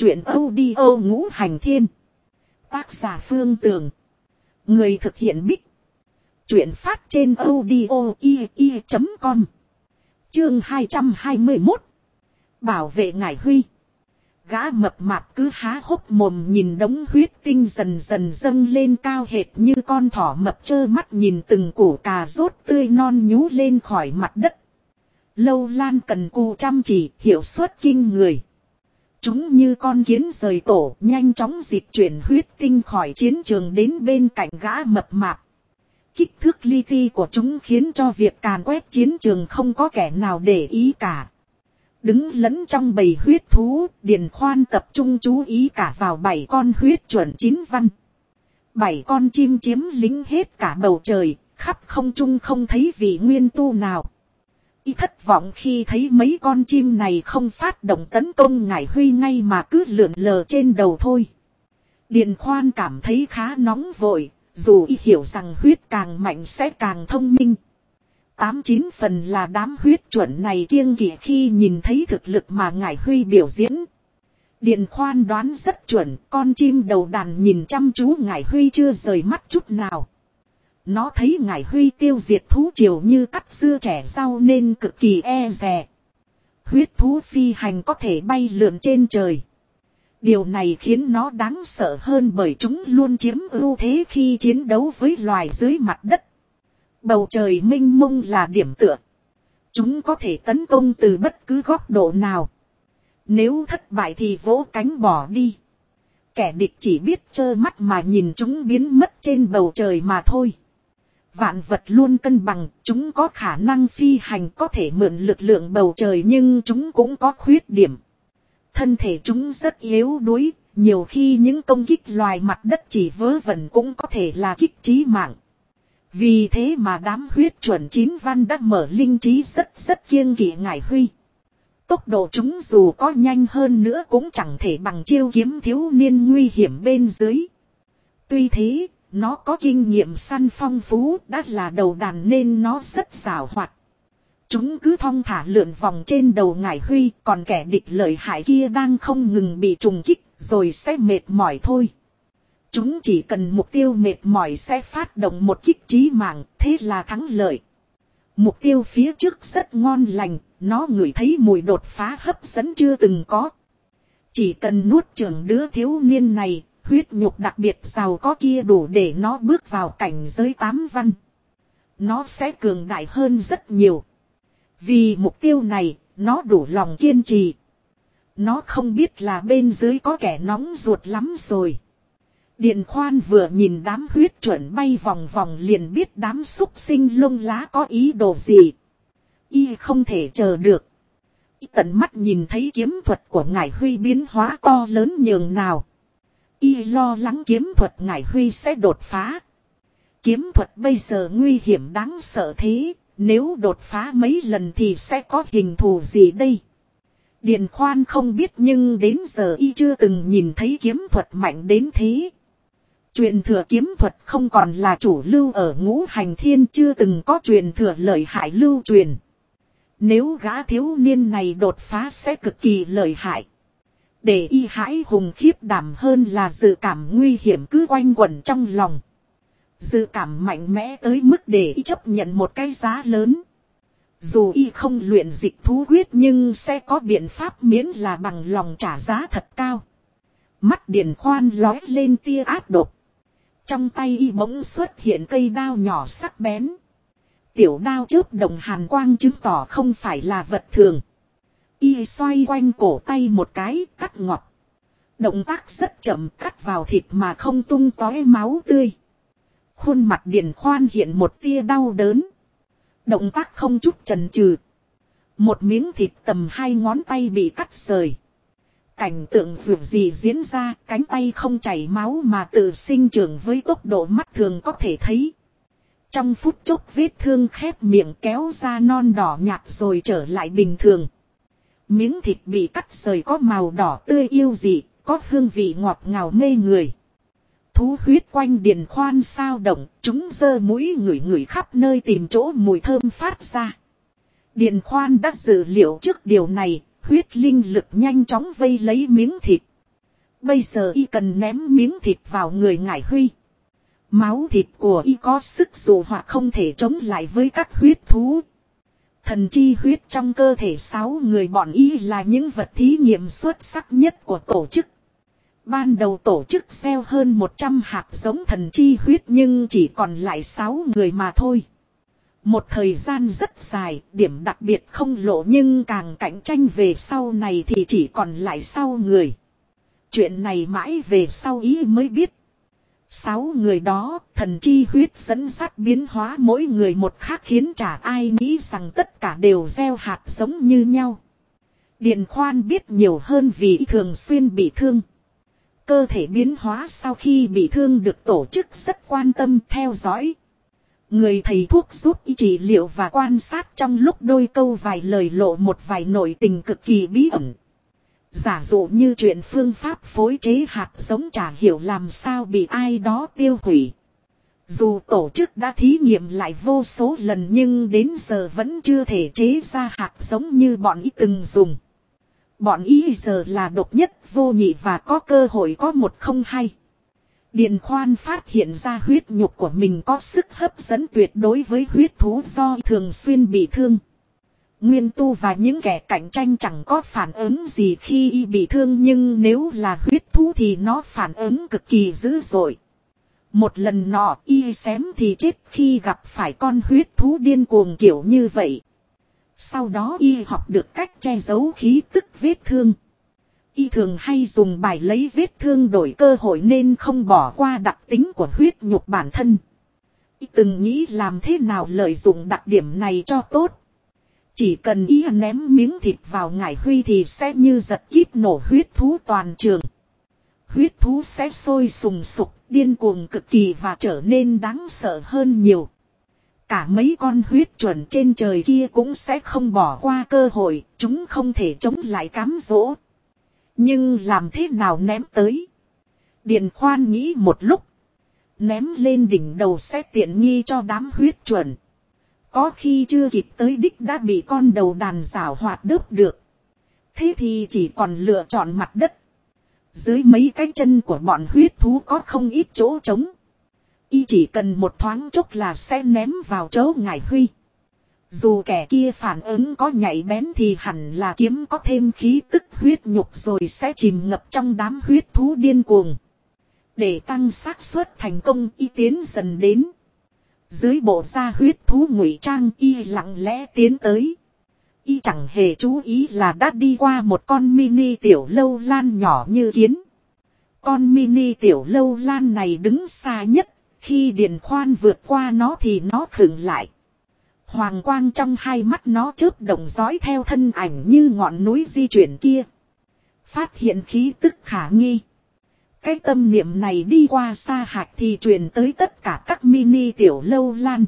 Chuyện audio Ngũ Hành Thiên. Tác giả Phương Tường. Người thực hiện Bích. Chuyện phát trên audio.com. Chương 221. Bảo vệ Ngải Huy. Gã mập mạp cứ há hốc mồm nhìn đống huyết tinh dần dần dâng lên cao hệt như con thỏ mập, trơ mắt nhìn từng củ cà rốt tươi non nhú lên khỏi mặt đất. Lâu Lan cần cù chăm chỉ, hiệu suất kinh người. Chúng như con kiến rời tổ, nhanh chóng dịch chuyển huyết tinh khỏi chiến trường đến bên cạnh gã mập mạp. Kích thước li ti của chúng khiến cho việc càn quét chiến trường không có kẻ nào để ý cả. Đứng lẫn trong bầy huyết thú, Điền Khoan tập trung chú ý cả vào 7 con huyết chuẩn 9 văn. 7 con chim chiếm lĩnh hết cả bầu trời, khắp không trung không thấy vị nguyên tu nào. Y thất vọng khi thấy mấy con chim này không phát động tấn công Ngải Huy ngay mà cứ lượn lờ trên đầu thôi. Điền Khoan cảm thấy khá nóng vội, dù y hiểu rằng huyết càng mạnh sẽ càng thông minh. 8-9 phần là đám huyết chuẩn này kiêng kỵ khi nhìn thấy thực lực mà Ngải Huy biểu diễn. Điền Khoan đoán rất chuẩn, con chim đầu đàn nhìn chăm chú Ngải Huy chưa rời mắt chút nào. Nó thấy Ngải Huy tiêu diệt thú triều như cắt dưa chẻ rau nên cực kỳ e dè. Huyết thú phi hành có thể bay lượn trên trời. Điều này khiến nó đáng sợ hơn bởi chúng luôn chiếm ưu thế khi chiến đấu với loài dưới mặt đất. Bầu trời mênh mông là điểm tựa. Chúng có thể tấn công từ bất cứ góc độ nào. Nếu thất bại thì vỗ cánh bỏ đi. Kẻ địch chỉ biết trơ mắt mà nhìn chúng biến mất trên bầu trời mà thôi. Vạn vật luôn cân bằng, chúng có khả năng phi hành, có thể mượn lực lượng bầu trời, nhưng chúng cũng có khuyết điểm. Thân thể chúng rất yếu đuối, nhiều khi những công kích loài mặt đất chỉ vớ vẩn cũng có thể là kích chí mạng. Vì thế mà đám huyết chuẩn 9 văn đã mở linh trí rất kiêng kỵ Ngải Huy. Tốc độ chúng dù có nhanh hơn nữa cũng chẳng thể bằng chiêu kiếm thiếu niên nguy hiểm bên dưới. Tuy thế, nó có kinh nghiệm săn phong phú, đã là đầu đàn nên nó rất giàu hoạt. Chúng cứ thong thả lượn vòng trên đầu Ngải Huy, còn kẻ địch lợi hại kia đang không ngừng bị trùng kích, rồi sẽ mệt mỏi thôi. Chúng chỉ cần mục tiêu mệt mỏi sẽ phát động một kích chí mạng, thế là thắng lợi. Mục tiêu phía trước rất ngon lành, nó ngửi thấy mùi đột phá hấp dẫn chưa từng có. Chỉ cần nuốt chửng đứa thiếu niên này, huyết nhục đặc biệt giàu có kia đủ để nó bước vào cảnh giới 8 văn. Nó sẽ cường đại hơn rất nhiều. Vì mục tiêu này, nó đủ lòng kiên trì. Nó không biết là bên dưới có kẻ nóng ruột lắm rồi. Điền Khoan vừa nhìn đám huyết chuẩn bay vòng vòng liền biết đám súc sinh lông lá có ý đồ gì. Y không thể chờ được. Y tận mắt nhìn thấy kiếm thuật của Ngải Huy biến hóa to lớn nhường nào. Y lo lắng kiếm thuật Ngải Huy sẽ đột phá. Kiếm thuật bây giờ nguy hiểm đáng sợ thế, nếu đột phá mấy lần thì sẽ có hình thù gì đây? Điền Khoan không biết, nhưng đến giờ y chưa từng nhìn thấy kiếm thuật mạnh đến thế. Truyền thừa kiếm thuật không còn là chủ lưu ở Ngũ Hành Thiên, chưa từng có truyền thừa lợi hại lưu truyền. Nếu gã thiếu niên này đột phá sẽ cực kỳ lợi hại. Để y hãi hùng khiếp đảm hơn là dự cảm nguy hiểm cứ quanh quẩn trong lòng. Dự cảm mạnh mẽ tới mức để y chấp nhận một cái giá lớn. Dù y không luyện dịch thú huyết nhưng sẽ có biện pháp, miễn là bằng lòng trả giá thật cao. Mắt Điền Khoan lóe lên tia ác độc. Trong tay y bỗng xuất hiện cây đao nhỏ sắc bén. Tiểu đao chớp đồng hàn quang chứng tỏ không phải là vật thường. Y xoay quanh cổ tay một cái, cắt ngọt. Động tác rất chậm, cắt vào thịt mà không tung tóe máu tươi. Khuôn mặt Điền Khoan hiện một tia đau đớn. Động tác không chút chần chừ. Một miếng thịt tầm 2 ngón tay bị cắt rời. Cảnh tượng dù gì diễn ra, cánh tay không chảy máu mà tự sinh trưởng với tốc độ mắt thường có thể thấy. Trong phút chốc vết thương khép miệng kéo ra non đỏ nhạt rồi trở lại bình thường. Miếng thịt bị cắt rời có màu đỏ tươi yêu dị, có hương vị ngọt ngào mê người. Thú huyết quanh Điền Khoan sao động, chúng giơ mũi ngửi khắp nơi tìm chỗ mùi thơm phát ra. Điền Khoan đã dự liệu trước điều này, huyết linh lực nhanh chóng vây lấy miếng thịt. Bây giờ y cần ném miếng thịt vào người Ngải Huy. Máu thịt của y có sức dụ hoặc không thể chống lại với các huyết thú. Thần chi huyết trong cơ thể 6 người bọn y là những vật thí nghiệm xuất sắc nhất của tổ chức. Ban đầu tổ chức gieo hơn 100 hạt giống thần chi huyết nhưng chỉ còn lại 6 người mà thôi. Một thời gian rất dài, điểm đặc biệt không lộ nhưng càng cạnh tranh về sau này thì chỉ còn lại 6 người. Chuyện này mãi về sau ý mới biết. 6 người đó, thần chi huyết dẫn dắt biến hóa mỗi người một khác khiến chả ai nghĩ rằng tất cả đều gieo hạt giống như nhau. Điền Khoan biết nhiều hơn vì thường xuyên bị thương. Cơ thể biến hóa sau khi bị thương được tổ chức rất quan tâm theo dõi. Người thầy thuốc giúp y trị liệu và quan sát trong lúc đôi câu vài lời lộ một vài nội tình cực kỳ bí ẩn. Giả dụ như chuyện phương pháp phối chế hạt giống chả hiểu làm sao bị ai đó tiêu hủy. Dù tổ chức đã thí nghiệm lại vô số lần nhưng đến giờ vẫn chưa thể chế ra hạt giống như bọn ý từng dùng. Bọn ý giờ là độc nhất vô nhị và có cơ hội có một không hai. Điền Khoan phát hiện ra huyết nhục của mình có sức hấp dẫn tuyệt đối với huyết thú do thường xuyên bị thương. Nguyên tu và những kẻ cạnh tranh chẳng có phản ứng gì khi y bị thương nhưng nếu là huyết thú thì nó phản ứng cực kỳ dữ dội. Một lần nọ y xém thì chết khi gặp phải con huyết thú điên cuồng kiểu như vậy. Sau đó y học được cách che giấu khí tức vết thương. Y thường hay dùng bài lấy vết thương đổi cơ hội nên không bỏ qua đặc tính của huyết nhục bản thân. Y từng nghĩ làm thế nào lợi dụng đặc điểm này cho tốt. Chỉ cần y ném miếng thịt vào Ngải Huy thì sẽ như giật kíp nổ huyết thú toàn trường. Huyết thú sẽ sôi sùng sục, điên cuồng cực kỳ và trở nên đáng sợ hơn nhiều. Cả mấy con huyết chuẩn trên trời kia cũng sẽ không bỏ qua cơ hội, chúng không thể chống lại cám dỗ. Nhưng làm thế nào ném tới? Điền Khoan nghĩ một lúc. Ném lên đỉnh đầu sẽ tiện nghi cho đám huyết chuẩn. Có khi chưa kịp tới đích đã bị con đầu đàn giảo hoạt đớp được. Thế thì chỉ còn lựa chọn mặt đất. Dưới mấy cái chân của bọn huyết thú có không ít chỗ trống. Y chỉ cần một thoáng chốc là sẽ ném vào chỗ Ngải Huy. Dù kẻ kia phản ứng có nhạy bén thì hẳn là kiếm có thêm khí tức huyết nhục rồi sẽ chìm ngập trong đám huyết thú điên cuồng. Để tăng xác suất thành công y tiến dần đến. Dưới bộ da huyết thú ngụy trang y lặng lẽ tiến tới. Y chẳng hề chú ý là đã đi qua một con mini tiểu lâu lan nhỏ như kiến. Con mini tiểu lâu lan này đứng xa nhất. Khi Điền Khoan vượt qua nó thì nó khựng lại. Hoàng quang trong hai mắt nó chớp động dõi theo thân ảnh như ngọn núi di chuyển kia. Phát hiện khí tức khả nghi. Cái tâm niệm này đi qua sa hạch thì truyền tới tất cả các mini tiểu lâu lan.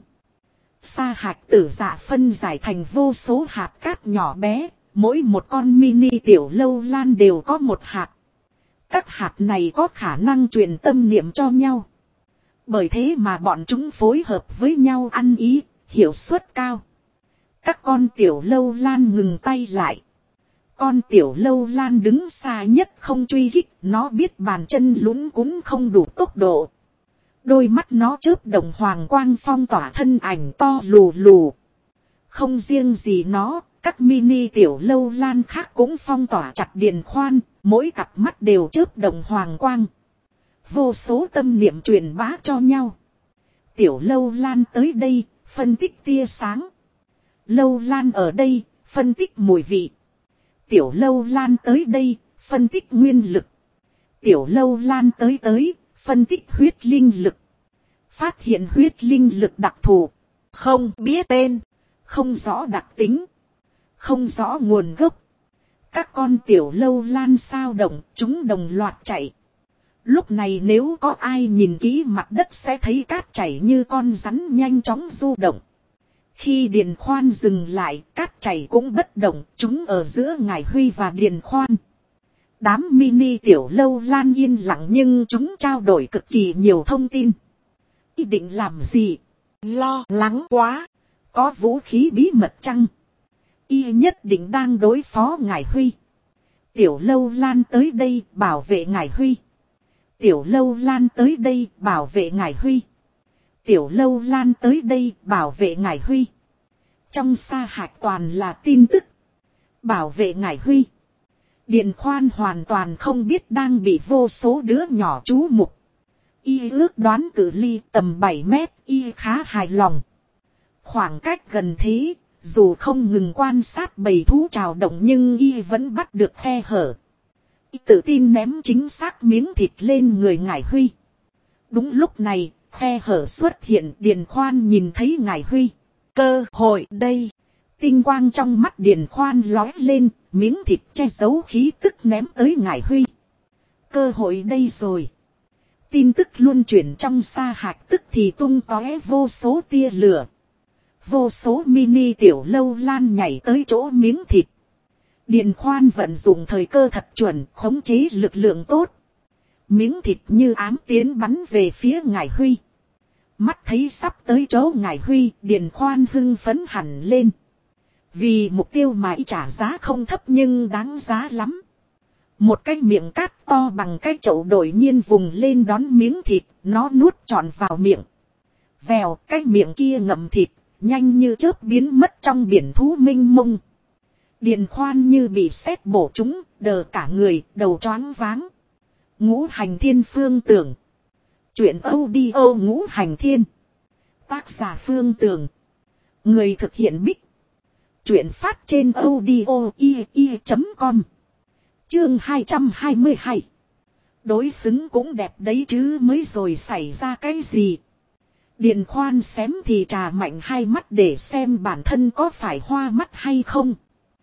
Sa hạch tử dạ phân giải thành vô số hạt cát nhỏ bé. Mỗi một con mini tiểu lâu lan đều có một hạt. Các hạt này có khả năng truyền tâm niệm cho nhau. Bởi thế mà bọn chúng phối hợp với nhau ăn ý, hiệu suất cao. Các con tiểu lâu lan ngừng tay lại. Con tiểu lâu lan đứng xa nhất không truy kích, nó biết bàn chân lún cún không đủ tốc độ. Đôi mắt nó chớp động hoàng quang phong tỏa thân ảnh to lù lù. Không riêng gì nó, các mini tiểu lâu lan khác cũng phong tỏa chặt Điền Khoan, mỗi cặp mắt đều chớp động hoàng quang. Vô số tâm niệm truyền bá cho nhau. Tiểu lâu lan tới đây, phân tích tia sáng. Lâu lan ở đây, phân tích mùi vị. Tiểu lâu lan tới đây, phân tích nguyên lực. Tiểu lâu lan tới, phân tích huyết linh lực. Phát hiện huyết linh lực đặc thù. Không biết tên, không rõ đặc tính, không rõ nguồn gốc. Các con tiểu lâu lan sao động, chúng đồng loạt chạy. Lúc này nếu có ai nhìn kỹ mặt đất sẽ thấy cát chảy như con rắn nhanh chóng du động. Khi Điền Khoan dừng lại, cát chảy cũng bất động, chúng ở giữa Ngải Huy và Điền Khoan. Đám mini tiểu lâu lan yên lặng nhưng chúng trao đổi cực kỳ nhiều thông tin. Ý định làm gì? Lo lắng quá. Có vũ khí bí mật chăng? Y nhất định đang đối phó Ngải Huy. Tiểu Lâu Lan tới đây bảo vệ ngài Huy. Tiểu Lâu Lan tới đây bảo vệ ngài Huy. Tiểu Lâu Lan tới đây bảo vệ ngài Huy. Trong sa hạch toàn là tin tức. Bảo vệ ngài Huy. Điền Khoan hoàn toàn không biết đang bị vô số đứa nhỏ chú mục. Y ước đoán cự ly tầm 7 mét, y khá hài lòng. Khoảng cách gần thế, dù không ngừng quan sát bầy thú trào động nhưng y vẫn bắt được khe hở. Y tự tin ném chính xác miếng thịt lên người ngải Huy. Đúng lúc này, khe hở xuất hiện. Điền Khoan nhìn thấy ngải Huy. Cơ hội đây. Tinh quang trong mắt Điền Khoan lóe lên, miếng thịt che giấu khí tức ném tới ngải Huy. Cơ hội đây rồi. Tin tức luân chuyển trong sa hạch tức thì tung tóe vô số tia lửa. Vô số mini Tiểu Lâu Lan nhảy tới chỗ miếng thịt. Điền Khoan vận dụng thời cơ thật chuẩn, khống chế lực lượng tốt. Miếng thịt như ám tiến bắn về phía ngải Huy. Mắt thấy sắp tới chỗ ngải Huy, Điền Khoan hưng phấn hẳn lên. Vì mục tiêu mà y trả giá không thấp nhưng đáng giá lắm. Một cái miệng cát to bằng cái chậu đột nhiên vùng lên đón miếng thịt, nó nuốt trọn vào miệng. Vèo, cái miệng kia ngậm thịt, nhanh như chớp biến mất trong biển thú mênh mông. Điền Khoan như bị sét bổ trúng, đờ cả người, đầu choáng váng. Ngũ Hành Thiên Phương Tưởng. Chuyện audio Ngũ Hành Thiên. Tác giả Phương Tưởng. Người thực hiện Bích. Chuyện phát trên audio.com. Chương 222. Đối xứng cũng đẹp đấy chứ, mới rồi xảy ra cái gì. Điền Khoan xém thì trà mạnh hai mắt để xem bản thân có phải hoa mắt hay không.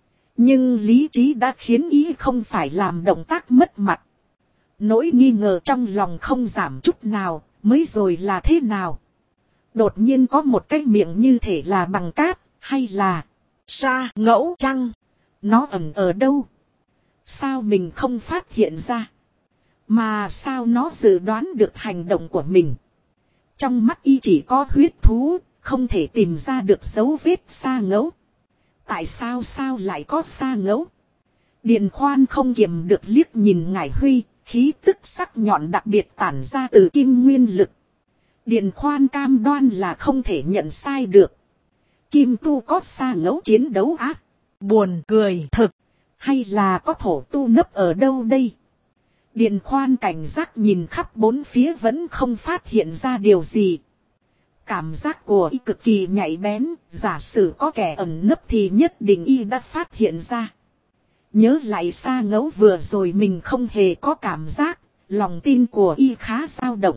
Nhưng lý trí đã khiến ý không phải làm động tác mất mặt. Nỗi nghi ngờ trong lòng không giảm chút nào, mới rồi là thế nào. Đột nhiên có một cái miệng như thể là bằng cát, hay là sa ngẫu chăng? Nó ẩn ở đâu? Sao mình không phát hiện ra? Mà sao nó dự đoán được hành động của mình? Trong mắt y chỉ có huyết thú, không thể tìm ra được dấu vết sa ngẫu. Tại sao lại có sa ngẫu? Điền Khoan không kiềm được liếc nhìn ngải Huy, khí tức sắc nhọn đặc biệt tản ra từ kim nguyên lực. Điền Khoan cam đoan là không thể nhận sai được. Kim tu có sa ngẫu chiến đấu á? Buồn cười thực. Hay là có thổ tu nấp ở đâu đây? Điền Khoan cảnh giác nhìn khắp bốn phía vẫn không phát hiện ra điều gì. Cảm giác của y cực kỳ nhạy bén, giả sử có kẻ ẩn nấp thì nhất định y đã phát hiện ra. Nhớ lại sa ngẫu vừa rồi mình không hề có cảm giác, lòng tin của y khá dao động.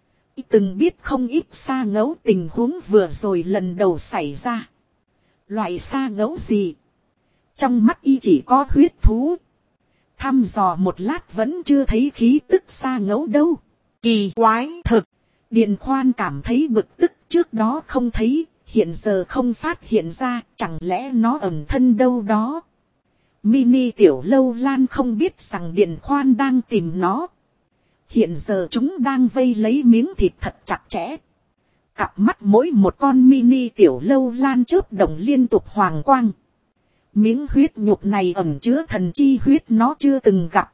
Y từng biết không ít sa ngẫu tình huống vừa rồi lần đầu xảy ra. Loại sa ngẫu gì? Trong mắt y chỉ có huyết thú. Thăm dò một lát vẫn chưa thấy khí tức sa ngẫu đâu. Kỳ quái thực. Điền Khoan cảm thấy bực tức, trước đó không thấy, hiện giờ không phát hiện ra, chẳng lẽ nó ẩn thân đâu đó. Mini Tiểu Lâu Lan không biết rằng Điền Khoan đang tìm nó. Hiện giờ chúng đang vây lấy miếng thịt thật chặt chẽ. Cặp mắt mỗi một con mini Tiểu Lâu Lan chớp động liên tục hoàng quang. Miếng huyết nhục này ẩn chứa thần chi huyết nó chưa từng gặp.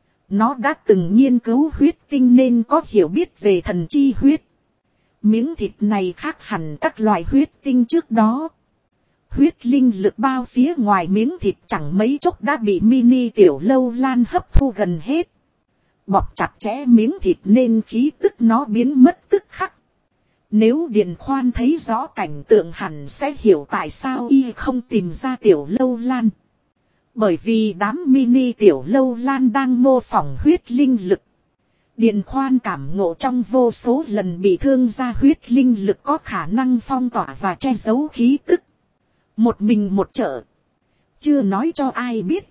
Nó đã từng nghiên cứu huyết tinh nên có hiểu biết về thần chi huyết. Miếng thịt này khác hẳn các loại huyết tinh trước đó. Huyết linh lực bao phía ngoài miếng thịt chẳng mấy chốc đã bị mini Tiểu Lâu Lan hấp thu gần hết. Bọc chặt chẽ miếng thịt nên khí tức nó biến mất tức khắc. Nếu Điền Khoan thấy rõ cảnh tượng hẳn sẽ hiểu tại sao y không tìm ra Tiểu Lâu Lan. Bởi vì đám mini Tiểu Lâu Lan đang mô phỏng huyết linh lực. Điền Khoan cảm ngộ trong vô số lần bị thương ra huyết linh lực có khả năng phong tỏa và che giấu khí tức. Một mình một trợ. Chưa nói cho ai biết.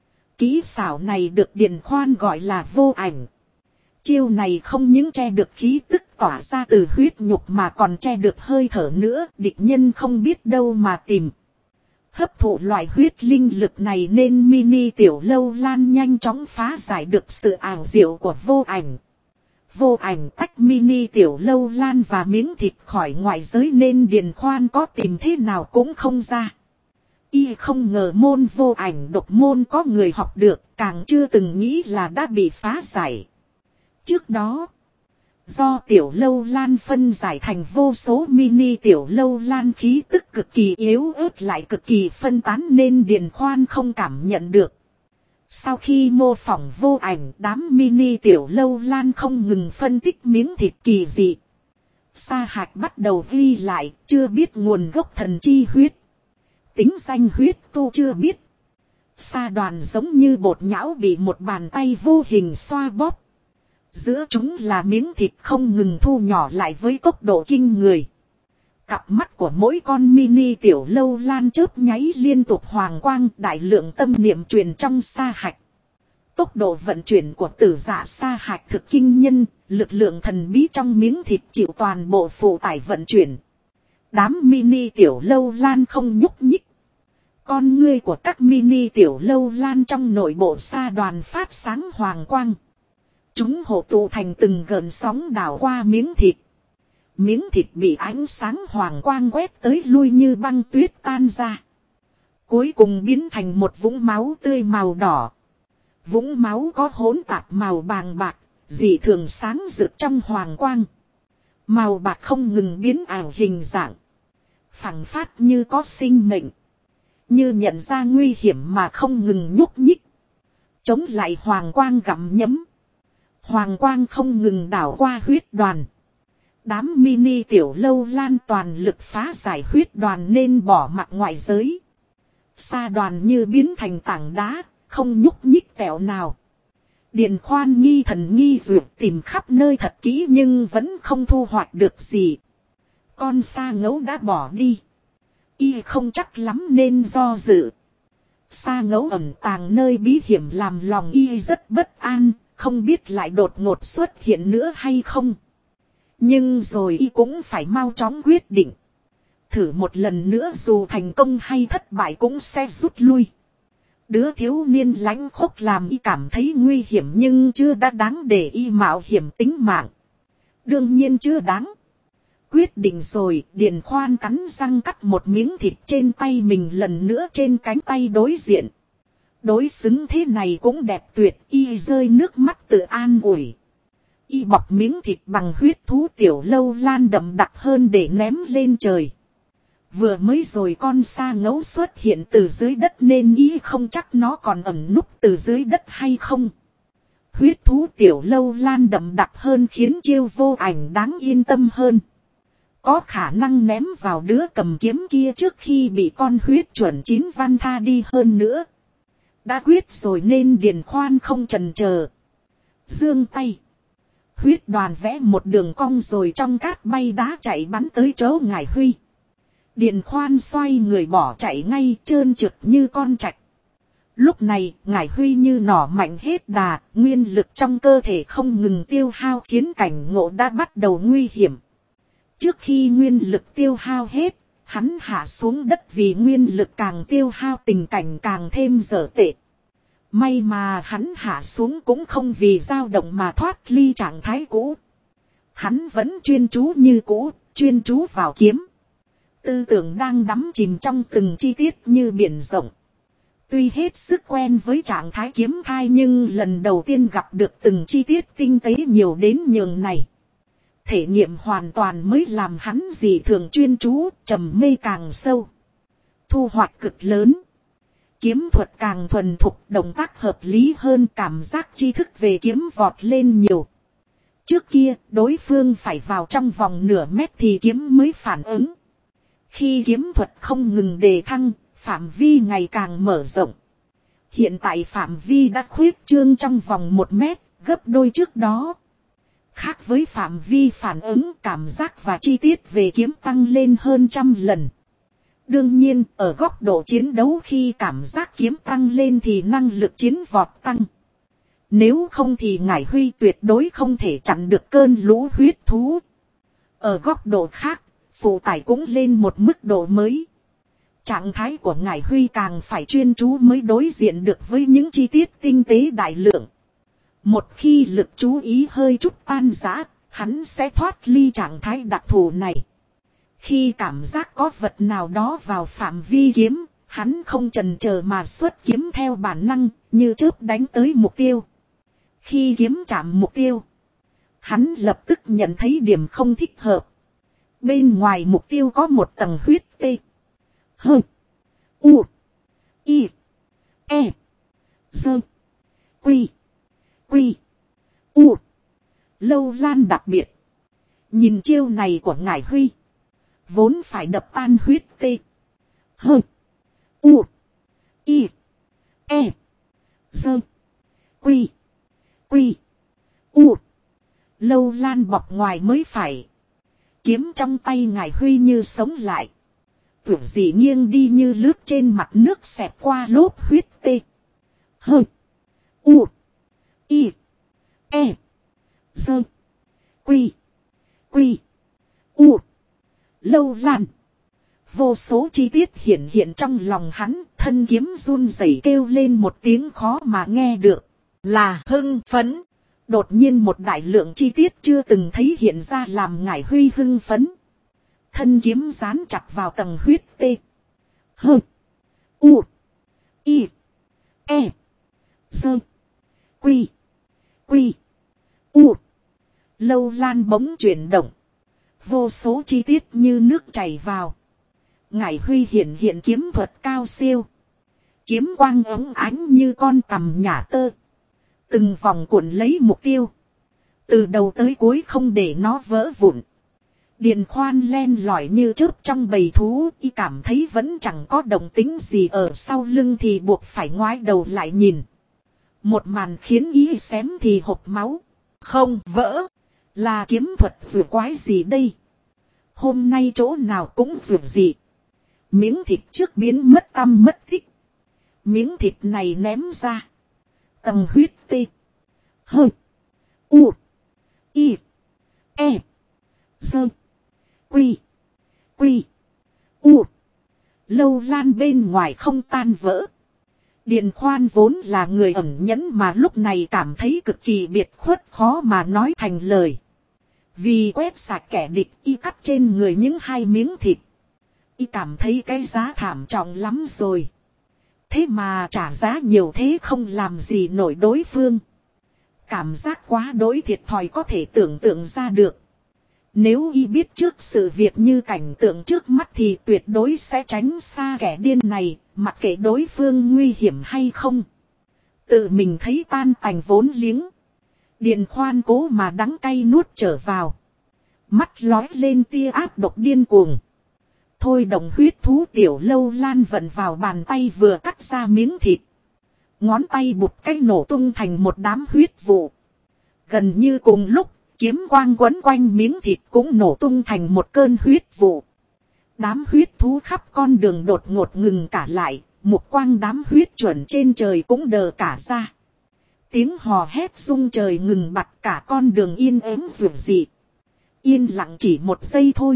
Kỹ xảo này được Điền Khoan gọi là vô ảnh. Chiêu này không những che được khí tức tỏa ra từ huyết nhục mà còn che được hơi thở nữa. Địch nhân không biết đâu mà tìm. Hấp thụ loại huyết linh lực này nên mini Tiểu Lâu Lan nhanh chóng phá giải được sự ảo diệu của vô ảnh. Vô ảnh tách mini Tiểu Lâu Lan và miếng thịt khỏi ngoại giới nên Điền Khoan có tìm thế nào cũng không ra. Y không ngờ môn vô ảnh độc môn có người học được, càng chưa từng nghĩ là đã bị phá giải. Trước đó, do tiểu lâu lan phân giải thành vô số mini tiểu lâu lan khí tức cực kỳ yếu ớt lại cực kỳ phân tán nên Điền Khoan không cảm nhận được. Sau khi mô phỏng vô ảnh, đám mini tiểu lâu lan không ngừng phân tích miếng thịt kỳ dị. Sa Hạch bắt đầu ghi lại, chưa biết nguồn gốc thần chi huyết. Tính danh huyết tu chưa biết. Sa đoàn giống như bột nhão bị một bàn tay vô hình xoa bóp. Giữa chúng là miếng thịt không ngừng thu nhỏ lại với tốc độ kinh người. Cặp mắt của mỗi con mini tiểu lâu lan chớp nháy liên tục hoàng quang, đại lượng tâm niệm truyền trong Sa Hạch. Tốc độ vận chuyển của tử dạ Sa Hạch thực kinh nhân, lực lượng thần bí trong miếng thịt chịu toàn bộ phụ tải vận chuyển. Đám mini tiểu lâu lan không nhúc nhích. Con ngươi của các mini tiểu lâu lan trong nội bộ sa đoàn phát sáng hoàng quang. Chúng hộ tụ thành từng gợn sóng đảo qua miếng thịt. Miếng thịt bị ánh sáng hoàng quang quét tới lui như băng tuyết tan ra. Cuối cùng biến thành một vũng máu tươi màu đỏ. Vũng máu có hỗn tạp màu vàng bạc, dị thường sáng rực trong hoàng quang. Màu bạc không ngừng biến ảo hình dạng. Phảng phát như có sinh mệnh. Như nhận ra nguy hiểm mà không ngừng nhúc nhích. Chống lại hoàng quang gặm nhấm. Hoàng quang không ngừng đảo qua huyết đoàn. Đám mini tiểu lâu lan toàn lực phá giải huyết đoàn nên bỏ mặc ngoại giới. Sa đoàn như biến thành tảng đá, không nhúc nhích tẹo nào. Điền Khoan nghi thần nghi duyệt tìm khắp nơi thật kỹ nhưng vẫn không thu hoạch được gì. Con sa ngấu đã bỏ đi. Y không chắc lắm nên do dự. Sa ngấu ẩn tàng nơi bí hiểm làm lòng y rất bất an, không biết lại đột ngột xuất hiện nữa hay không. Nhưng rồi y cũng phải mau chóng quyết định. Thử một lần nữa dù thành công hay thất bại cũng sẽ rút lui. Đứa thiếu niên lãnh khốc làm y cảm thấy nguy hiểm nhưng chưa đã đáng để y mạo hiểm tính mạng. Đương nhiên chưa đáng. Quyết định rồi, Điền Khoan cắn răng cắt một miếng thịt trên tay mình lần nữa trên cánh tay đối diện. Đối xứng thế này cũng đẹp tuyệt, y rơi nước mắt tự an ủi. Y bọc miếng thịt bằng huyết thú tiểu lâu lan đậm đặc hơn để ném lên trời. Vừa mới rồi con sa ngấu xuất hiện từ dưới đất nên y không chắc nó còn ẩn núp từ dưới đất hay không. Huyết thú tiểu lâu lan đậm đặc hơn khiến chiêu vô ảnh đáng yên tâm hơn. Có khả năng ném vào đứa cầm kiếm kia trước khi bị con huyết chuẩn chín văn tha đi hơn nữa. Đã quyết rồi nên Điền Khoan không chần chờ. Giương tay. Huyết đoàn vẽ một đường cong rồi trong cát bay đá chạy bắn tới chỗ Ngải Huy. Điền Khoan xoay người bỏ chạy ngay trơn trượt như con trạch. Lúc này Ngải Huy như nỏ mạnh hết đà, nguyên lực trong cơ thể không ngừng tiêu hao khiến cảnh ngộ đã bắt đầu nguy hiểm. Trước khi nguyên lực tiêu hao hết, hắn hạ xuống đất vì nguyên lực càng tiêu hao tình cảnh càng thêm dở tệ. May mà hắn hạ xuống cũng không vì dao động mà thoát ly trạng thái cũ. Hắn vẫn chuyên chú như cũ, chuyên chú vào kiếm. Tư tưởng đang đắm chìm trong từng chi tiết như biển rộng. Tuy hết sức quen với trạng thái kiếm thai nhưng lần đầu tiên gặp được từng chi tiết tinh tế nhiều đến nhường này. Thể nghiệm hoàn toàn mới làm hắn dị thường chuyên chú, trầm mê càng sâu. Thu hoạch cực lớn. Kiếm thuật càng thuần thục, động tác hợp lý hơn, cảm giác tri thức về kiếm vọt lên nhiều. Trước kia, đối phương phải vào trong vòng nửa mét thì kiếm mới phản ứng. Khi kiếm thuật không ngừng đề thăng, phạm vi ngày càng mở rộng. Hiện tại phạm vi đã khuyết trương trong vòng 1 mét, gấp đôi trước đó. Khác với phạm vi phản ứng, cảm giác và chi tiết về kiếm tăng lên hơn 100 lần. Đương nhiên, ở góc độ chiến đấu khi cảm giác kiếm tăng lên thì năng lực chiến vọt tăng. Nếu không thì Ngải Huy tuyệt đối không thể chặn được cơn lũ huyết thú. Ở góc độ khác, phụ tải cũng lên một mức độ mới. Trạng thái của Ngải Huy càng phải chuyên chú mới đối diện được với những chi tiết tinh tế đại lượng. Một khi lực chú ý hơi chút tan rã, hắn sẽ thoát ly trạng thái đặc thù này. Khi cảm giác có vật nào đó vào phạm vi kiếm, Hắn không chần chờ mà xuất kiếm theo bản năng, như chớp đánh tới mục tiêu. Khi kiếm chạm mục tiêu, hắn lập tức nhận thấy điểm không thích hợp. Bên ngoài mục tiêu có một tầng huyết tê. Hơ. U. I. E. Dơ. Quy. Quy. U. Lâu lan đặc biệt. Nhìn chiêu này của Ngải Huy. Vốn phải đập tan huyết tê. Hơ. U. I. E. Dơ. Quy. Quy. U. Lâu lan bọc ngoài mới phải. Kiếm trong tay Ngải Huy như sống lại. Tưởng gì nghiêng đi như lướt trên mặt nước xẹt qua lốp huyết tê. Hơ. U. I. E. Dơ. Quy. Quy. U. Lâu lan. Vô số chi tiết hiện hiện trong lòng hắn. Thân kiếm run rẩy kêu lên một tiếng khó mà nghe được. Là hưng phấn. Đột nhiên một đại lượng chi tiết chưa từng thấy hiện ra làm Ngải Huy hưng phấn. Thân kiếm dán chặt vào tầng huyết tê. Hơ. U. I. E. Dơ. Quy. Quy. U. Lâu lan bỗng chuyển động. Vô số chi tiết như nước chảy vào. Ngải Huy hiện hiện kiếm thuật cao siêu. Kiếm quang ống ánh như con tằm nhả tơ. Từng vòng cuộn lấy mục tiêu. Từ đầu tới cuối không để nó vỡ vụn. Điền Khoan len lỏi như chớp trong bầy thú. Y cảm thấy vẫn chẳng có động tính gì ở sau lưng thì buộc phải ngoái đầu lại nhìn. Một màn khiến y xém thì hộc máu. Không vỡ. Là kiếm thuật vừa quái gì đây? Hôm nay chỗ nào cũng vừa gì. Miếng thịt trước biến mất tăm mất tích. Miếng thịt này ném ra. Tầng huyết tê. Hơ. U. I. E. Dơ. Quy. Quy. U. Lâu lan bên ngoài không tan vỡ. Điền Khoan vốn là người ẩn nhẫn mà lúc này cảm thấy cực kỳ biệt khuất khó mà nói thành lời. Vì quét sạch kẻ địch y cắt trên người những hai miếng thịt. Y cảm thấy cái giá thảm trọng lắm rồi. Thế mà trả giá nhiều thế không làm gì nổi đối phương. Cảm giác quá đối thiệt thòi có thể tưởng tượng ra được. Nếu y biết trước sự việc như cảnh tượng trước mắt thì tuyệt đối sẽ tránh xa kẻ điên này, mặc kệ đối phương nguy hiểm hay không. Tự mình thấy tan tành vốn liếng. Điền Khoan cố mà đắng cay nuốt trở vào. Mắt lói lên tia áp độc điên cuồng. Thôi đồng huyết thú tiểu lâu lan vận vào bàn tay vừa cắt ra miếng thịt. Ngón tay bụt cái nổ tung thành một đám huyết vụ. Gần như cùng lúc, kiếm quang quấn quanh miếng thịt cũng nổ tung thành một cơn huyết vụ. Đám huyết thú khắp con đường đột ngột ngừng cả lại, một quang đám huyết chuẩn trên trời cũng đờ cả ra. Tiếng hò hét rung trời ngừng bặt cả con đường yên ắng vượt dị. Yên lặng chỉ một giây thôi.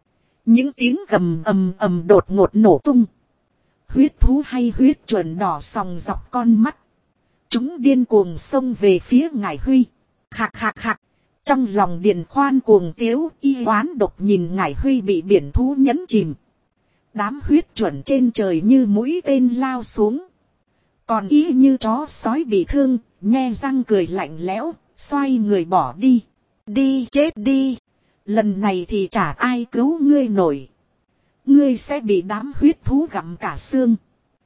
Những tiếng gầm ầm đột ngột nổ tung. Huyết thú hay huyết chuẩn đỏ sòng dọc con mắt. Chúng điên cuồng xông về phía Ngải Huy. Khạc khạc khạc. Trong lòng Điền Khoan cuồng tiếu y oán độc nhìn Ngải Huy bị biển thú nhấn chìm. Đám huyết chuẩn trên trời như mũi tên lao xuống. Còn y như chó sói bị thương, nhe răng cười lạnh lẽo, xoay người bỏ đi. Đi chết đi. Lần này thì chả ai cứu ngươi nổi. Ngươi sẽ bị đám huyết thú gặm cả xương.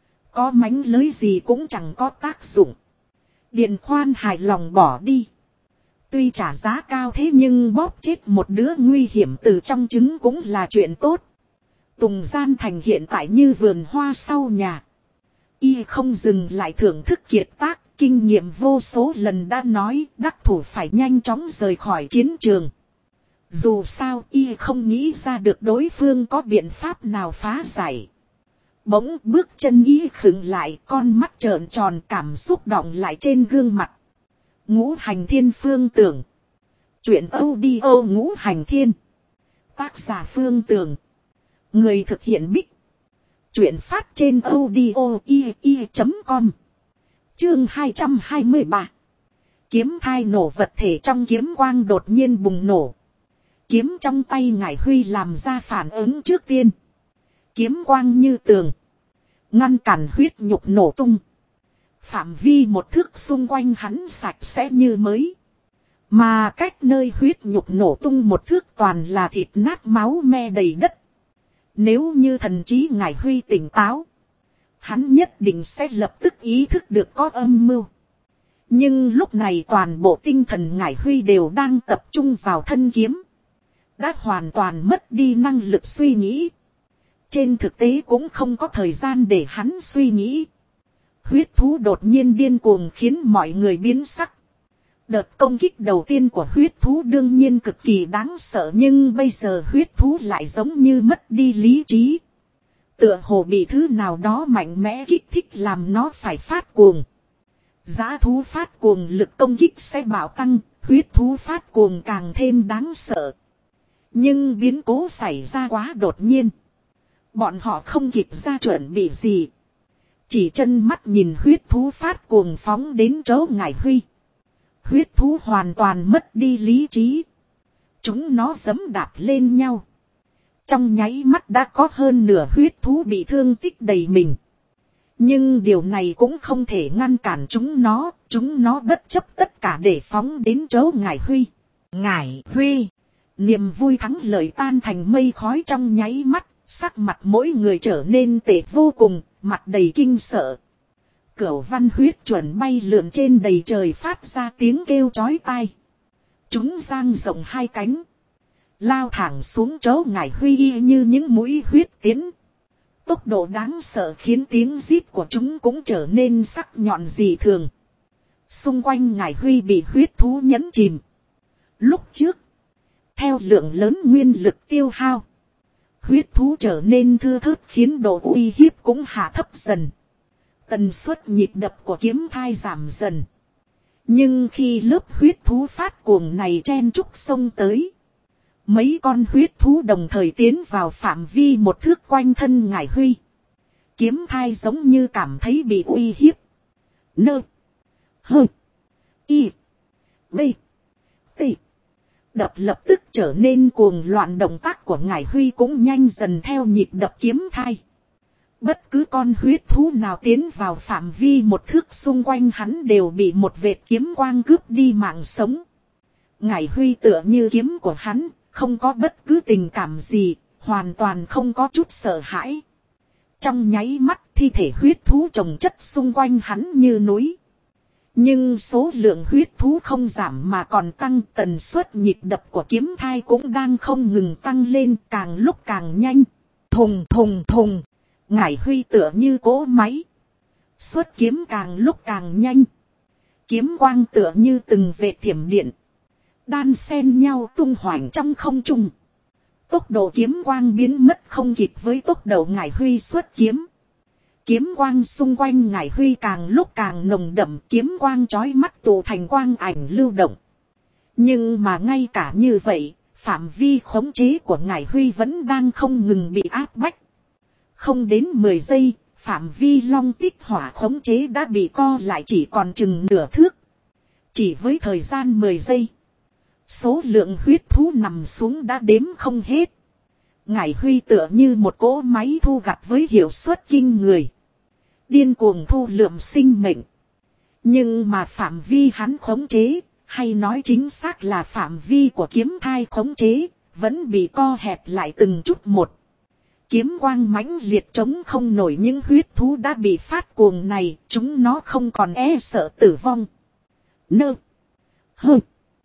Có mánh lưới gì cũng chẳng có tác dụng. Điền Khoan hài lòng bỏ đi. Tuy trả giá cao thế nhưng bóp chết một đứa nguy hiểm từ trong trứng cũng là chuyện tốt. Tùng Gian Thành hiện tại như vườn hoa sau nhà. Y không dừng lại thưởng thức kiệt tác, kinh nghiệm vô số lần đã nói đắc thủ phải nhanh chóng rời khỏi chiến trường. Dù sao y không nghĩ ra được đối phương có biện pháp nào phá giải. Bỗng bước chân y khựng lại, con mắt trợn tròn, cảm xúc đọng lại trên gương mặt. Ngũ Hành Thiên Phương Tưởng. Chuyện audio Ngũ Hành Thiên. Tác giả Phương Tưởng. Người thực hiện Bích. Chuyện phát trên audio.com. Chương 223. Kiếm thai nổ, vật thể trong kiếm quang đột nhiên bùng nổ. Kiếm trong tay Ngải Huy làm ra phản ứng trước tiên. Kiếm quang như tường. ngăn cản huyết nhục nổ tung. Phạm vi một thước xung quanh hắn sạch sẽ như mới. Mà cách nơi huyết nhục nổ tung một thước toàn là thịt nát máu me đầy đất. Nếu như thần trí Ngải Huy tỉnh táo, hắn nhất định sẽ lập tức ý thức được có âm mưu. Nhưng lúc này toàn bộ tinh thần Ngải Huy đều đang tập trung vào thân kiếm. Đã hoàn toàn mất đi năng lực suy nghĩ. Trên thực tế cũng không có thời gian để hắn suy nghĩ. Huyết thú đột nhiên điên cuồng khiến mọi người biến sắc. Đợt công kích đầu tiên của huyết thú đương nhiên cực kỳ đáng sợ, nhưng bây giờ huyết thú lại giống như mất đi lý trí. Tựa hồ bị thứ nào đó mạnh mẽ kích thích làm nó phải phát cuồng. Dã thú phát cuồng lực công kích sẽ bạo tăng, huyết thú phát cuồng càng thêm đáng sợ. Nhưng biến cố xảy ra quá đột nhiên. Bọn họ không kịp ra chuẩn bị gì. Chỉ chân mắt nhìn huyết thú phát cuồng phóng đến chỗ Ngải Huy. Huyết thú hoàn toàn mất đi lý trí. Chúng nó giẫm đạp lên nhau. Trong nháy mắt đã có hơn nửa huyết thú bị thương tích đầy mình. Nhưng điều này cũng không thể ngăn cản chúng nó bất chấp tất cả để phóng đến chỗ Ngải Huy. Ngải Huy, niềm vui thắng lợi tan thành mây khói trong nháy mắt, sắc mặt mỗi người trở nên tệ vô cùng, mặt đầy kinh sợ. Cửu văn huyết chuẩn bay lượn trên đầy trời phát ra tiếng kêu chói tai. Chúng dang rộng hai cánh, lao thẳng xuống chỗ Ngải Huy y như những mũi huyết tiến. Tốc độ đáng sợ khiến tiếng rít của chúng cũng trở nên sắc nhọn dị thường. Xung quanh Ngải Huy bị huyết thú nhấn chìm. Lúc trước, theo lượng lớn nguyên lực tiêu hao, huyết thú trở nên thưa thớt khiến độ uy hiếp cũng hạ thấp dần. Tần suất nhịp đập của kiếm thai giảm dần. Nhưng khi lớp huyết thú phát cuồng này chen trúc xông tới, mấy con huyết thú đồng thời tiến vào phạm vi một thước quanh thân Ngải Huy. Kiếm thai giống như cảm thấy bị uy hiếp. Nơ. Hơ. Y. B. T. Đập lập tức trở nên cuồng loạn, động tác của Ngải Huy cũng nhanh dần theo nhịp đập kiếm thai. Bất cứ con huyết thú nào tiến vào phạm vi một thước xung quanh hắn đều bị một vệt kiếm quang cướp đi mạng sống. Ngải Huy tựa như kiếm của hắn, không có bất cứ tình cảm gì, hoàn toàn không có chút sợ hãi. Trong nháy mắt thi thể huyết thú chồng chất xung quanh hắn như núi. Nhưng số lượng huyết thú không giảm mà còn tăng, tần suất nhịp đập của kiếm thai cũng đang không ngừng tăng lên, càng lúc càng nhanh. Thùng thùng thùng, Ngải Huy tựa như cỗ máy. Xuất kiếm càng lúc càng nhanh. Kiếm quang tựa như từng vệt thiểm điện, đan xen nhau tung hoành trong không trung. Tốc độ kiếm quang biến mất không kịp với tốc độ Ngải Huy xuất kiếm. Kiếm quang xung quanh Ngải Huy càng lúc càng nồng đậm, kiếm quang chói mắt tụ thành quang ảnh lưu động. Nhưng mà ngay cả như vậy, phạm vi khống chế của Ngải Huy vẫn đang không ngừng bị áp bách. Không đến 10 giây, phạm vi long tích hỏa khống chế đã bị co lại chỉ còn chừng nửa thước. Chỉ với thời gian 10 giây. Số lượng huyết thú nằm xuống đã đếm không hết. Ngải Huy tựa như một cỗ máy thu gặt với hiệu suất kinh người. Điên cuồng thu lượm sinh mệnh. Nhưng mà phạm vi hắn khống chế, hay nói chính xác là phạm vi của kiếm thai khống chế, vẫn bị co hẹp lại từng chút một. Kiếm quang mãnh liệt chống không nổi những huyết thú đã bị phát cuồng này, chúng nó không còn e sợ tử vong. Nơ. Hơ.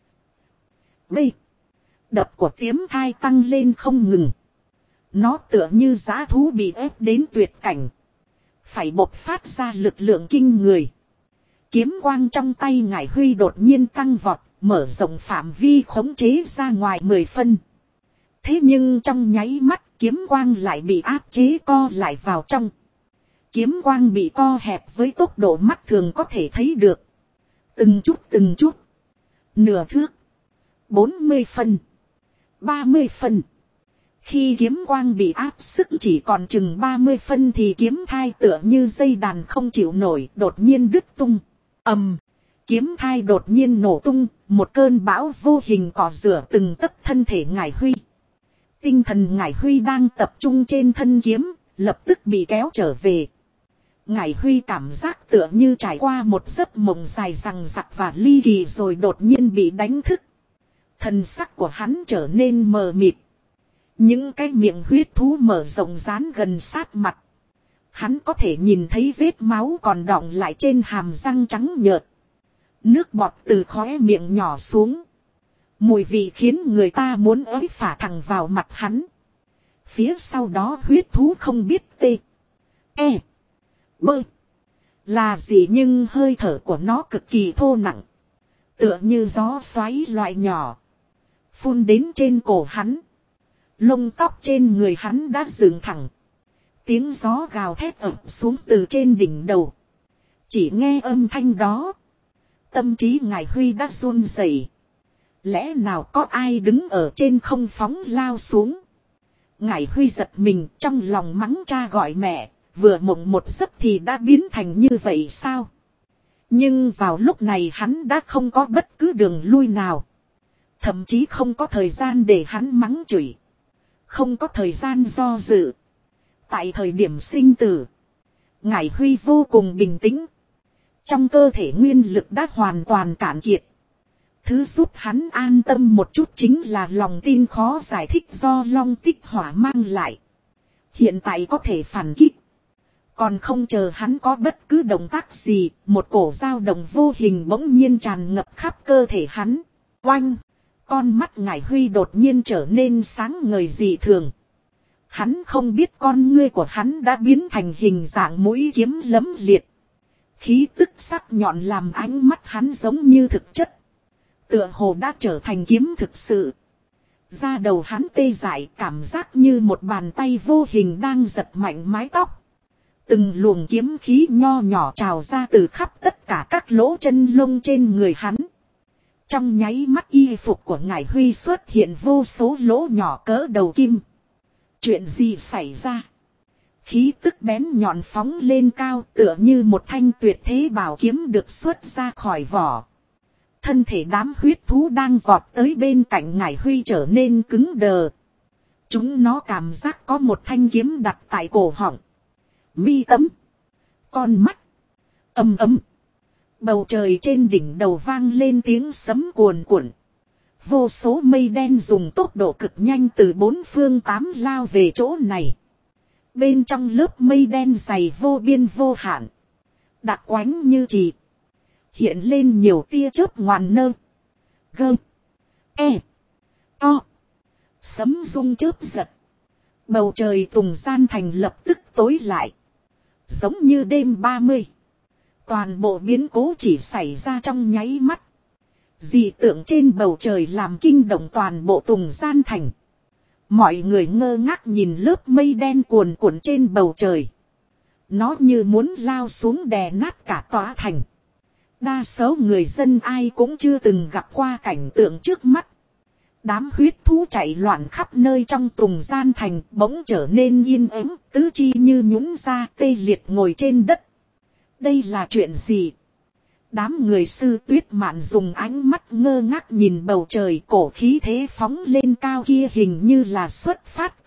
B. Đập của tiếm thai tăng lên không ngừng. Nó tựa như dã thú bị ép đến tuyệt cảnh, phải bộc phát ra lực lượng kinh người. Kiếm quang trong tay Ngải Huy đột nhiên tăng vọt, mở rộng phạm vi khống chế ra ngoài 10 phân. Thế nhưng trong nháy mắt kiếm quang lại bị áp chế co lại vào trong. Kiếm quang bị co hẹp với tốc độ mắt thường có thể thấy được. Từng chút. Nửa thước. 40 phân. 30 phân. Khi kiếm quang bị áp sức chỉ còn chừng 30 phân thì kiếm thai tựa như dây đàn không chịu nổi, đột nhiên đứt tung. Ầm. Kiếm thai đột nhiên nổ tung, một cơn bão vô hình cỏ rửa từng tấc thân thể Ngải Huy. Tinh thần Ngải Huy đang tập trung trên thân kiếm, lập tức bị kéo trở về. Ngải Huy cảm giác tựa như trải qua một giấc mộng dài dằng dặc và ly kỳ rồi đột nhiên bị đánh thức. Thần sắc của hắn trở nên mờ mịt. Những cái miệng huyết thú mở rộng dán gần sát mặt. Hắn có thể nhìn thấy vết máu còn đọng lại trên hàm răng trắng nhợt. Nước bọt từ khóe miệng nhỏ xuống. Mùi vị khiến người ta muốn ới phả thẳng vào mặt hắn. Phía sau đó huyết thú không biết tê. E. Bơ. Là gì nhưng hơi thở của nó cực kỳ thô nặng. Tựa như gió xoáy loại nhỏ. Phun đến trên cổ hắn. Lông tóc trên người hắn đã dựng thẳng. Tiếng gió gào thét ập xuống từ trên đỉnh đầu. Chỉ nghe âm thanh đó. Tâm trí Ngải Huy đã run rẩy. Lẽ nào có ai đứng ở trên không phóng lao xuống. Ngải Huy giật mình trong lòng mắng cha gọi mẹ. Vừa mộng một giấc thì đã biến thành như vậy sao? Nhưng vào lúc này hắn đã không có bất cứ đường lui nào. Thậm chí không có thời gian để hắn mắng chửi. Không có thời gian do dự. Tại thời điểm sinh tử, Ngải Huy vô cùng bình tĩnh. Trong cơ thể nguyên lực đã hoàn toàn cạn kiệt. Thứ giúp hắn an tâm một chút chính là lòng tin khó giải thích do Long Tích Hỏa mang lại. Hiện tại có thể phản kích. Còn không chờ hắn có bất cứ động tác gì, một cổ dao động vô hình bỗng nhiên tràn ngập khắp cơ thể hắn. Oanh! Con mắt Ngải Huy đột nhiên trở nên sáng ngời dị thường. Hắn không biết con ngươi của hắn đã biến thành hình dạng mũi kiếm lấm liệt. Khí tức sắc nhọn làm ánh mắt hắn giống như thực chất. Tựa hồ đã trở thành kiếm thực sự. Da đầu hắn tê dại cảm giác như một bàn tay vô hình đang giật mạnh mái tóc. Từng luồng kiếm khí nho nhỏ trào ra từ khắp tất cả các lỗ chân lông trên người hắn. Trong nháy mắt y phục của Ngải Huy xuất hiện vô số lỗ nhỏ cỡ đầu kim. Chuyện gì xảy ra? Khí tức bén nhọn phóng lên cao tựa như một thanh tuyệt thế bảo kiếm được xuất ra khỏi vỏ. Thân thể đám huyết thú đang vọt tới bên cạnh Ngải Huy trở nên cứng đờ. Chúng nó cảm giác có một thanh kiếm đặt tại cổ họng. Mi tâm. Con mắt. Ầm ầm. Bầu trời trên đỉnh đầu vang lên tiếng sấm cuồn cuộn. Vô số mây đen dùng tốc độ cực nhanh từ bốn phương tám lao về chỗ này. Bên trong lớp mây đen dày vô biên vô hạn. Đặc quánh như chì. Hiện lên nhiều tia chớp ngoằn nơ. Gơ. E. To. Sấm rung chớp giật. Bầu trời Tùng Gian Thành lập tức tối lại. Giống như đêm 30. Toàn bộ biến cố chỉ xảy ra trong nháy mắt. Dị tượng trên bầu trời làm kinh động toàn bộ Tùng Gian Thành. Mọi người ngơ ngác nhìn lớp mây đen cuồn cuộn trên bầu trời. Nó như muốn lao xuống đè nát cả tòa thành. Đa số người dân ai cũng chưa từng gặp qua cảnh tượng trước mắt. Đám huyết thú chạy loạn khắp nơi trong Tùng Gian Thành bỗng trở nên yên ắng, tứ chi như nhũn ra tê liệt ngồi trên đất. Đây là chuyện gì? Đám người Sư Tuyết Mạn dùng ánh mắt ngơ ngác nhìn bầu trời, cổ khí thế phóng lên cao kia hình như là xuất phát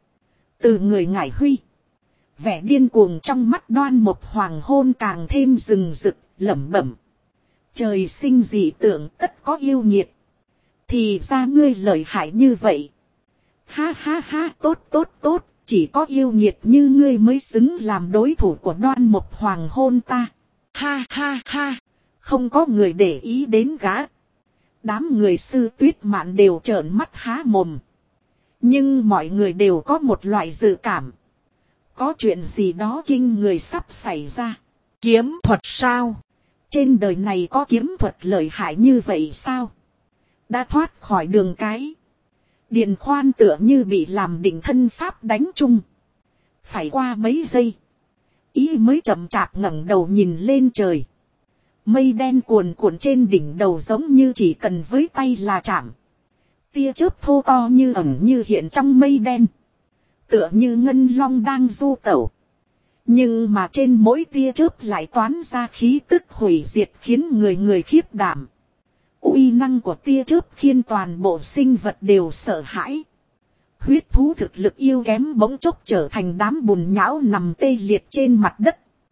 từ người Ngải Huy. Vẻ điên cuồng trong mắt Đoan Mộc Hoàng hôn càng thêm rừng rực, lẩm bẩm. Trời sinh dị tượng tất có yêu nghiệt. Thì ra ngươi lợi hại như vậy. Ha ha ha, tốt, chỉ có yêu nghiệt như ngươi mới xứng làm đối thủ của Đoan Mộc Hoàng hôn ta. Ha ha ha, không có người để ý đến gã. Đám người Sư Tuyết Mạn đều trợn mắt há mồm. Nhưng mọi người đều có một loại dự cảm. Có chuyện gì đó kinh người sắp xảy ra. Kiếm thuật sao? Trên đời này có kiếm thuật lợi hại như vậy sao? Đã thoát khỏi đường cái. Điền Khoan tựa như bị làm định thân pháp đánh chung. Phải qua mấy giây. Ý mới chậm chạp ngẩng đầu nhìn lên trời. Mây đen cuồn cuộn trên đỉnh đầu giống như chỉ cần với tay là chạm. Tia chớp thô to như ẩn như hiện trong mây đen. Tựa như ngân long đang du tẩu. Nhưng mà trên mỗi tia chớp lại toán ra khí tức hủy diệt khiến người khiếp đảm. Uy năng của tia chớp khiến toàn bộ sinh vật đều sợ hãi. Huyết thú thực lực yêu kém bỗng chốc trở thành đám bùn nhão nằm tê liệt trên mặt đất.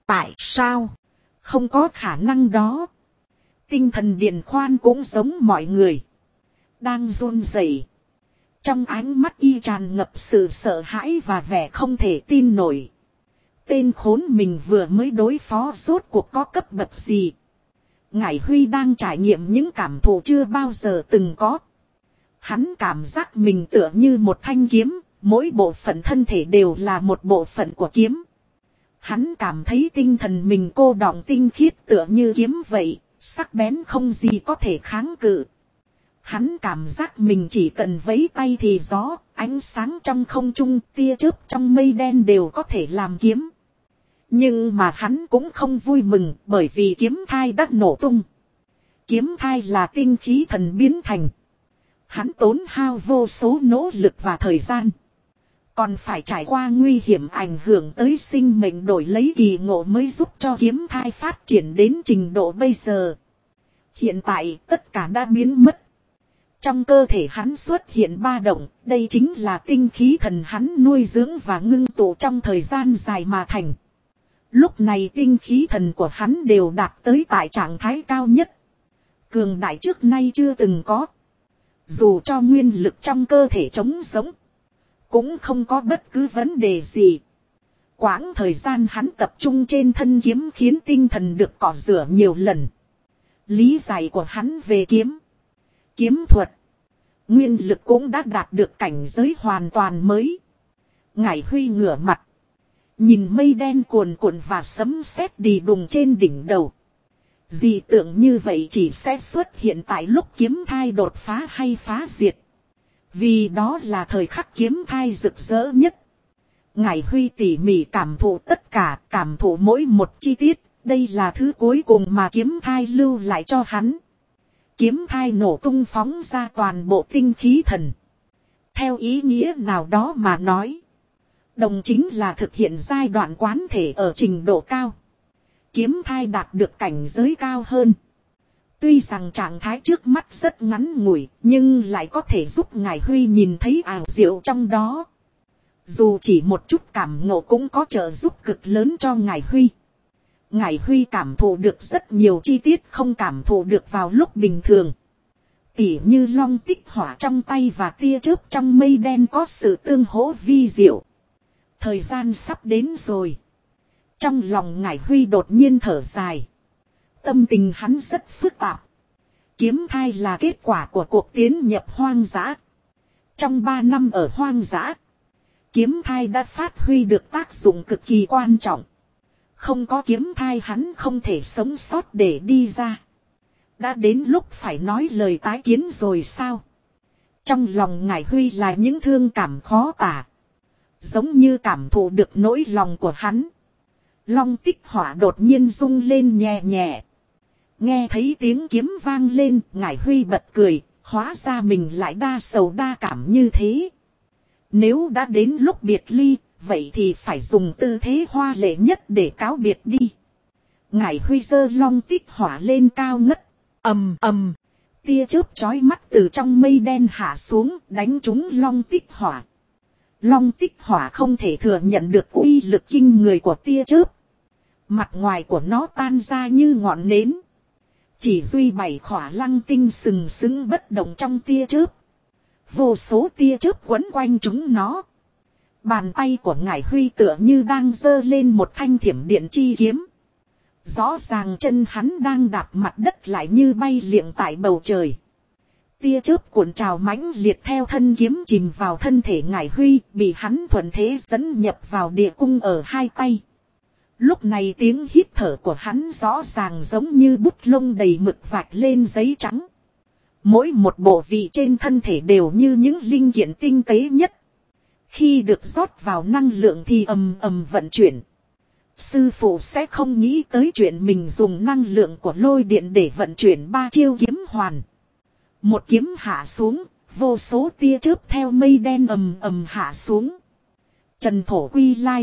Tại sao? Không có khả năng đó. Tinh thần Điền Khoan cũng giống mọi người. Đang run rẩy. Trong ánh mắt y tràn ngập sự sợ hãi và vẻ không thể tin nổi. Tên khốn mình vừa mới đối phó rốt cuộc có cấp bậc gì. Ngải Huy đang trải nghiệm những cảm thụ chưa bao giờ từng có. Hắn cảm giác mình tựa như một thanh kiếm, mỗi bộ phận thân thể đều là một bộ phận của kiếm. Hắn cảm thấy tinh thần mình cô đọng tinh khiết tựa như kiếm vậy, sắc bén không gì có thể kháng cự. Hắn cảm giác mình chỉ cần vẫy tay thì gió, ánh sáng trong không trung, tia chớp trong mây đen đều có thể làm kiếm. Nhưng mà hắn cũng không vui mừng bởi vì kiếm thai đã nổ tung. Kiếm thai là tinh khí thần biến thành. Hắn tốn hao vô số nỗ lực và thời gian. Còn phải trải qua nguy hiểm ảnh hưởng tới sinh mệnh đổi lấy kỳ ngộ mới giúp cho kiếm thai phát triển đến trình độ bây giờ. Hiện tại tất cả đã biến mất. Trong cơ thể hắn xuất hiện ba động, đây chính là tinh khí thần hắn nuôi dưỡng và ngưng tụ trong thời gian dài mà thành. Lúc này tinh khí thần của hắn đều đạt tới tại trạng thái cao nhất. Cường đại trước nay chưa từng có. Dù cho nguyên lực trong cơ thể trống sống, cũng không có bất cứ vấn đề gì. Quãng thời gian hắn tập trung trên thân kiếm khiến tinh thần được cọ rửa nhiều lần. Lý giải của hắn về kiếm thuật, nguyên lực cũng đã đạt được cảnh giới hoàn toàn mới. Ngải Huy ngửa mặt, nhìn mây đen cuồn cuộn và sấm sét đi đùng trên đỉnh đầu. Dị tượng như vậy chỉ sẽ xuất hiện tại lúc kiếm thai đột phá hay phá diệt. Vì đó là thời khắc kiếm thai rực rỡ nhất. Ngải Huy tỉ mỉ cảm thụ tất cả, cảm thụ mỗi một chi tiết. Đây là thứ cuối cùng mà kiếm thai lưu lại cho hắn. Kiếm thai nổ tung phóng ra toàn bộ tinh khí thần. Theo ý nghĩa nào đó mà nói, đồng chính là thực hiện giai đoạn quán thể ở trình độ cao. Kiếm thai đạt được cảnh giới cao hơn. Tuy rằng trạng thái trước mắt rất ngắn ngủi, nhưng lại có thể giúp Ngải Huy nhìn thấy ảo diệu trong đó. Dù chỉ một chút cảm ngộ cũng có trợ giúp cực lớn cho Ngải Huy. Ngải Huy cảm thụ được rất nhiều chi tiết không cảm thụ được vào lúc bình thường. Tỉ như long tích hỏa trong tay và tia chớp trong mây đen có sự tương hỗ vi diệu. Thời gian sắp đến rồi. Trong lòng Ngải Huy đột nhiên thở dài. Tâm tình hắn rất phức tạp. Kiếm thai là kết quả của cuộc tiến nhập hoang dã. Trong 3 năm ở hoang dã, kiếm thai đã phát huy được tác dụng cực kỳ quan trọng. Không có kiếm thai hắn không thể sống sót để đi ra. Đã đến lúc phải nói lời tái kiến rồi sao? Trong lòng Ngải Huy là những thương cảm khó tả. Giống như cảm thụ được nỗi lòng của hắn. Long tích hỏa đột nhiên rung lên nhẹ nhẹ. Nghe thấy tiếng kiếm vang lên, Ngải Huy bật cười, hóa ra mình lại đa sầu đa cảm như thế. Nếu đã đến lúc biệt ly, vậy thì phải dùng tư thế hoa lệ nhất để cáo biệt đi. Ngải Huy giơ long tích hỏa lên cao ngất. Ầm ầm, tia chớp chói mắt từ trong mây đen hạ xuống, đánh trúng long tích hỏa. Long tích hỏa không thể thừa nhận được uy lực kinh người của tia chớp. Mặt ngoài của nó tan ra như ngọn nến. Chỉ duy 7 khỏa lăng tinh sừng sững bất động trong tia chớp. Vô số tia chớp quấn quanh chúng nó. Bàn tay của Ngải Huy tựa như đang giơ lên một thanh thiểm điện chi kiếm. Rõ ràng chân hắn đang đạp mặt đất lại như bay liệng tại bầu trời. Tia chớp cuộn trào mãnh liệt theo thân kiếm chìm vào thân thể Ngải Huy, bị hắn thuận thế dẫn nhập vào địa cung ở hai tay. Lúc này tiếng hít thở của hắn rõ ràng giống như bút lông đầy mực vạch lên giấy trắng. Mỗi một bộ vị trên thân thể đều như những linh kiện tinh tế nhất. Khi được rót vào năng lượng thì ầm ầm vận chuyển. Sư phụ sẽ không nghĩ tới chuyện mình dùng năng lượng của lôi điện để vận chuyển 3 chiêu kiếm hoàn. Một kiếm hạ xuống, vô số tia chớp theo mây đen ầm ầm hạ xuống. Trần Thổ Quy Lai.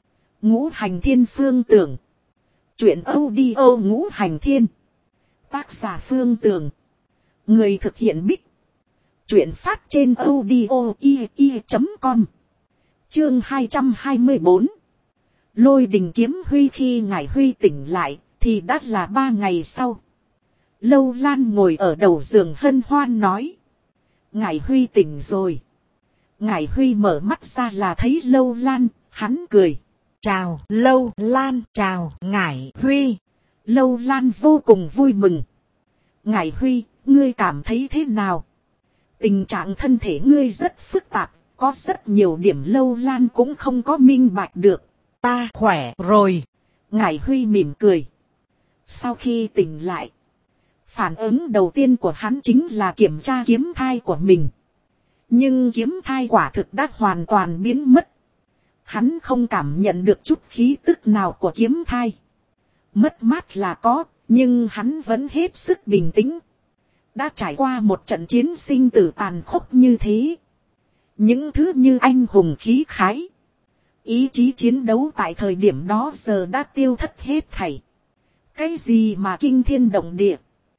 Ngũ Hành Thiên Phương Tưởng. Chuyện audio Ngũ Hành Thiên. Tác giả Phương Tưởng. Người thực hiện Bích. Chuyện phát trên audio.com. Chương 224. Lôi đình kiếm huy khi Ngải Huy tỉnh lại thì đã là 3 ngày sau. Lâu Lan ngồi ở đầu giường hân hoan nói. Ngải Huy tỉnh rồi. Ngải Huy mở mắt ra là thấy Lâu Lan, hắn cười. Chào Lâu Lan, chào Ngải Huy. Lâu Lan vô cùng vui mừng. Ngải Huy, ngươi cảm thấy thế nào? Tình trạng thân thể ngươi rất phức tạp, có rất nhiều điểm Lâu Lan cũng không có minh bạch được. Ta khỏe rồi. Ngải Huy mỉm cười. Sau khi tỉnh lại, phản ứng đầu tiên của hắn chính là kiểm tra kiếm thai của mình. Nhưng kiếm thai quả thực đã hoàn toàn biến mất. Hắn không cảm nhận được chút khí tức nào của kiếm thai. Mất mát là có, nhưng hắn vẫn hết sức bình tĩnh. Đã trải qua một trận chiến sinh tử tàn khốc như thế. Những thứ như anh hùng khí khái, ý chí chiến đấu tại thời điểm đó giờ đã tiêu thất hết thảy. Cái gì mà kinh thiên động địa,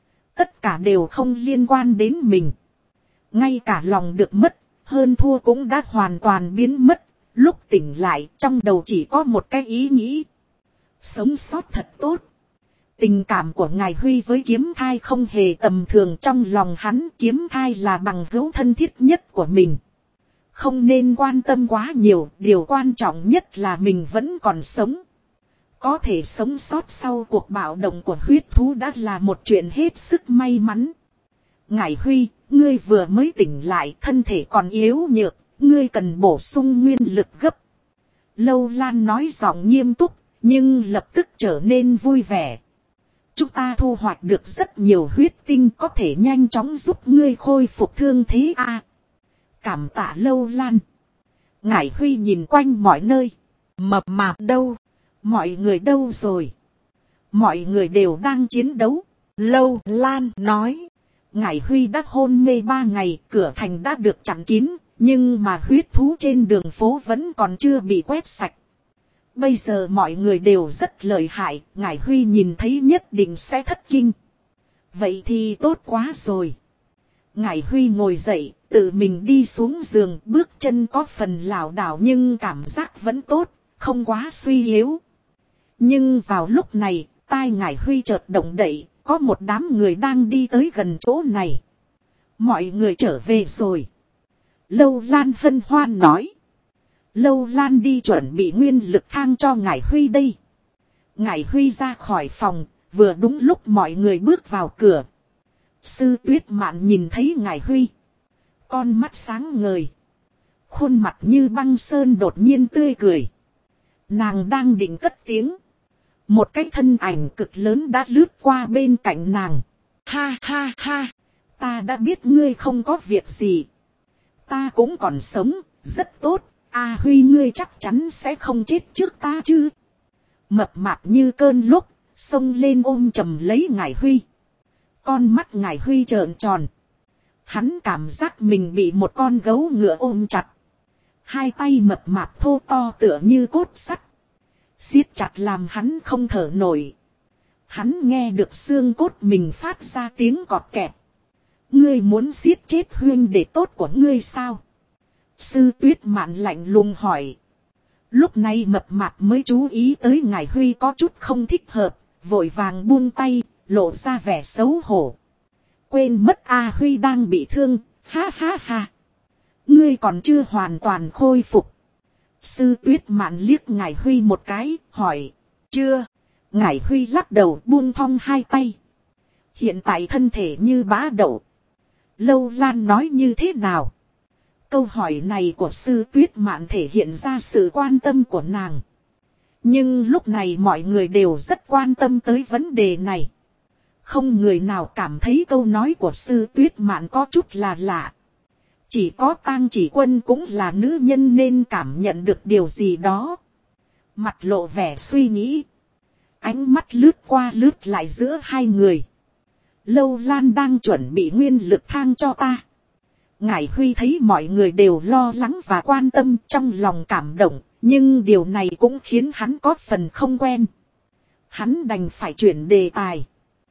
tất cả đều không liên quan đến mình. Ngay cả lòng được mất, hơn thua cũng đã hoàn toàn biến mất. Lúc tỉnh lại trong đầu chỉ có một cái ý nghĩ. Sống sót thật tốt. Tình cảm của Ngải Huy với kiếm thai không hề tầm thường, trong lòng hắn kiếm thai là bằng hữu thân thiết nhất của mình. Không nên quan tâm quá nhiều, điều quan trọng nhất là mình vẫn còn sống. Có thể sống sót sau cuộc bạo động của huyết thú đã là một chuyện hết sức may mắn. Ngải Huy, ngươi vừa mới tỉnh lại, thân thể còn yếu nhược, ngươi cần bổ sung nguyên lực gấp. Lâu Lan nói giọng nghiêm túc, nhưng lập tức trở nên vui vẻ. Chúng ta thu hoạch được rất nhiều huyết tinh, có thể nhanh chóng giúp ngươi khôi phục thương thế a. Cảm tạ Lâu Lan. Ngải Huy nhìn quanh mọi nơi. Mập mạp đâu? Mọi người đâu rồi? Mọi người đều đang chiến đấu. Lâu Lan nói. Ngải Huy đã hôn mê 3 ngày, cửa thành đã được chặn kín, nhưng mà huyết thú trên đường phố vẫn còn chưa bị quét sạch. Bây giờ mọi người đều rất lợi hại, Ngải Huy nhìn thấy nhất định sẽ thất kinh. Vậy thì tốt quá rồi. Ngải Huy ngồi dậy, tự mình đi xuống giường, bước chân có phần lảo đảo nhưng cảm giác vẫn tốt, không quá suy yếu. Nhưng vào lúc này, tai Ngải Huy chợt động đậy, có một đám người đang đi tới gần chỗ này. Mọi người trở về rồi. Lâu Lan hân hoan nói. Lâu Lan đi chuẩn bị nguyên lực thang cho Ngải Huy đây. Ngải Huy ra khỏi phòng, vừa đúng lúc mọi người bước vào cửa. Sư Tuyết Mạn nhìn thấy Ngải Huy, con mắt sáng ngời, khuôn mặt như băng sơn đột nhiên tươi cười. Nàng đang định cất tiếng, một cái thân ảnh cực lớn đã lướt qua bên cạnh nàng. Ha ha ha, ta đã biết ngươi không có việc gì. Ta cũng còn sống, rất tốt. A Huy, ngươi chắc chắn sẽ không chết trước ta chứ. Mập mạp như cơn lốc, xông lên ôm chầm lấy Ngải Huy. Con mắt Ngải Huy trợn tròn. Hắn cảm giác mình bị một con gấu ngựa ôm chặt. Hai tay mập mạp thô to tựa như cốt sắt, siết chặt làm hắn không thở nổi. Hắn nghe được xương cốt mình phát ra tiếng cọt kẹt. Ngươi muốn siết chết huynh đệ tốt của ngươi sao? Sư Tuyết Mạn lạnh lùng hỏi. Lúc này mập mạp mới chú ý tới Ngải Huy có chút không thích hợp, vội vàng buông tay, lộ ra vẻ xấu hổ. Quên mất A Huy đang bị thương, ha ha ha. Ngươi còn chưa hoàn toàn khôi phục. Sư Tuyết Mạn liếc Ngải Huy một cái, hỏi. Chưa. Ngải Huy lắc đầu buông thong hai tay. Hiện tại thân thể như bã đậu. Lâu Lan nói như thế nào? Câu hỏi này của Sư Tuyết Mạn thể hiện ra sự quan tâm của nàng. Nhưng lúc này mọi người đều rất quan tâm tới vấn đề này. Không người nào cảm thấy câu nói của Sư Tuyết Mạn có chút là lạ. Chỉ có Tang Chỉ Quân cũng là nữ nhân nên cảm nhận được điều gì đó. Mặt lộ vẻ suy nghĩ. Ánh mắt lướt qua lướt lại giữa hai người. Lâu Lan đang chuẩn bị nguyên lực thang cho ta. Ngải Huy thấy mọi người đều lo lắng và quan tâm, trong lòng cảm động, nhưng điều này cũng khiến hắn có phần không quen. Hắn đành phải chuyển đề tài.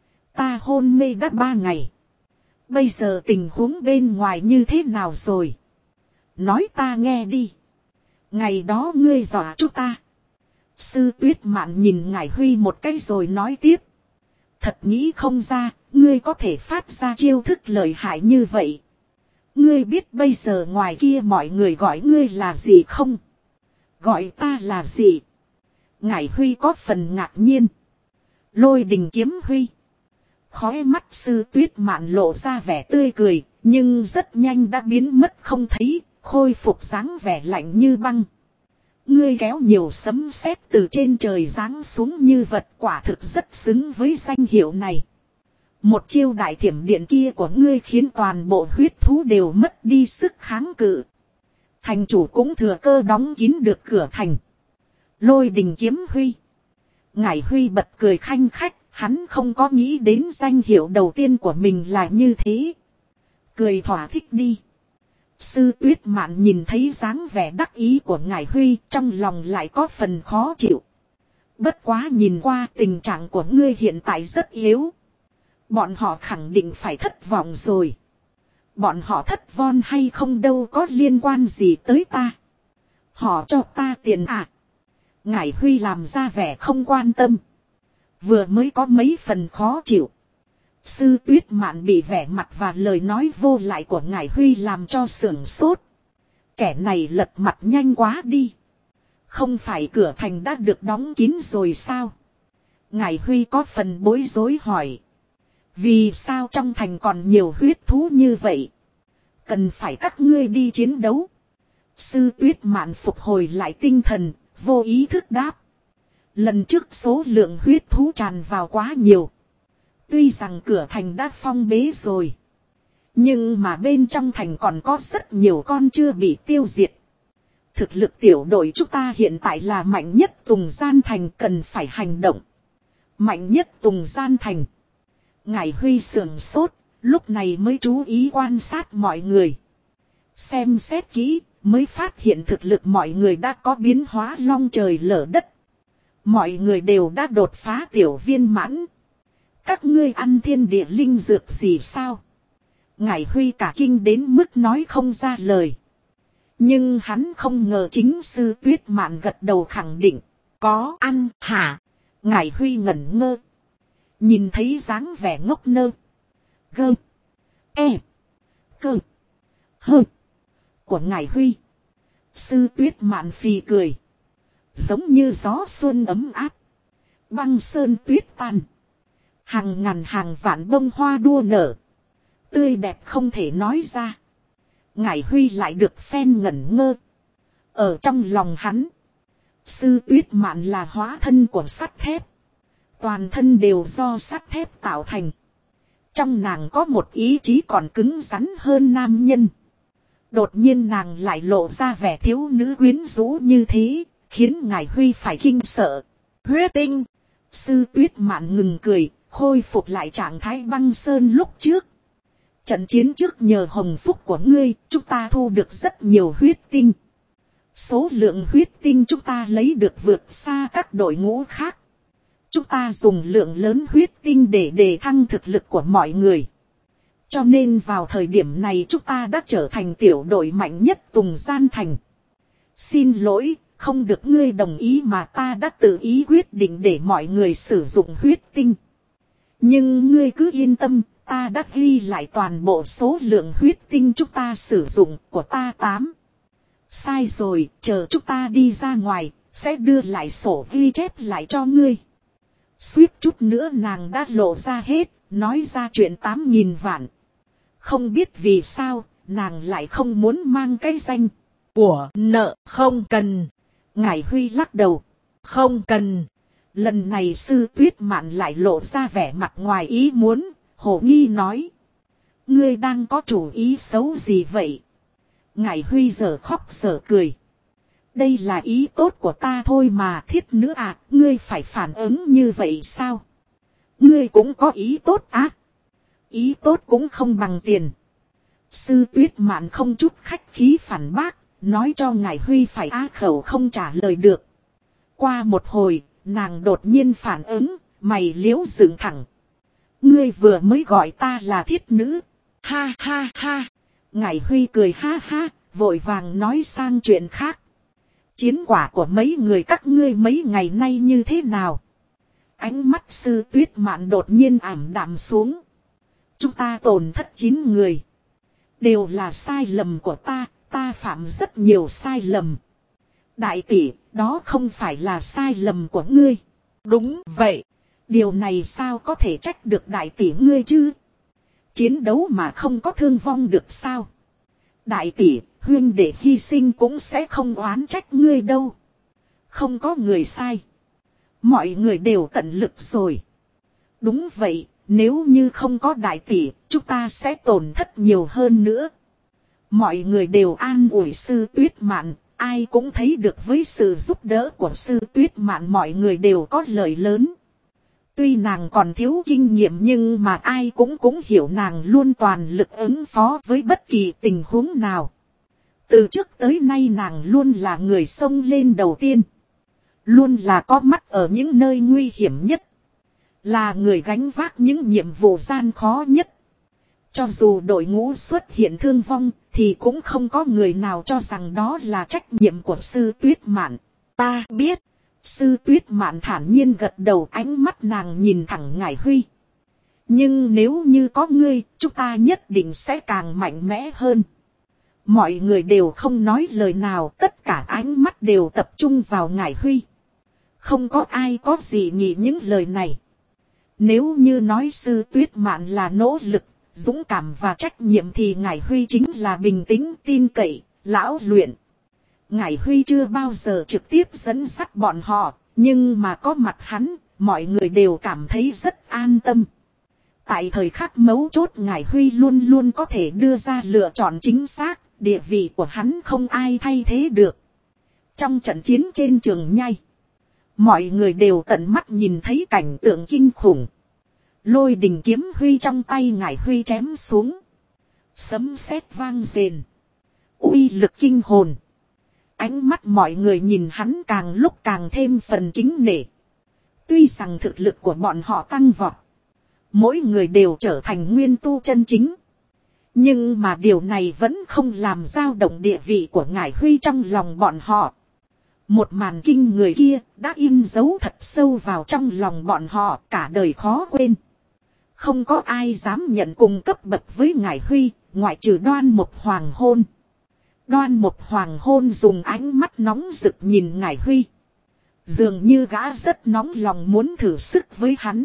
Ta hôn mê đã 3 ngày. Bây giờ tình huống bên ngoài như thế nào rồi? Nói ta nghe đi. Ngày đó ngươi dọa chúng ta. Sư Tuyết Mạn nhìn Ngải Huy một cái rồi nói tiếp. Thật nghĩ không ra, ngươi có thể phát ra chiêu thức lợi hại như vậy. Ngươi biết bây giờ ngoài kia mọi người gọi ngươi là gì không? Gọi ta là gì? Ngải Huy có phần ngạc nhiên. Lôi Đình Kiếm Huy. Khóe mắt Sư Tuyết Mạn lộ ra vẻ tươi cười, nhưng rất nhanh đã biến mất không thấy, khôi phục dáng vẻ lạnh như băng. Ngươi kéo nhiều sấm sét từ trên trời giáng xuống như vật, quả thực rất xứng với danh hiệu này. Một chiêu đại thiểm điện kia của ngươi khiến toàn bộ huyết thú đều mất đi sức kháng cự. Thành chủ cũng thừa cơ đóng kín được cửa thành. Lôi Đình Kiếm Huy. Ngải Huy bật cười khanh khách, hắn không có nghĩ đến danh hiệu đầu tiên của mình là như thế. Cười thỏa thích đi. Sư Tuyết Mạn nhìn thấy dáng vẻ đắc ý của Ngải Huy, trong lòng lại có phần khó chịu. Bất quá nhìn qua tình trạng của ngươi hiện tại rất yếu. Bọn họ khẳng định phải thất vọng rồi. Bọn họ thất vọng hay không đâu có liên quan gì tới ta. Họ cho ta tiền à? Ngải Huy làm ra vẻ không quan tâm. Vừa mới có mấy phần khó chịu. Sư Tuyết Mạn bị vẻ mặt và lời nói vô lại của Ngải Huy làm cho sửng sốt. Kẻ này lật mặt nhanh quá đi. Không phải cửa thành đã được đóng kín rồi sao? Ngải Huy có phần bối rối hỏi. Vì sao trong thành còn nhiều huyết thú như vậy? Cần phải các ngươi đi chiến đấu. Sư Tuyết Mạn phục hồi lại tinh thần, vô ý thức đáp. Lần trước số lượng huyết thú tràn vào quá nhiều. Tuy rằng cửa thành đã phong bế rồi. Nhưng mà bên trong thành còn có rất nhiều con chưa bị tiêu diệt. Thực lực tiểu đội chúng ta hiện tại là mạnh nhất Tùng Gian Thành, cần phải hành động. Mạnh nhất Tùng Gian Thành. Ngải Huy sườn sốt, lúc này mới chú ý quan sát mọi người. Xem xét kỹ, mới phát hiện thực lực mọi người đã có biến hóa long trời lở đất. Mọi người đều đã đột phá tiểu viên mãn. Các ngươi ăn thiên địa linh dược gì sao? Ngải Huy cả kinh đến mức nói không ra lời. Nhưng hắn không ngờ chính Sư Tuyết Mạn gật đầu khẳng định. Có ăn hả? Ngải Huy ngẩn ngơ. Nhìn thấy dáng vẻ ngốc nơ. Gơ. E. Cơ. Hơ. Của Ngải Huy. Sư Tuyết Mạn phì cười. Giống như gió xuân ấm áp. Băng sơn tuyết tan. Hàng ngàn hàng vạn bông hoa đua nở. Tươi đẹp không thể nói ra. Ngải Huy lại được phen ngẩn ngơ. Ở trong lòng hắn. Sư Tuyết Mạn là hóa thân của sắt thép. Toàn thân đều do sắt thép tạo thành. Trong nàng có một ý chí còn cứng rắn hơn nam nhân. Đột nhiên nàng lại lộ ra vẻ thiếu nữ quyến rũ như thế, khiến Ngải Huy phải kinh sợ. Huyết tinh. Sư Tuyết Mạn ngừng cười, khôi phục lại trạng thái băng sơn lúc trước. Trận chiến trước nhờ hồng phúc của ngươi, chúng ta thu được rất nhiều huyết tinh. Số lượng huyết tinh chúng ta lấy được vượt xa các đội ngũ khác. Chúng ta dùng lượng lớn huyết tinh để đề thăng thực lực của mọi người. Cho nên vào thời điểm này chúng ta đã trở thành tiểu đội mạnh nhất Tùng Gian Thành. Xin lỗi, không được ngươi đồng ý mà ta đã tự ý quyết định để mọi người sử dụng huyết tinh. Nhưng ngươi cứ yên tâm, ta đã ghi lại toàn bộ số lượng huyết tinh chúng ta sử dụng của ta 8. Sai rồi, chờ chúng ta đi ra ngoài, sẽ đưa lại sổ ghi chép lại cho ngươi. Suýt chút nữa nàng đã lộ ra hết, nói ra chuyện 8.000 vạn. Không biết vì sao, nàng lại không muốn mang cái danh của nợ. Không cần. Ngải Huy lắc đầu. Không cần. Lần này Sư Tuyết Mạn lại lộ ra vẻ mặt ngoài ý muốn, hồ nghi nói. Ngươi đang có chủ ý xấu gì vậy? Ngải Huy giờ khóc giờ cười. Đây là ý tốt của ta thôi mà, thiết nữ à, ngươi phải phản ứng như vậy sao? Ngươi cũng có ý tốt á? Ý tốt cũng không bằng tiền. Sư Tuyết Mạn không chút khách khí phản bác, nói cho Ngải Huy phải á khẩu không trả lời được. Qua một hồi, nàng đột nhiên phản ứng, mày liễu dựng thẳng. Ngươi vừa mới gọi ta là thiết nữ. Ha ha ha. Ngải Huy cười ha ha, vội vàng nói sang chuyện khác. Chiến quả của mấy người các ngươi mấy ngày nay như thế nào? Ánh mắt Sư Tuyết Mạn đột nhiên ảm đạm xuống. Chúng ta tổn thất 9 người. Đều là sai lầm của ta phạm rất nhiều sai lầm. Đại tỷ, đó không phải là sai lầm của ngươi. Đúng vậy. Điều này sao có thể trách được đại tỷ ngươi chứ? Chiến đấu mà không có thương vong được sao? Đại tỷ, huynh đệ hy sinh cũng sẽ không oán trách ngươi đâu. Không có người sai. Mọi người đều tận lực rồi. Đúng vậy, nếu như không có đại tỷ, chúng ta sẽ tổn thất nhiều hơn nữa. Mọi người đều an ủi Sư Tuyết Mạn, ai cũng thấy được với sự giúp đỡ của Sư Tuyết Mạn mọi người đều có lợi lớn. Tuy nàng còn thiếu kinh nghiệm nhưng mà ai cũng hiểu nàng luôn toàn lực ứng phó với bất kỳ tình huống nào. Từ trước tới nay nàng luôn là người xông lên đầu tiên. Luôn là có mắt ở những nơi nguy hiểm nhất. Là người gánh vác những nhiệm vụ gian khó nhất. Cho dù đội ngũ xuất hiện thương vong thì cũng không có người nào cho rằng đó là trách nhiệm của Sư Tuyết Mạn. Ta biết. Sư Tuyết Mạn thản nhiên gật đầu, ánh mắt nàng nhìn thẳng Ngải Huy. Nhưng nếu như có ngươi, chúng ta nhất định sẽ càng mạnh mẽ hơn. Mọi người đều không nói lời nào, tất cả ánh mắt đều tập trung vào Ngải Huy. Không có ai có gì nghĩ những lời này. Nếu như nói Sư Tuyết Mạn là nỗ lực, dũng cảm và trách nhiệm thì Ngải Huy chính là bình tĩnh, tin cậy, lão luyện. Ngải Huy chưa bao giờ trực tiếp dẫn dắt bọn họ, nhưng mà có mặt hắn, mọi người đều cảm thấy rất an tâm. Tại thời khắc mấu chốt Ngải Huy luôn luôn có thể đưa ra lựa chọn chính xác, địa vị của hắn không ai thay thế được. Trong trận chiến trên trường nhai, mọi người đều tận mắt nhìn thấy cảnh tượng kinh khủng. Lôi đình kiếm huy trong tay Ngải Huy chém xuống. Sấm sét vang rền. Uy lực kinh hồn. Ánh mắt mọi người nhìn hắn càng lúc càng thêm phần kính nể. Tuy rằng thực lực của bọn họ tăng vọt. Mỗi người đều trở thành nguyên tu chân chính. Nhưng mà điều này vẫn không làm dao động địa vị của Ngải Huy trong lòng bọn họ. Một màn kinh người kia đã in dấu thật sâu vào trong lòng bọn họ, cả đời khó quên. Không có ai dám nhận cùng cấp bậc với Ngải Huy, ngoại trừ Đoan Mục Hoàng Hôn. Đoan Mục Hoàng Hôn dùng ánh mắt nóng rực nhìn Ngải Huy. Dường như gã rất nóng lòng muốn thử sức với hắn.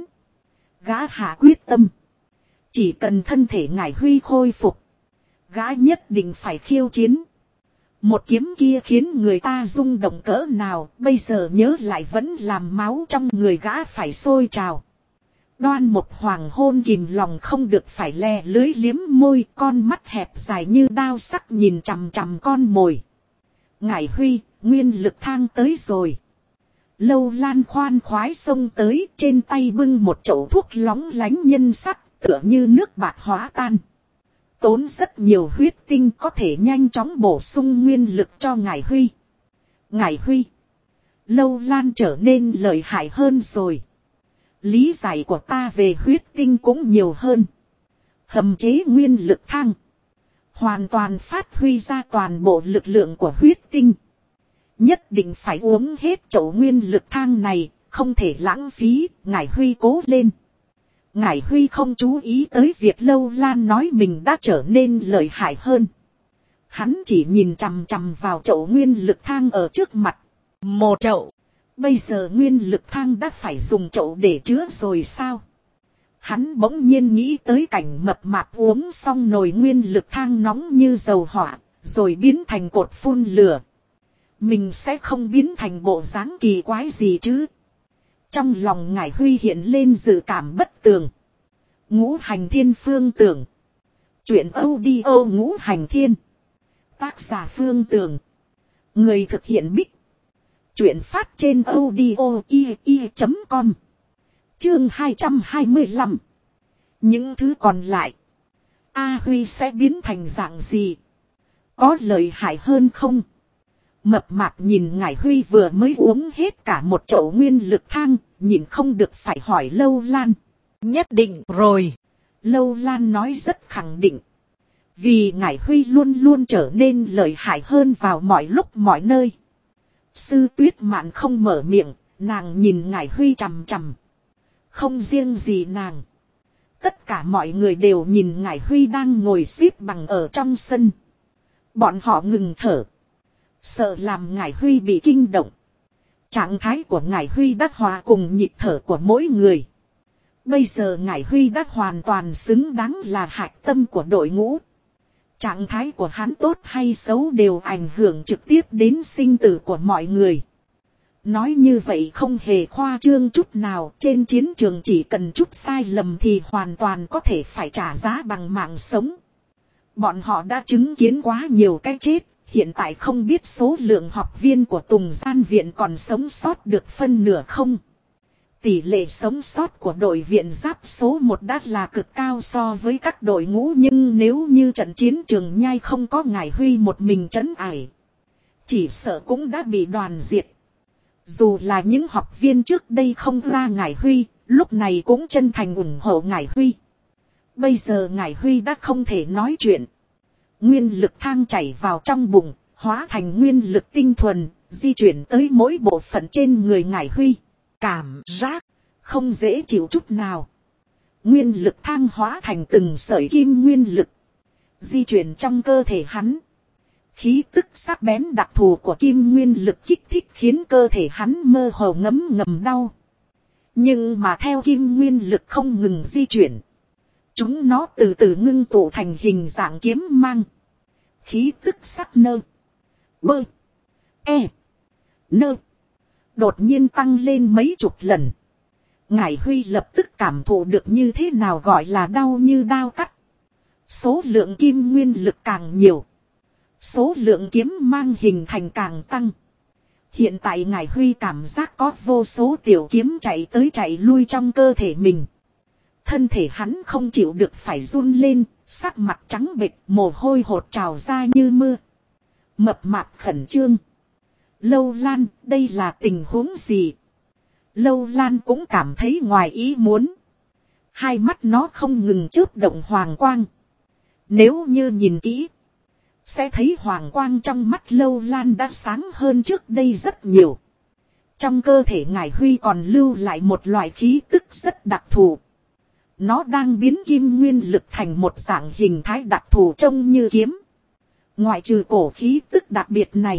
Gã hạ quyết tâm. Chỉ cần thân thể Ngải Huy khôi phục, gã nhất định phải khiêu chiến. Một kiếm kia khiến người ta rung động cỡ nào, bây giờ nhớ lại vẫn làm máu trong người gã phải sôi trào. Đoan Mục Hoàng Hôn kìm lòng không được phải lè lưới liếm môi, con mắt hẹp dài như đao sắc nhìn chằm chằm con mồi. Ngải Huy, nguyên lực thang tới rồi. Lâu Lan khoan khoái xông tới, trên tay bưng một chậu thuốc lóng lánh nhân sắc, tựa như nước bạc hóa tan. Tốn rất nhiều huyết tinh có thể nhanh chóng bổ sung nguyên lực cho Ngải Huy. Ngải Huy, Lâu Lan trở nên lợi hại hơn rồi. Lý giải của ta về huyết tinh cũng nhiều hơn. Hầm chế nguyên lực thang. Hoàn toàn phát huy ra toàn bộ lực lượng của huyết tinh. Nhất định phải uống hết chậu nguyên lực thang này, không thể lãng phí, Ngải Huy cố lên. Ngải Huy không chú ý tới việc Lâu Lan nói mình đã trở nên lợi hại hơn. Hắn chỉ nhìn chằm chằm vào chậu nguyên lực thang ở trước mặt. Một chậu. Bây giờ nguyên lực thang đã phải dùng chậu để chứa rồi sao? Hắn bỗng nhiên nghĩ tới cảnh mập mạp uống xong nồi nguyên lực thang nóng như dầu hỏa, rồi biến thành cột phun lửa. Mình sẽ không biến thành bộ dáng kỳ quái gì chứ? Trong lòng Ngải Huy hiện lên dự cảm bất tường. Ngũ Hành Thiên Phương Tưởng. Chuyện audio Ngũ Hành Thiên. Tác giả Phương Tưởng. Người thực hiện Bích. Chuyện phát trên audio.com. Chương 225. Những thứ còn lại. A Huy sẽ biến thành dạng gì? Có lợi hại hơn không? Mập mạp nhìn Ngải Huy vừa mới uống hết cả một chậu nguyên lực thang, nhìn không được phải hỏi Lâu Lan. Nhất định rồi. Lâu Lan nói rất khẳng định. Vì Ngải Huy luôn luôn trở nên lợi hại hơn vào mọi lúc mọi nơi. Sư Tuyết Mạn không mở miệng, nàng nhìn Ngải Huy chằm chằm. Không riêng gì nàng. Tất cả mọi người đều nhìn Ngải Huy đang ngồi xếp bằng ở trong sân. Bọn họ ngừng thở. Sợ làm Ngải Huy bị kinh động. Trạng thái của Ngải Huy đã hòa cùng nhịp thở của mỗi người. Bây giờ Ngải Huy đã hoàn toàn xứng đáng là hạch tâm của đội ngũ. Trạng thái của hắn tốt hay xấu đều ảnh hưởng trực tiếp đến sinh tử của mọi người. Nói như vậy không hề khoa trương chút nào, trên chiến trường chỉ cần chút sai lầm thì hoàn toàn có thể phải trả giá bằng mạng sống. Bọn họ đã chứng kiến quá nhiều cái chết, hiện tại không biết số lượng học viên của Tùng Gian Viện còn sống sót được phân nửa không. Tỷ lệ sống sót của đội viện giáp số 1 đã là cực cao so với các đội ngũ, nhưng nếu như trận chiến trường nhai không có Ngải Huy một mình trấn ải, chỉ sợ cũng đã bị đoàn diệt. Dù là những học viên trước đây không ra Ngải Huy, lúc này cũng chân thành ủng hộ Ngải Huy. Bây giờ Ngải Huy đã không thể nói chuyện. Nguyên lực thang chảy vào trong bụng, hóa thành nguyên lực tinh thuần, di chuyển tới mỗi bộ phận trên người Ngải Huy. Cảm giác không dễ chịu chút nào. Nguyên lực thang hóa thành từng sợi kim nguyên lực, di chuyển trong cơ thể hắn. Khí tức sắc bén đặc thù của kim nguyên lực kích thích khiến cơ thể hắn mơ hồ ngấm đau. Nhưng mà theo kim nguyên lực không ngừng di chuyển, chúng nó từ từ ngưng tụ thành hình dạng kiếm mang. Khí tức sắc nơ, bơ, e, nơ đột nhiên tăng lên mấy chục lần. Ngải Huy lập tức cảm thụ được như thế nào gọi là đau như đao cắt. Số lượng kim nguyên lực càng nhiều, số lượng kiếm mang hình thành càng tăng. Hiện tại Ngải Huy cảm giác có vô số tiểu kiếm chạy tới chạy lui trong cơ thể mình. Thân thể hắn không chịu được phải run lên, sắc mặt trắng bệch, mồ hôi hột trào ra như mưa. Mập mạp khẩn trương. Lâu Lan, đây là tình huống gì? Lâu Lan cũng cảm thấy ngoài ý muốn. Hai mắt nó không ngừng chớp động hoàng quang. Nếu như nhìn kỹ, sẽ thấy hoàng quang trong mắt Lâu Lan đã sáng hơn trước đây rất nhiều. Trong cơ thể Ngải Huy còn lưu lại một loại khí tức rất đặc thù. Nó đang biến kim nguyên lực thành một dạng hình thái đặc thù trông như kiếm. Ngoại trừ cổ khí tức đặc biệt này,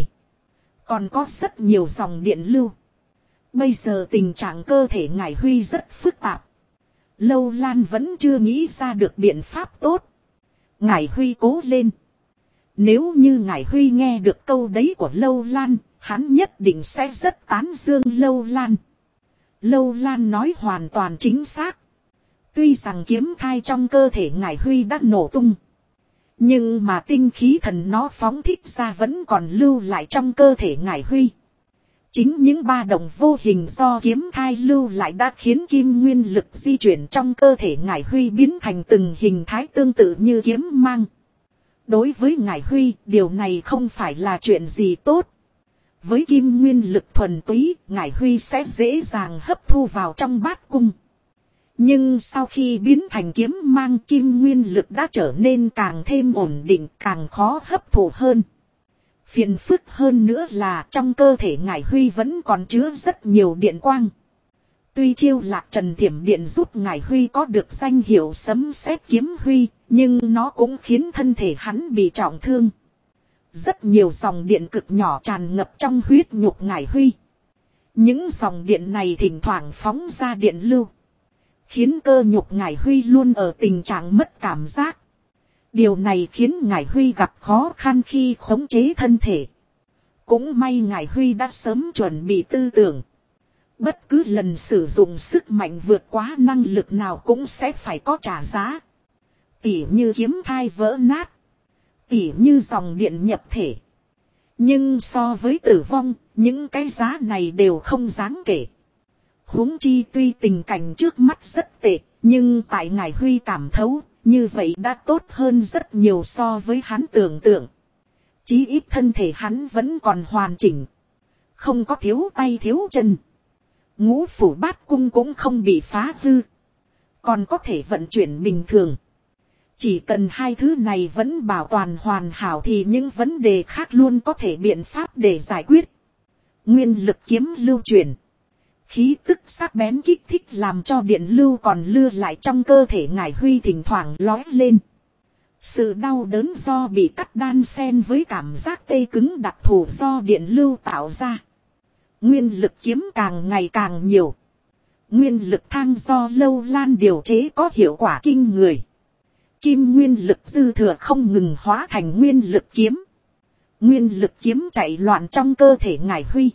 còn có rất nhiều dòng điện lưu. Bây giờ tình trạng cơ thể Ngải Huy rất phức tạp. Lâu Lan vẫn chưa nghĩ ra được biện pháp tốt. Ngải Huy cố lên. Nếu như Ngải Huy nghe được câu đấy của Lâu Lan, hắn nhất định sẽ rất tán dương Lâu Lan. Lâu Lan nói hoàn toàn chính xác. Tuy rằng kiếm thai trong cơ thể Ngải Huy đã nổ tung, nhưng mà tinh khí thần nó phóng thích ra vẫn còn lưu lại trong cơ thể Ngải Huy. Chính những ba động vô hình do kiếm thai lưu lại đã khiến kim nguyên lực di chuyển trong cơ thể Ngải Huy biến thành từng hình thái tương tự như kiếm mang. Đối với Ngải Huy, điều này không phải là chuyện gì tốt. Với kim nguyên lực thuần túy, Ngải Huy sẽ dễ dàng hấp thu vào trong bát cung. Nhưng sau khi biến thành kiếm mang, kim nguyên lực đã trở nên càng thêm ổn định, càng khó hấp thụ hơn. Phiền phức hơn nữa là trong cơ thể Ngải Huy vẫn còn chứa rất nhiều điện quang. Tuy chiêu lạc trần thiểm điện giúp Ngải Huy có được danh hiệu sấm sét kiếm huy, nhưng nó cũng khiến thân thể hắn bị trọng thương. Rất nhiều dòng điện cực nhỏ tràn ngập trong huyết nhục Ngải Huy. Những dòng điện này thỉnh thoảng phóng ra điện lưu, khiến cơ nhục Ngải Huy luôn ở tình trạng mất cảm giác. Điều này khiến Ngải Huy gặp khó khăn khi khống chế thân thể. Cũng may Ngải Huy đã sớm chuẩn bị tư tưởng. Bất cứ lần sử dụng sức mạnh vượt quá năng lực nào cũng sẽ phải có trả giá. Tỉ như kiếm thai vỡ nát, tỉ như dòng điện nhập thể. Nhưng so với tử vong, những cái giá này đều không đáng kể. Huống chi tuy tình cảnh trước mắt rất tệ, nhưng tại Ngải Huy cảm thấu, như vậy đã tốt hơn rất nhiều so với hắn tưởng tượng. Chí ít thân thể hắn vẫn còn hoàn chỉnh, không có thiếu tay thiếu chân. Ngũ phủ bát cung cũng không bị phá hư, còn có thể vận chuyển bình thường. Chỉ cần hai thứ này vẫn bảo toàn hoàn hảo thì những vấn đề khác luôn có thể biện pháp để giải quyết. Nguyên lực kiếm lưu chuyển. Khí tức sắc bén kích thích làm cho điện lưu còn lưu lại trong cơ thể Ngải Huy thỉnh thoảng lói lên. Sự đau đớn do bị cắt đan xen với cảm giác tê cứng đặc thù do điện lưu tạo ra. Nguyên lực kiếm càng ngày càng nhiều. Nguyên lực thang do Lâu Lan điều chế có hiệu quả kinh người. Kim nguyên lực dư thừa không ngừng hóa thành nguyên lực kiếm. Nguyên lực kiếm chạy loạn trong cơ thể Ngải Huy.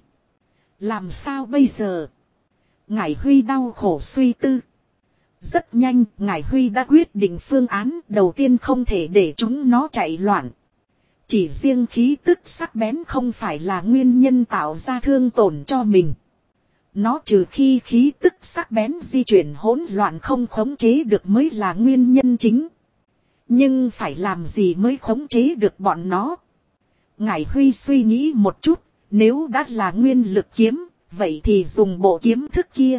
Làm sao bây giờ? Ngải Huy đau khổ suy tư. Rất nhanh, Ngải Huy đã quyết định phương án đầu tiên không thể để chúng nó chạy loạn. Chỉ riêng khí tức sắc bén không phải là nguyên nhân tạo ra thương tổn cho mình. Nó trừ khi khí tức sắc bén di chuyển hỗn loạn không khống chế được mới là nguyên nhân chính. Nhưng phải làm gì mới khống chế được bọn nó? Ngải Huy suy nghĩ một chút, nếu đã là nguyên lực kiếm, vậy thì dùng bộ kiếm thức kia.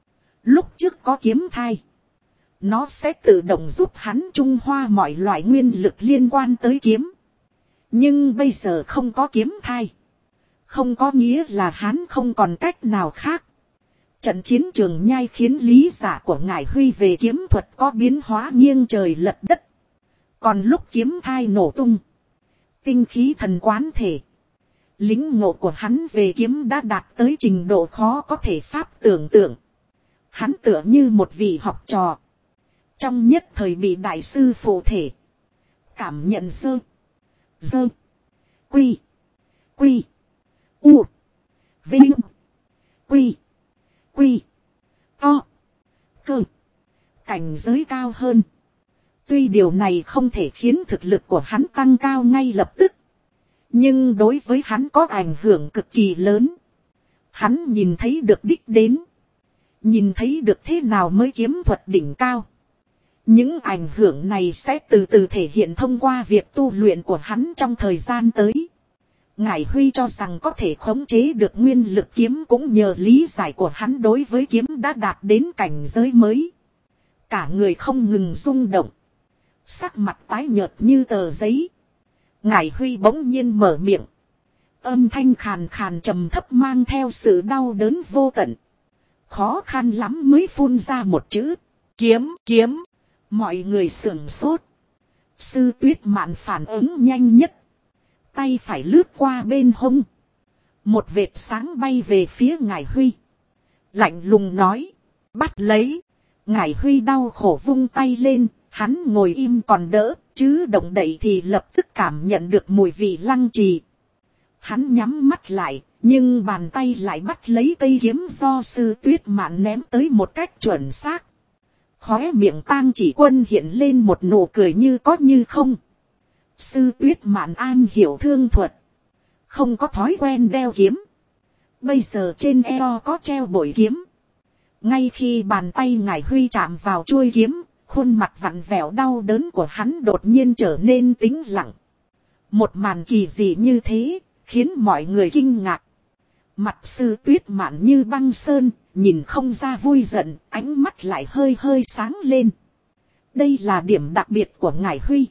Lúc trước có kiếm thai. Nó sẽ tự động giúp hắn trung hoa mọi loại nguyên lực liên quan tới kiếm. Nhưng bây giờ không có kiếm thai. Không có nghĩa là hắn không còn cách nào khác. Trận chiến trường nhai khiến lý giả của Ngải Huy về kiếm thuật có biến hóa nghiêng trời lật đất. Còn lúc kiếm thai nổ tung. Tinh khí thần quán thể. Lính ngộ của hắn về kiếm đã đạt tới trình độ khó có thể pháp tưởng tượng. Hắn tựa như một vị học trò. Trong nhất thời bị đại sư phụ thể. Cảm nhận sơ. Dơ. Quy. Quy. U. Vinh. Quy. Quy. To. Cơ. Cảnh giới cao hơn. Tuy điều này không thể khiến thực lực của hắn tăng cao ngay lập tức. Nhưng đối với hắn có ảnh hưởng cực kỳ lớn. Hắn nhìn thấy được đích đến. Nhìn thấy được thế nào mới kiếm thuật đỉnh cao. Những ảnh hưởng này sẽ từ từ thể hiện thông qua việc tu luyện của hắn trong thời gian tới. Ngải Huy cho rằng có thể khống chế được nguyên lực kiếm cũng nhờ lý giải của hắn đối với kiếm đã đạt đến cảnh giới mới. Cả người không ngừng rung động. Sắc mặt tái nhợt như tờ giấy. Ngải Huy bỗng nhiên mở miệng. Âm thanh khàn khàn trầm thấp mang theo sự đau đớn vô tận. Khó khăn lắm mới phun ra một chữ. Kiếm, kiếm. Mọi người sửng sốt. Sư Tuyết Mạn phản ứng nhanh nhất. Tay phải lướt qua bên hông. Một vệt sáng bay về phía Ngải Huy. Lạnh lùng nói. Bắt lấy. Ngải Huy đau khổ vung tay lên. Hắn ngồi im còn đỡ. Chứ động đậy thì lập tức cảm nhận được mùi vị lăng trì. Hắn nhắm mắt lại. Nhưng bàn tay lại bắt lấy cây kiếm do Sư Tuyết Mạn ném tới một cách chuẩn xác. Khóe miệng Tang Chỉ Quân hiện lên một nụ cười như có như không. Sư Tuyết Mạn am hiểu thương thuật. Không có thói quen đeo kiếm. Bây giờ trên eo có treo bội kiếm. Ngay khi bàn tay Ngải Huy chạm vào chuôi kiếm, khuôn mặt vặn vẹo đau đớn của hắn đột nhiên trở nên tĩnh lặng. Một màn kỳ dị như thế, khiến mọi người kinh ngạc. Mặt Sư Tuyết Mạn như băng sơn, nhìn không ra vui giận, ánh mắt lại hơi hơi sáng lên. Đây là điểm đặc biệt của Ngải Huy.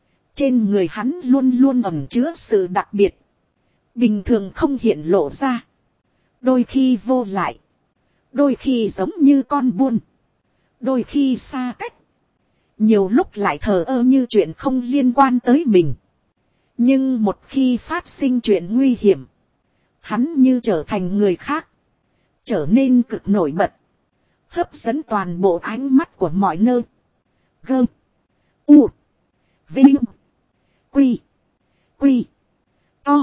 Trên người hắn luôn luôn ẩn chứa sự đặc biệt. Bình thường không hiện lộ ra. Đôi khi vô lại. Đôi khi giống như con buôn. Đôi khi xa cách. Nhiều lúc lại thờ ơ như chuyện không liên quan tới mình. Nhưng một khi phát sinh chuyện nguy hiểm. Hắn như trở thành người khác. Trở nên cực nổi bật. Hấp dẫn toàn bộ ánh mắt của mọi nơi. Gơm. U. Vinh. Quy. Quy. To.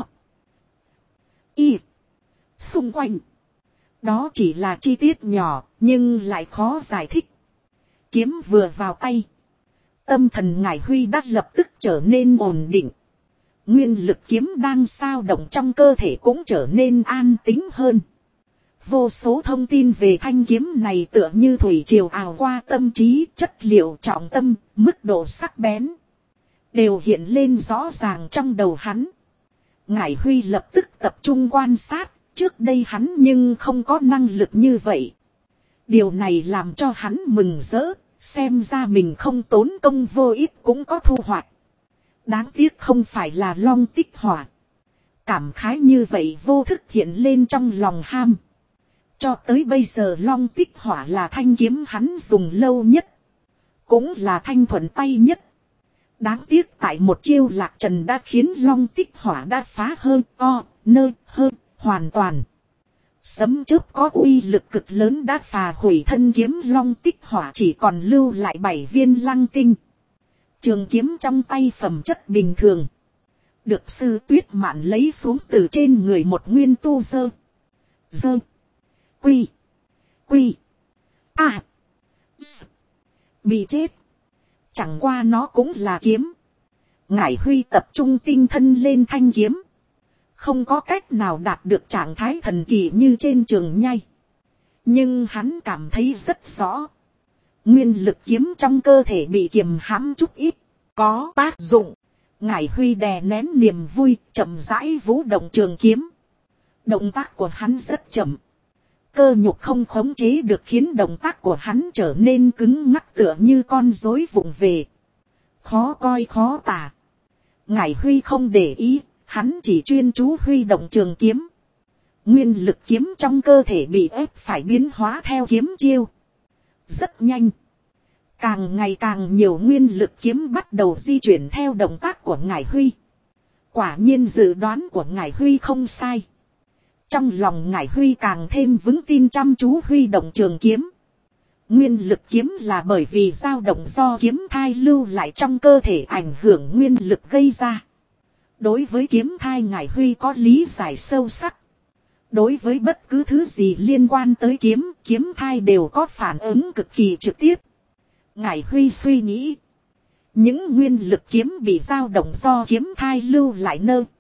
Y. Xung quanh. Đó chỉ là chi tiết nhỏ. Nhưng lại khó giải thích. Kiếm vừa vào tay. Tâm thần Ngải Huy đã lập tức trở nên ổn định. Nguyên lực kiếm đang sao động trong cơ thể cũng trở nên an tĩnh hơn. Vô số thông tin về thanh kiếm này tựa như thủy triều ào qua tâm trí, chất liệu trọng tâm, mức độ sắc bén. Đều hiện lên rõ ràng trong đầu hắn. Ngải Huy lập tức tập trung quan sát, trước đây hắn nhưng không có năng lực như vậy. Điều này làm cho hắn mừng rỡ, xem ra mình không tốn công vô ích cũng có thu hoạch. Đáng tiếc không phải là long tích hỏa. Cảm khái như vậy vô thức hiện lên trong lòng ham. Cho tới bây giờ long tích hỏa là thanh kiếm hắn dùng lâu nhất. Cũng là thanh thuận tay nhất. Đáng tiếc tại một chiêu lạc trần đã khiến long tích hỏa đã phá hơn hoàn toàn. Sấm chớp có uy lực cực lớn đã phá hủy thân kiếm long tích hỏa, chỉ còn lưu lại 7 viên lăng tinh. Trường kiếm trong tay phẩm chất bình thường. Được sư Tuyết Mạn lấy xuống từ trên người một nguyên tu dơ. Quy. Bị chết. Chẳng qua nó cũng là kiếm. Ngải Huy tập trung tinh thần lên thanh kiếm. Không có cách nào đạt được trạng thái thần kỳ như trên trường nhai. Nhưng hắn cảm thấy rất rõ. Nguyên lực kiếm trong cơ thể bị kiềm hãm chút ít. Có tác dụng. Ngải Huy đè nén niềm vui, chậm rãi vũ động trường kiếm. Động tác của hắn rất chậm. Cơ nhục không khống chế được khiến động tác của hắn trở nên cứng ngắc tựa như con rối vụng về. Khó coi khó tả. Ngải Huy không để ý, hắn chỉ chuyên chú huy động trường kiếm. Nguyên lực kiếm trong cơ thể bị ép phải biến hóa theo kiếm chiêu. Rất nhanh. Càng ngày càng nhiều nguyên lực kiếm bắt đầu di chuyển theo động tác của Ngải Huy. Quả nhiên dự đoán của Ngải Huy không sai. Trong lòng Ngải Huy càng thêm vững tin, chăm chú huy động trường kiếm. Nguyên lực kiếm là bởi vì dao động do kiếm thai lưu lại trong cơ thể ảnh hưởng nguyên lực gây ra. Đối với kiếm thai Ngải Huy có lý giải sâu sắc. Đối với bất cứ thứ gì liên quan tới kiếm thai đều có phản ứng cực kỳ trực tiếp. Ngải Huy suy nghĩ. Những nguyên lực kiếm bị dao động do kiếm thai lưu lại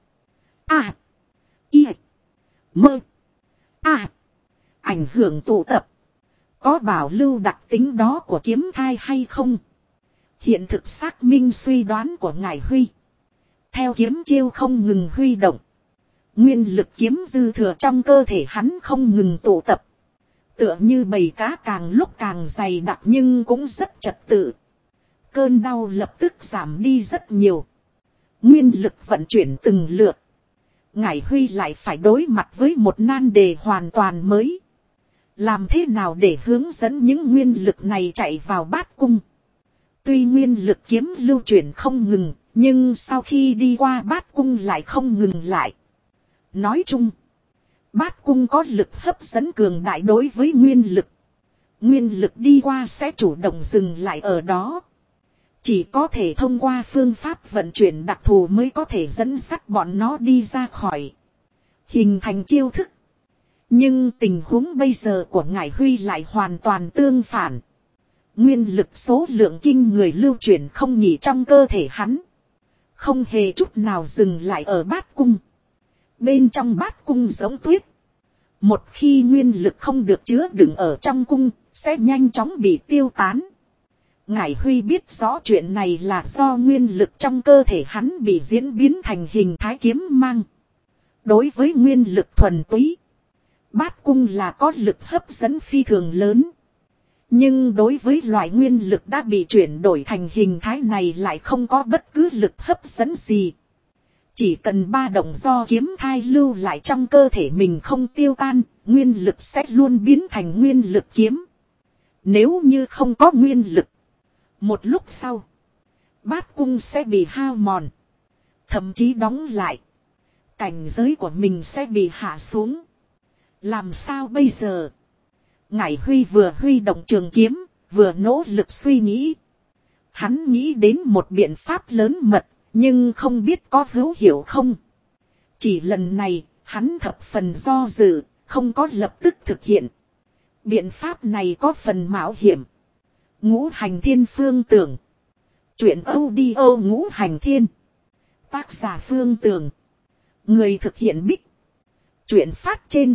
ảnh hưởng tụ tập. Có bảo lưu đặc tính đó của kiếm thai hay không? Hiện thực xác minh suy đoán của Ngải Huy. Theo kiếm chiêu không ngừng huy động. Nguyên lực kiếm dư thừa trong cơ thể hắn không ngừng tụ tập. Tựa như bầy cá càng lúc càng dày đặc nhưng cũng rất trật tự. Cơn đau lập tức giảm đi rất nhiều. Nguyên lực vận chuyển từng lượt. Ngải Huy lại phải đối mặt với một nan đề hoàn toàn mới. Làm thế nào để hướng dẫn những nguyên lực này chạy vào bát cung? Tuy nguyên lực kiếm lưu chuyển không ngừng, nhưng sau khi đi qua bát cung lại không ngừng lại. Nói chung, bát cung có lực hấp dẫn cường đại đối với nguyên lực. Nguyên lực đi qua sẽ chủ động dừng lại ở đó. Chỉ có thể thông qua phương pháp vận chuyển đặc thù mới có thể dẫn dắt bọn nó đi ra khỏi. Hình thành chiêu thức. Nhưng tình huống bây giờ của Ngải Huy lại hoàn toàn tương phản. Nguyên lực số lượng kinh người lưu chuyển không nghỉ trong cơ thể hắn. Không hề chút nào dừng lại ở bát cung. Bên trong bát cung giống tuyết. Một khi nguyên lực không được chứa đựng ở trong cung, sẽ nhanh chóng bị tiêu tán. Ngải Huy biết rõ chuyện này là do nguyên lực trong cơ thể hắn bị diễn biến thành hình thái kiếm mang. Đối với nguyên lực thuần túy, bát cung là có lực hấp dẫn phi thường lớn. Nhưng đối với loại nguyên lực đã bị chuyển đổi thành hình thái này lại không có bất cứ lực hấp dẫn gì. Chỉ cần ba động do kiếm thai lưu lại trong cơ thể mình không tiêu tan, nguyên lực sẽ luôn biến thành nguyên lực kiếm. Nếu như không có nguyên lực, một lúc sau, bát cung sẽ bị hao mòn, thậm chí đóng lại. Cảnh giới của mình sẽ bị hạ xuống. Làm sao bây giờ? Ngải Huy vừa huy động trường kiếm, vừa nỗ lực suy nghĩ. Hắn nghĩ đến một biện pháp lớn mật, nhưng không biết có hữu hiệu không. Chỉ lần này, hắn thập phần do dự, không có lập tức thực hiện. Biện pháp này có phần mạo hiểm. Ngũ Hành Thiên Phương Tưởng. Chuyện audio Ngũ Hành Thiên. Tác giả Phương Tưởng. Người thực hiện Bích. Chuyện phát trên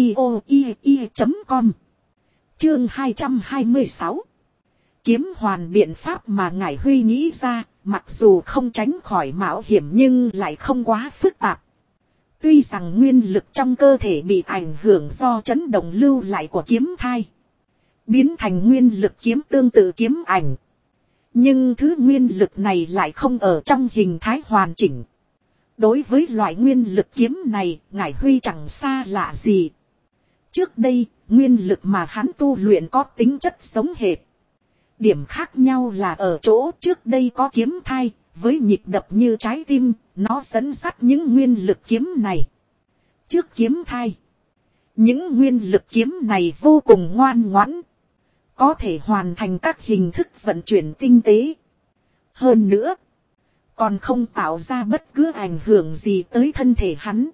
audio.com. Chương 226. Kiếm hoàn biện pháp mà Ngải Huy nghĩ ra, mặc dù không tránh khỏi mạo hiểm nhưng lại không quá phức tạp. Tuy rằng nguyên lực trong cơ thể bị ảnh hưởng do chấn động lưu lại của kiếm thai, biến thành nguyên lực kiếm tương tự kiếm ảnh. Nhưng thứ nguyên lực này lại không ở trong hình thái hoàn chỉnh. Đối với loại nguyên lực kiếm này, Ngải Huy chẳng xa lạ gì. Trước đây, nguyên lực mà hắn tu luyện có tính chất giống hệt. Điểm khác nhau là ở chỗ trước đây có kiếm thai, với nhịp đập như trái tim, nó dẫn dắt những nguyên lực kiếm này. Trước kiếm thai, những nguyên lực kiếm này vô cùng ngoan ngoãn, có thể hoàn thành các hình thức vận chuyển tinh tế. Hơn nữa, còn không tạo ra bất cứ ảnh hưởng gì tới thân thể hắn.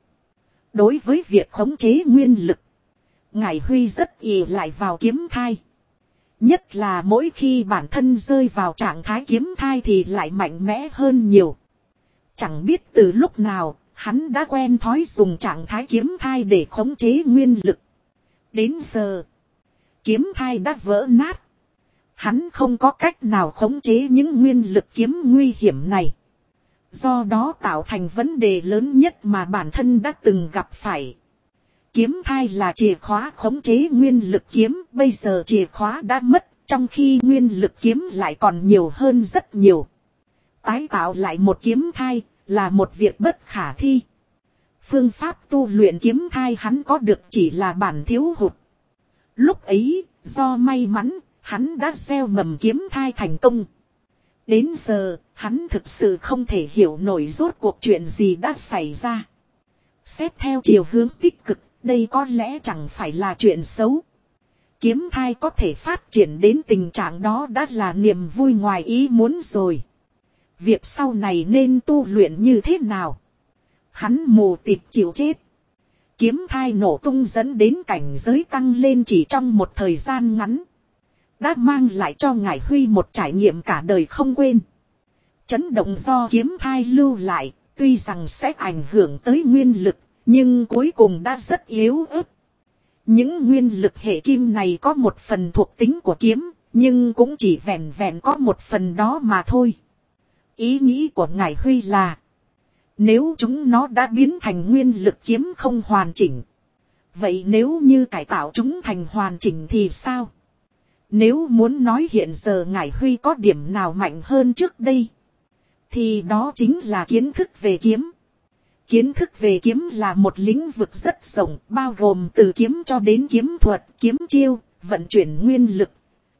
Đối với việc khống chế nguyên lực, Ngải Huy rất ỷ lại vào kiếm thai. Nhất là mỗi khi bản thân rơi vào trạng thái kiếm thai thì lại mạnh mẽ hơn nhiều. Chẳng biết từ lúc nào, hắn đã quen thói dùng trạng thái kiếm thai để khống chế nguyên lực. Đến giờ, kiếm thai đã vỡ nát. Hắn không có cách nào khống chế những nguyên lực kiếm nguy hiểm này. Do đó tạo thành vấn đề lớn nhất mà bản thân đã từng gặp phải. Kiếm thai là chìa khóa khống chế nguyên lực kiếm, bây giờ chìa khóa đã mất, trong khi nguyên lực kiếm lại còn nhiều hơn rất nhiều. Tái tạo lại một kiếm thai là một việc bất khả thi. Phương pháp tu luyện kiếm thai hắn có được chỉ là bản thiếu hụt. Lúc ấy, do may mắn, hắn đã gieo mầm kiếm thai thành công. Đến giờ, hắn thực sự không thể hiểu nổi rốt cuộc chuyện gì đã xảy ra. Xét theo chiều hướng tích cực, đây có lẽ chẳng phải là chuyện xấu. Kiếm thai có thể phát triển đến tình trạng đó đã là niềm vui ngoài ý muốn rồi. Việc sau này nên tu luyện như thế nào? Hắn mù tịt chịu chết. Kiếm thai nổ tung dẫn đến cảnh giới tăng lên chỉ trong một thời gian ngắn. Đã mang lại cho Ngải Huy một trải nghiệm cả đời không quên. Chấn động do kiếm thai lưu lại, tuy rằng sẽ ảnh hưởng tới nguyên lực, nhưng cuối cùng đã rất yếu ớt. Những nguyên lực hệ kim này có một phần thuộc tính của kiếm, nhưng cũng chỉ vẹn vẹn có một phần đó mà thôi. Ý nghĩ của Ngải Huy là, nếu chúng nó đã biến thành nguyên lực kiếm không hoàn chỉnh, vậy nếu như cải tạo chúng thành hoàn chỉnh thì sao? Nếu muốn nói hiện giờ Ngải Huy có điểm nào mạnh hơn trước đây, thì đó chính là kiến thức về kiếm. Kiến thức về kiếm là một lĩnh vực rất rộng, bao gồm từ kiếm cho đến kiếm thuật, kiếm chiêu, vận chuyển nguyên lực.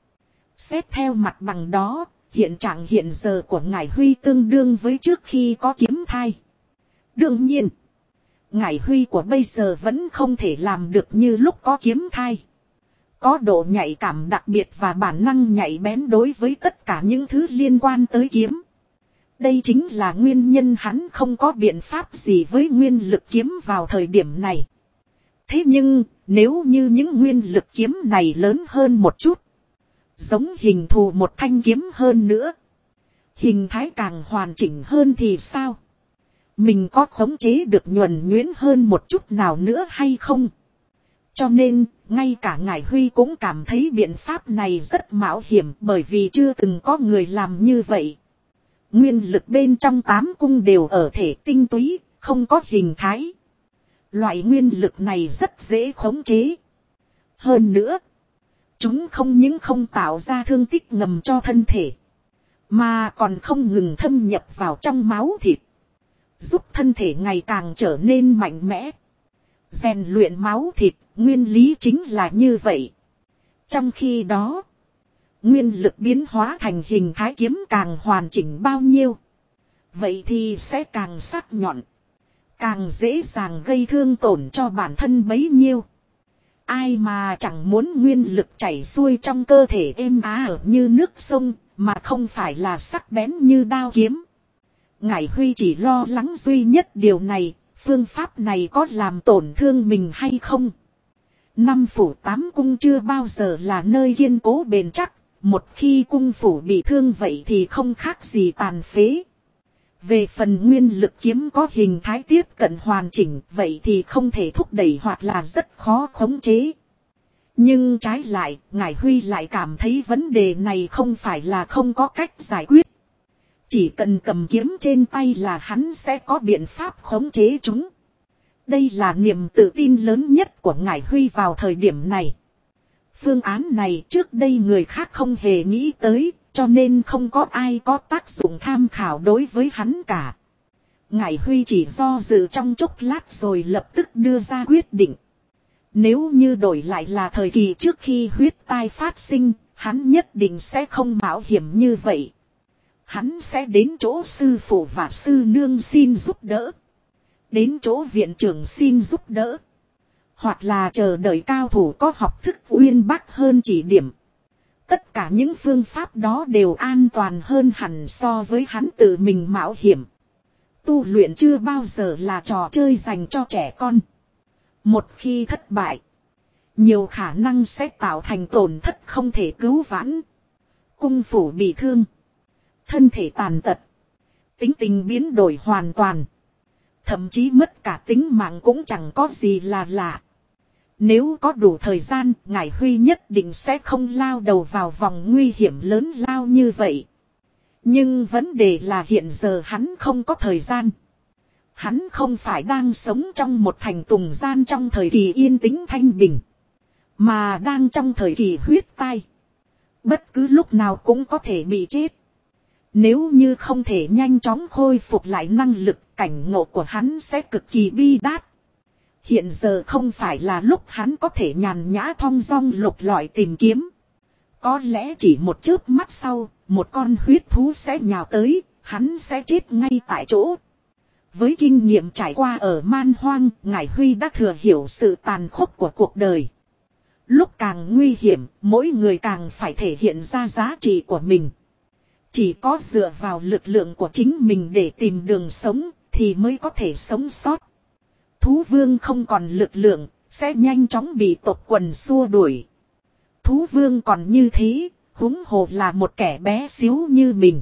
Xét theo mặt bằng đó, hiện trạng hiện giờ của Ngải Huy tương đương với trước khi có kiếm thai. Đương nhiên, Ngải Huy của bây giờ vẫn không thể làm được như lúc có kiếm thai. Có độ nhạy cảm đặc biệt và bản năng nhạy bén đối với tất cả những thứ liên quan tới kiếm. Đây chính là nguyên nhân hắn không có biện pháp gì với nguyên lực kiếm vào thời điểm này. Thế nhưng, nếu như những nguyên lực kiếm này lớn hơn một chút, giống hình thù một thanh kiếm hơn nữa, hình thái càng hoàn chỉnh hơn thì sao? Mình có khống chế được nhuần nhuyễn hơn một chút nào nữa hay không? Cho nên, ngay cả Ngải Huy cũng cảm thấy biện pháp này rất mạo hiểm bởi vì chưa từng có người làm như vậy. Nguyên lực bên trong 8 cung đều ở thể tinh túy, không có hình thái. Loại nguyên lực này rất dễ khống chế. Hơn nữa, chúng không những không tạo ra thương tích ngầm cho thân thể, mà còn không ngừng thâm nhập vào trong máu thịt, giúp thân thể ngày càng trở nên mạnh mẽ. Rèn luyện máu thịt, nguyên lý chính là như vậy. Trong khi đó, nguyên lực biến hóa thành hình thái kiếm càng hoàn chỉnh bao nhiêu, vậy thì sẽ càng sắc nhọn, càng dễ dàng gây thương tổn cho bản thân bấy nhiêu. Ai mà chẳng muốn nguyên lực chảy xuôi trong cơ thể êm á như nước sông, mà không phải là sắc bén như đao kiếm. Ngải Huy chỉ lo lắng duy nhất điều này, phương pháp này có làm tổn thương mình hay không? 5 phủ 8 cung chưa bao giờ là nơi kiên cố bền chắc, một khi cung phủ bị thương vậy thì không khác gì tàn phế. Về phần nguyên lực kiếm có hình thái tiếp cận hoàn chỉnh, vậy thì không thể thúc đẩy hoặc là rất khó khống chế. Nhưng trái lại, Ngải Huy lại cảm thấy vấn đề này không phải là không có cách giải quyết. Chỉ cần cầm kiếm trên tay là hắn sẽ có biện pháp khống chế chúng. Đây là niềm tự tin lớn nhất của Ngải Huy vào thời điểm này. Phương án này trước đây người khác không hề nghĩ tới, cho nên không có ai có tác dụng tham khảo đối với hắn cả. Ngải Huy chỉ do dự trong chốc lát rồi lập tức đưa ra quyết định. Nếu như đổi lại là thời kỳ trước khi huyết tai phát sinh, hắn nhất định sẽ không mạo hiểm như vậy. Hắn sẽ đến chỗ sư phụ và sư nương xin giúp đỡ. Đến chỗ viện trưởng xin giúp đỡ. Hoặc là chờ đợi cao thủ có học thức uyên bác hơn chỉ điểm. Tất cả những phương pháp đó đều an toàn hơn hẳn so với hắn tự mình mạo hiểm. Tu luyện chưa bao giờ là trò chơi dành cho trẻ con. Một khi thất bại, nhiều khả năng sẽ tạo thành tổn thất không thể cứu vãn. Cung phủ bị thương, thân thể tàn tật, tính tình biến đổi hoàn toàn. Thậm chí mất cả tính mạng cũng chẳng có gì là lạ. Nếu có đủ thời gian, Ngải Huy nhất định sẽ không lao đầu vào vòng nguy hiểm lớn lao như vậy. Nhưng vấn đề là hiện giờ hắn không có thời gian. Hắn không phải đang sống trong một thành tùng gian trong thời kỳ yên tĩnh thanh bình. Mà đang trong thời kỳ huyết tai. Bất cứ lúc nào cũng có thể bị chết. Nếu như không thể nhanh chóng khôi phục lại năng lực, cảnh ngộ của hắn sẽ cực kỳ bi đát. Hiện giờ không phải là lúc hắn có thể nhàn nhã thong dong lục lọi tìm kiếm. Có lẽ chỉ một chớp mắt sau, một con huyết thú sẽ nhào tới, hắn sẽ chết ngay tại chỗ. Với kinh nghiệm trải qua ở man hoang, Ngải Huy đã thừa hiểu sự tàn khốc của cuộc đời. Lúc càng nguy hiểm, mỗi người càng phải thể hiện ra giá trị của mình. Chỉ có dựa vào lực lượng của chính mình để tìm đường sống, thì mới có thể sống sót. Thú vương không còn lực lượng, sẽ nhanh chóng bị tộc quần xua đuổi. Thú vương còn như thế, huống hồ là một kẻ bé xíu như mình.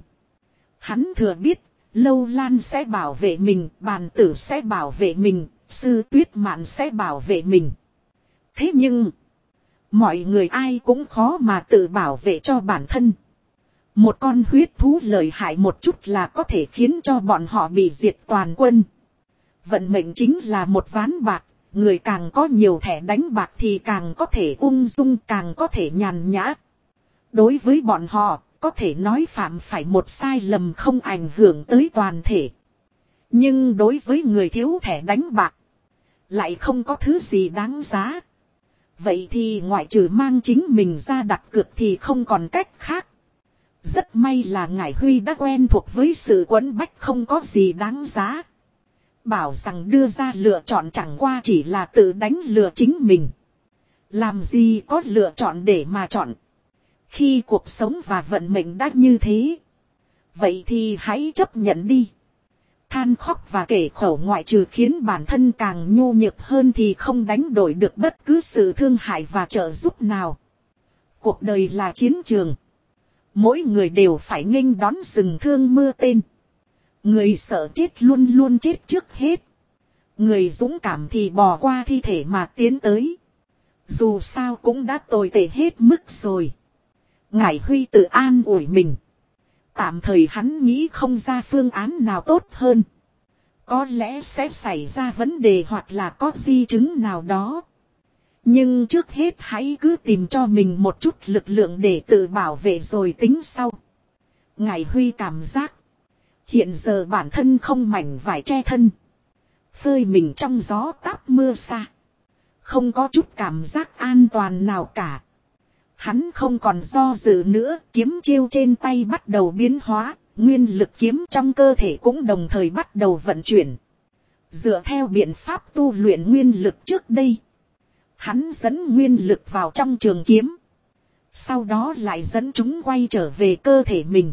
Hắn thừa biết, Lâu Lan sẽ bảo vệ mình, Bàn Tử sẽ bảo vệ mình, Sư Tuyết Mạn sẽ bảo vệ mình. Thế nhưng, mọi người ai cũng khó mà tự bảo vệ cho bản thân. Một con huyết thú lợi hại một chút là có thể khiến cho bọn họ bị diệt toàn quân. Vận mệnh chính là một ván bạc, người càng có nhiều thẻ đánh bạc thì càng có thể ung dung, càng có thể nhàn nhã. Đối với bọn họ, có thể nói phạm phải một sai lầm không ảnh hưởng tới toàn thể. Nhưng đối với người thiếu thẻ đánh bạc, lại không có thứ gì đáng giá. Vậy thì ngoại trừ mang chính mình ra đặt cược thì không còn cách khác. Rất may là Ngải Huy đã quen thuộc với sự quấn bách không có gì đáng giá. Bảo rằng đưa ra lựa chọn chẳng qua chỉ là tự đánh lừa chính mình. Làm gì có lựa chọn để mà chọn. Khi cuộc sống và vận mệnh đã như thế, vậy thì hãy chấp nhận đi. Than khóc và kể khổ ngoại trừ khiến bản thân càng nhu nhược hơn thì không đánh đổi được bất cứ sự thương hại và trợ giúp nào. Cuộc đời là chiến trường. Mỗi người đều phải nghênh đón rừng thương mưa tên. Người sợ chết luôn luôn chết trước hết. Người dũng cảm thì bỏ qua thi thể mà tiến tới. Dù sao cũng đã tồi tệ hết mức rồi. Ngải Huy tự an ủi mình. Tạm thời hắn nghĩ không ra phương án nào tốt hơn. Có lẽ sẽ xảy ra vấn đề hoặc là có di chứng nào đó. Nhưng trước hết hãy cứ tìm cho mình một chút lực lượng để tự bảo vệ rồi tính sau. Ngải Huy cảm giác. Hiện giờ bản thân không mảnh vải che thân. Phơi mình trong gió táp mưa xa. Không có chút cảm giác an toàn nào cả. Hắn không còn do dự nữa, kiếm chiêu trên tay bắt đầu biến hóa, nguyên lực kiếm trong cơ thể cũng đồng thời bắt đầu vận chuyển. Dựa theo biện pháp tu luyện nguyên lực trước đây, hắn dẫn nguyên lực vào trong trường kiếm. Sau đó lại dẫn chúng quay trở về cơ thể mình.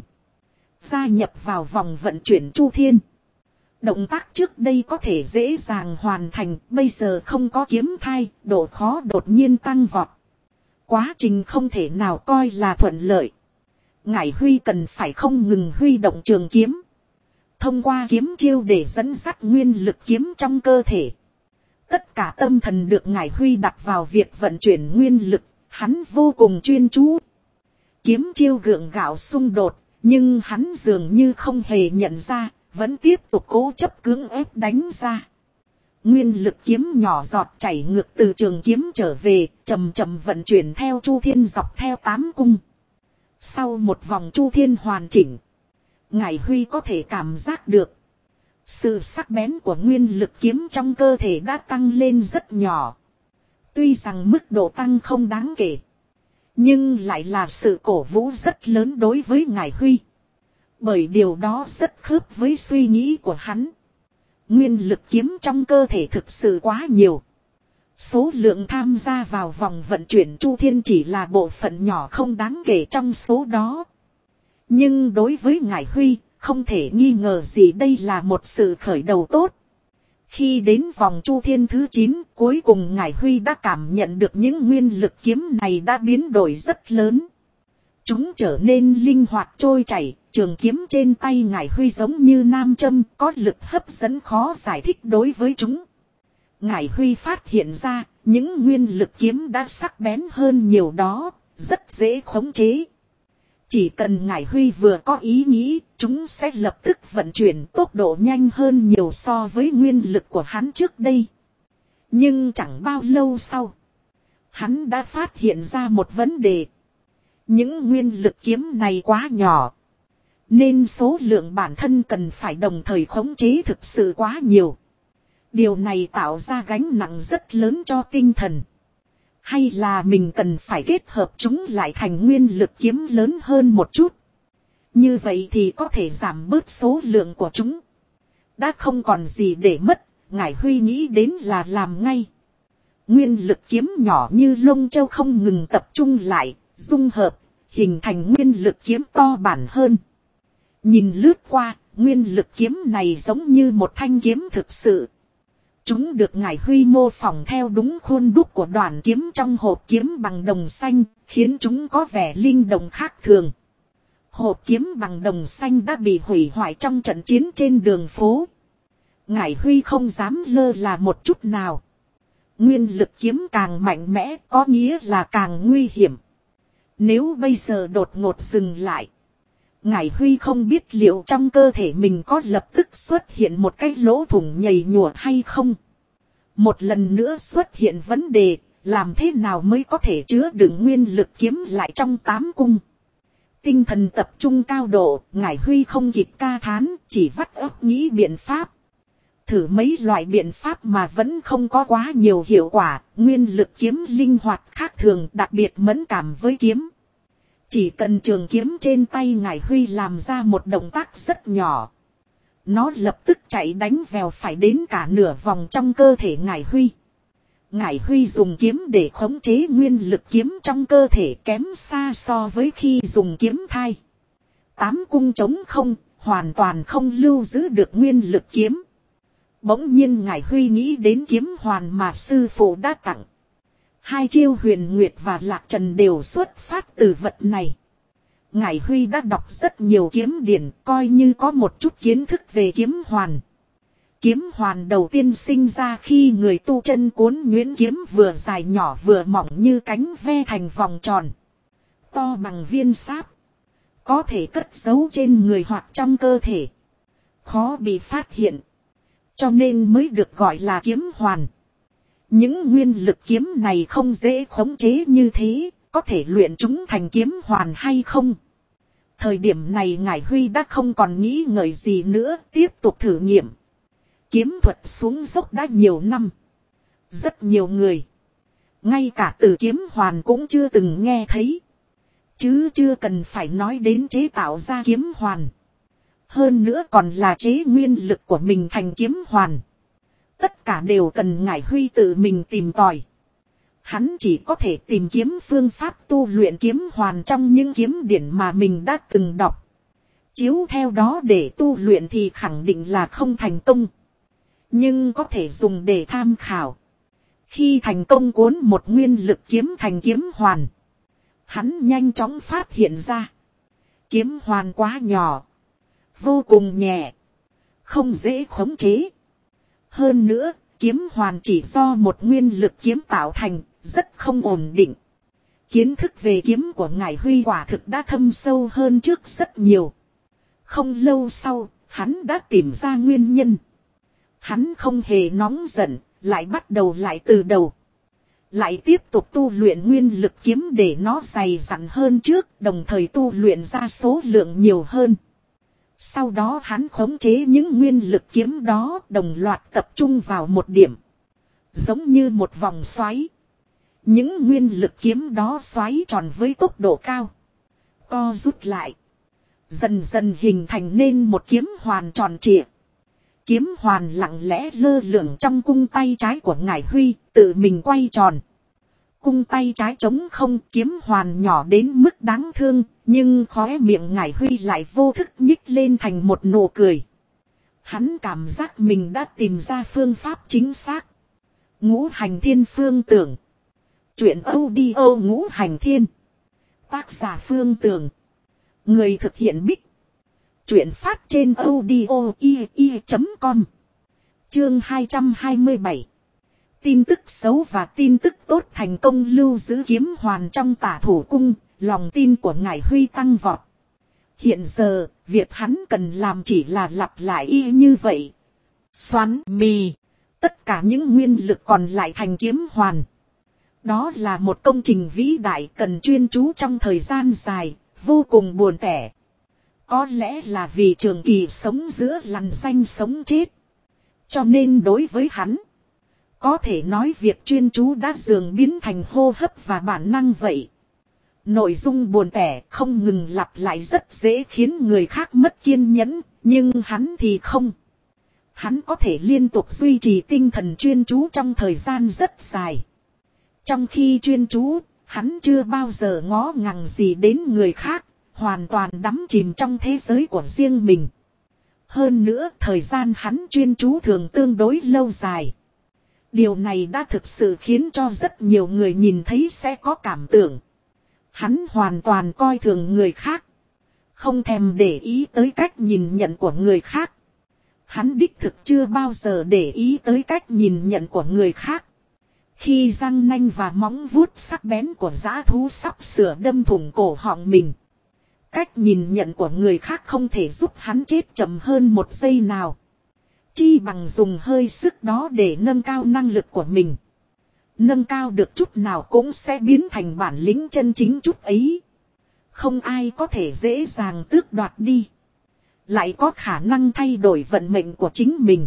Gia nhập vào vòng vận chuyển chu thiên. Động tác trước đây có thể dễ dàng hoàn thành, bây giờ không có kiếm thai, độ khó đột nhiên tăng vọt. Quá trình không thể nào coi là thuận lợi. Ngải Huy cần phải không ngừng huy động trường kiếm. Thông qua kiếm chiêu để dẫn dắt nguyên lực kiếm trong cơ thể. Tất cả tâm thần được Ngải Huy đặt vào việc vận chuyển nguyên lực, hắn vô cùng chuyên chú. Kiếm chiêu gượng gạo xung đột, nhưng hắn dường như không hề nhận ra, vẫn tiếp tục cố chấp cưỡng ép đánh ra. Nguyên lực kiếm nhỏ giọt chảy ngược từ trường kiếm trở về, chậm chậm vận chuyển theo chu thiên dọc theo 8 cung. Sau một vòng chu thiên hoàn chỉnh, Ngải Huy có thể cảm giác được. Sự sắc bén của nguyên lực kiếm trong cơ thể đã tăng lên rất nhỏ. Tuy rằng mức độ tăng không đáng kể, nhưng lại là sự cổ vũ rất lớn đối với Ngải Huy. Bởi điều đó rất khớp với suy nghĩ của hắn. Nguyên lực kiếm trong cơ thể thực sự quá nhiều. Số lượng tham gia vào vòng vận chuyển Chu Thiên chỉ là bộ phận nhỏ không đáng kể trong số đó. Nhưng đối với Ngải Huy, không thể nghi ngờ gì đây là một sự khởi đầu tốt. Khi đến vòng Chu Thiên thứ 9, cuối cùng Ngải Huy đã cảm nhận được những nguyên lực kiếm này đã biến đổi rất lớn. Chúng trở nên linh hoạt trôi chảy, trường kiếm trên tay Ngải Huy giống như nam châm, có lực hấp dẫn khó giải thích đối với chúng. Ngải Huy phát hiện ra, những nguyên lực kiếm đã sắc bén hơn nhiều đó, rất dễ khống chế. Chỉ cần Ngải Huy vừa có ý nghĩ, chúng sẽ lập tức vận chuyển tốc độ nhanh hơn nhiều so với nguyên lực của hắn trước đây. Nhưng chẳng bao lâu sau, hắn đã phát hiện ra một vấn đề. Những nguyên lực kiếm này quá nhỏ, nên số lượng bản thân cần phải đồng thời khống chế thực sự quá nhiều. Điều này tạo ra gánh nặng rất lớn cho tinh thần. Hay là mình cần phải kết hợp chúng lại thành nguyên lực kiếm lớn hơn một chút. Như vậy thì có thể giảm bớt số lượng của chúng. Đã không còn gì để mất, Ngải Huy nghĩ đến là làm ngay. Nguyên lực kiếm nhỏ như lông châu không ngừng tập trung lại, dung hợp, hình thành nguyên lực kiếm to bản hơn. Nhìn lướt qua, nguyên lực kiếm này giống như một thanh kiếm thực sự. Chúng được Ngải Huy mô phỏng theo đúng khuôn đúc của đoàn kiếm trong hộp kiếm bằng đồng xanh, khiến chúng có vẻ linh động khác thường. Hộp kiếm bằng đồng xanh đã bị hủy hoại trong trận chiến trên đường phố. Ngải Huy không dám lơ là một chút nào. Nguyên lực kiếm càng mạnh mẽ có nghĩa là càng nguy hiểm. Nếu bây giờ đột ngột dừng lại, Ngải Huy không biết liệu trong cơ thể mình có lập tức xuất hiện một cái lỗ thủng nhầy nhụa hay không. Một lần nữa xuất hiện vấn đề, làm thế nào mới có thể chứa đựng nguyên lực kiếm lại trong 8 cung. Tinh thần tập trung cao độ, Ngải Huy không kịp ca thán, chỉ vắt óc nghĩ biện pháp. Thử mấy loại biện pháp mà vẫn không có quá nhiều hiệu quả, nguyên lực kiếm linh hoạt khác thường đặc biệt mẫn cảm với kiếm. Chỉ cần trường kiếm trên tay Ngải Huy làm ra một động tác rất nhỏ, nó lập tức chạy đánh vèo phải đến cả nửa vòng trong cơ thể Ngải Huy. Ngải Huy dùng kiếm để khống chế nguyên lực kiếm trong cơ thể kém xa so với khi dùng kiếm thai. 8 cung trống không, hoàn toàn không lưu giữ được nguyên lực kiếm. Bỗng nhiên Ngải Huy nghĩ đến kiếm hoàn mà sư phụ đã tặng. 2 chiêu Huyền Nguyệt và Lạc Trần đều xuất phát từ vật này. Ngải Huy đã đọc rất nhiều kiếm điển, coi như có một chút kiến thức về kiếm hoàn. Kiếm hoàn đầu tiên sinh ra khi người tu chân cuốn nhuyễn kiếm vừa dài nhỏ vừa mỏng như cánh ve thành vòng tròn, to bằng viên sáp, có thể cất giấu trên người hoặc trong cơ thể, khó bị phát hiện, cho nên mới được gọi là kiếm hoàn. Những nguyên lực kiếm này không dễ khống chế như thế, có thể luyện chúng thành kiếm hoàn hay không? Thời điểm này Ngải Huy đã không còn nghĩ ngợi gì nữa, tiếp tục thử nghiệm. Kiếm thuật xuống dốc đã nhiều năm. Rất nhiều người, ngay cả từ kiếm hoàn cũng chưa từng nghe thấy. Chứ chưa cần phải nói đến chế tạo ra kiếm hoàn. Hơn nữa còn là chế nguyên lực của mình thành kiếm hoàn. Tất cả đều cần Ngải Huy tự mình tìm tòi. Hắn chỉ có thể tìm kiếm phương pháp tu luyện kiếm hoàn trong những kiếm điển mà mình đã từng đọc. Chiếu theo đó để tu luyện thì khẳng định là không thành công. Nhưng có thể dùng để tham khảo. Khi thành công cuốn một nguyên lực kiếm thành kiếm hoàn, hắn nhanh chóng phát hiện ra. Kiếm hoàn quá nhỏ, vô cùng nhẹ, không dễ khống chế. Hơn nữa, kiếm hoàn chỉ do một nguyên lực kiếm tạo thành, rất không ổn định. Kiến thức về kiếm của Ngải Huy quả thực đã thâm sâu hơn trước rất nhiều. Không lâu sau, hắn đã tìm ra nguyên nhân. Hắn không hề nóng giận, lại bắt đầu lại từ đầu. Lại tiếp tục tu luyện nguyên lực kiếm để nó dày dặn hơn trước, đồng thời tu luyện ra số lượng nhiều hơn. Sau đó hắn khống chế những nguyên lực kiếm đó đồng loạt tập trung vào một điểm. Giống như một vòng xoáy. Những nguyên lực kiếm đó xoáy tròn với tốc độ cao. Co rút lại. Dần dần hình thành nên một kiếm hoàn tròn trịa. Kiếm hoàn lặng lẽ lơ lửng trong cung tay trái của Ngải Huy, tự mình quay tròn. Cung tay trái trống không, kiếm hoàn nhỏ đến mức đáng thương, nhưng khóe miệng Ngải Huy lại vô thức nhích lên thành một nụ cười. Hắn cảm giác mình đã tìm ra phương pháp chính xác. Ngũ hành thiên phương tưởng. Chuyện audio ngũ hành thiên. Tác giả Phương Tường. Người thực hiện Bích. Chuyện phát trên audio.com. Chương 227. Tin tức xấu và tin tức tốt thành công lưu giữ kiếm hoàn trong Tả Thủ Cung. Lòng tin của Ngải Huy tăng vọt. Hiện giờ, việc hắn cần làm chỉ là lặp lại y như vậy. Xoắn mì. Tất cả những nguyên lực còn lại thành kiếm hoàn. Đó là một công trình vĩ đại cần chuyên chú trong thời gian dài, vô cùng buồn tẻ. Có lẽ là vì trường kỳ sống giữa lằn danh sống chết. Cho nên đối với hắn, có thể nói việc chuyên chú đã dường biến thành hô hấp và bản năng vậy. Nội dung buồn tẻ không ngừng lặp lại rất dễ khiến người khác mất kiên nhẫn, nhưng hắn thì không. Hắn có thể liên tục duy trì tinh thần chuyên chú trong thời gian rất dài. Trong khi chuyên chú, hắn chưa bao giờ ngó ngàng gì đến người khác, hoàn toàn đắm chìm trong thế giới của riêng mình. Hơn nữa, thời gian hắn chuyên chú thường tương đối lâu dài. Điều này đã thực sự khiến cho rất nhiều người nhìn thấy sẽ có cảm tưởng. Hắn hoàn toàn coi thường người khác. Không thèm để ý tới cách nhìn nhận của người khác. Hắn đích thực chưa bao giờ để ý tới cách nhìn nhận của người khác. Khi răng nanh và móng vuốt sắc bén của dã thú sắp sửa đâm thủng cổ họng mình. Cách nhìn nhận của người khác không thể giúp hắn chết chậm hơn một giây nào. Chi bằng dùng hơi sức đó để nâng cao năng lực của mình. Nâng cao được chút nào cũng sẽ biến thành bản lĩnh chân chính chút ấy. Không ai có thể dễ dàng tước đoạt đi. Lại có khả năng thay đổi vận mệnh của chính mình.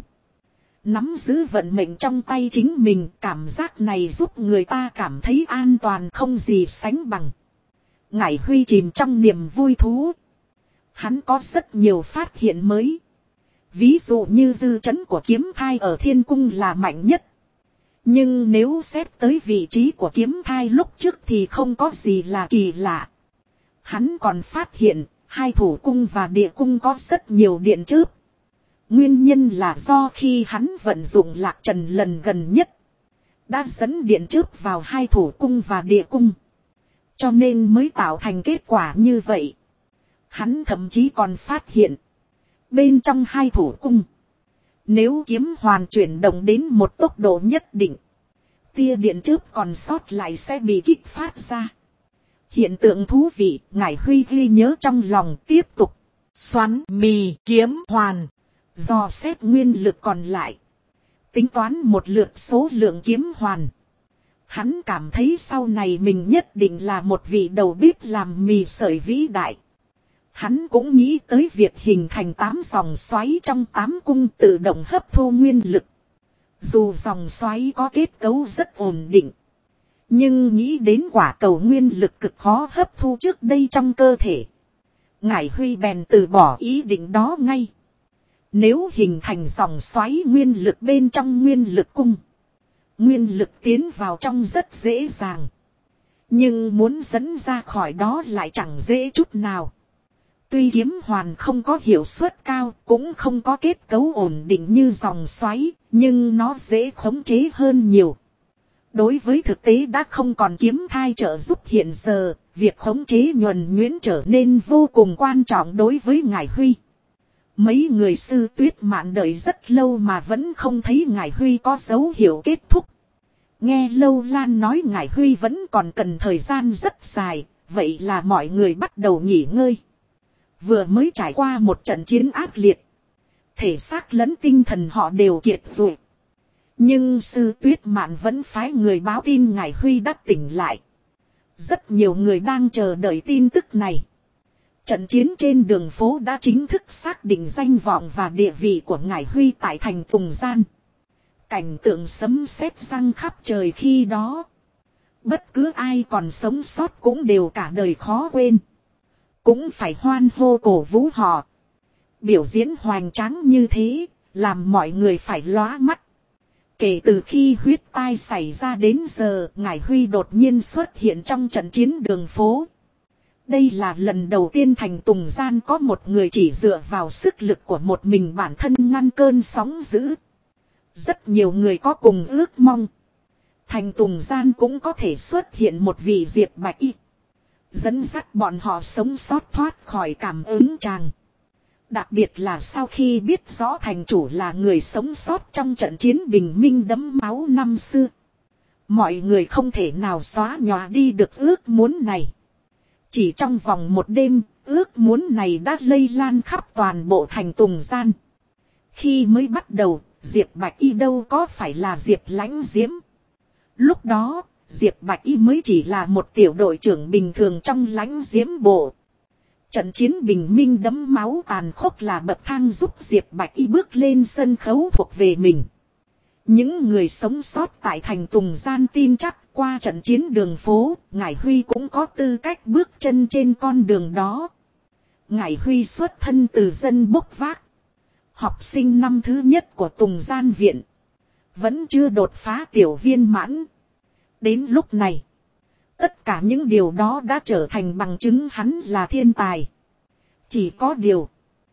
Nắm giữ vận mệnh trong tay chính mình, cảm giác này giúp người ta cảm thấy an toàn không gì sánh bằng. Ngải Huy chìm trong niềm vui thú. Hắn có rất nhiều phát hiện mới. Ví dụ như dư chấn của kiếm thai ở thiên cung là mạnh nhất. Nhưng nếu xét tới vị trí của kiếm thai lúc trước thì không có gì là kỳ lạ. Hắn còn phát hiện, hai thủ cung và địa cung có rất nhiều điện chớp. Nguyên nhân là do khi hắn vận dụng lạc trần lần gần nhất, đã dẫn điện chớp vào hai thủ cung và địa cung. Cho nên mới tạo thành kết quả như vậy. Hắn thậm chí còn phát hiện, bên trong hai thủ cung, nếu kiếm hoàn chuyển động đến một tốc độ nhất định, tia điện chớp còn sót lại sẽ bị kích phát ra. Hiện tượng thú vị, Ngải Huy ghi nhớ trong lòng, tiếp tục xoắn mì kiếm hoàn. Dò xét nguyên lực còn lại. Tính toán một lượt số lượng kiếm hoàn. Hắn cảm thấy sau này mình nhất định là một vị đầu bếp làm mì sợi vĩ đại. Hắn cũng nghĩ tới việc hình thành 8 dòng xoáy trong 8 cung tự động hấp thu nguyên lực. Dù dòng xoáy có kết cấu rất ổn định, nhưng nghĩ đến quả cầu nguyên lực cực khó hấp thu trước đây trong cơ thể, Ngải Huy bèn từ bỏ ý định đó ngay. Nếu hình thành dòng xoáy nguyên lực bên trong nguyên lực cung, nguyên lực tiến vào trong rất dễ dàng. Nhưng muốn dẫn ra khỏi đó lại chẳng dễ chút nào. Tuy kiếm hoàn không có hiệu suất cao, cũng không có kết cấu ổn định như dòng xoáy, nhưng nó dễ khống chế hơn nhiều. Đối với thực tế đã không còn kiếm thai trợ giúp hiện giờ, việc khống chế nhuần nhuyễn trở nên vô cùng quan trọng đối với Ngải Huy. Mấy người sư Tuyết Mạn đợi rất lâu mà vẫn không thấy Ngải Huy có dấu hiệu kết thúc. Nghe Lâu Lan nói Ngải Huy vẫn còn cần thời gian rất dài, vậy là mọi người bắt đầu nghỉ ngơi. Vừa mới trải qua một trận chiến ác liệt, thể xác lẫn tinh thần họ đều kiệt rồi. Nhưng sư Tuyết Mạn vẫn phái người báo tin Ngải Huy đã tỉnh lại. Rất nhiều người đang chờ đợi tin tức này. Trận chiến trên đường phố đã chính thức xác định danh vọng và địa vị của Ngải Huy tại thành Tùng Gian. Cảnh tượng sấm sét răng khắp trời khi đó. Bất cứ ai còn sống sót cũng đều cả đời khó quên. Cũng phải hoan hô cổ vũ họ. Biểu diễn hoành tráng như thế, làm mọi người phải lóa mắt. Kể từ khi huyết tai xảy ra đến giờ, Ngải Huy đột nhiên xuất hiện trong trận chiến đường phố. Đây là lần đầu tiên thành Tùng Gian có một người chỉ dựa vào sức lực của một mình bản thân ngăn cơn sóng dữ. Rất nhiều người có cùng ước mong. Thành Tùng Gian cũng có thể xuất hiện một vị Diệp Bạch Y. Dẫn dắt bọn họ sống sót thoát khỏi cảm ứng tràng. Đặc biệt là sau khi biết rõ thành chủ là người sống sót trong trận chiến bình minh đẫm máu năm xưa. Mọi người không thể nào xóa nhòa đi được ước muốn này. Chỉ trong vòng một đêm, ước muốn này đã lây lan khắp toàn bộ thành Tùng Gian. Khi mới bắt đầu, Diệp Bạch Y đâu có phải là Diệp Lãnh Diễm. Lúc đó, Diệp Bạch Y mới chỉ là một tiểu đội trưởng bình thường trong Lãnh Diễm bộ. Trận chiến bình minh đẫm máu tàn khốc là bậc thang giúp Diệp Bạch Y bước lên sân khấu thuộc về mình. Những người sống sót tại thành Tùng Gian tin chắc qua trận chiến đường phố, Ngải Huy cũng có tư cách bước chân trên con đường đó. Ngải Huy xuất thân từ dân bốc vác. Học sinh năm thứ nhất của Tùng Gian viện. Vẫn chưa đột phá tiểu viên mãn. Đến lúc này, tất cả những điều đó đã trở thành bằng chứng hắn là thiên tài. Chỉ có điều,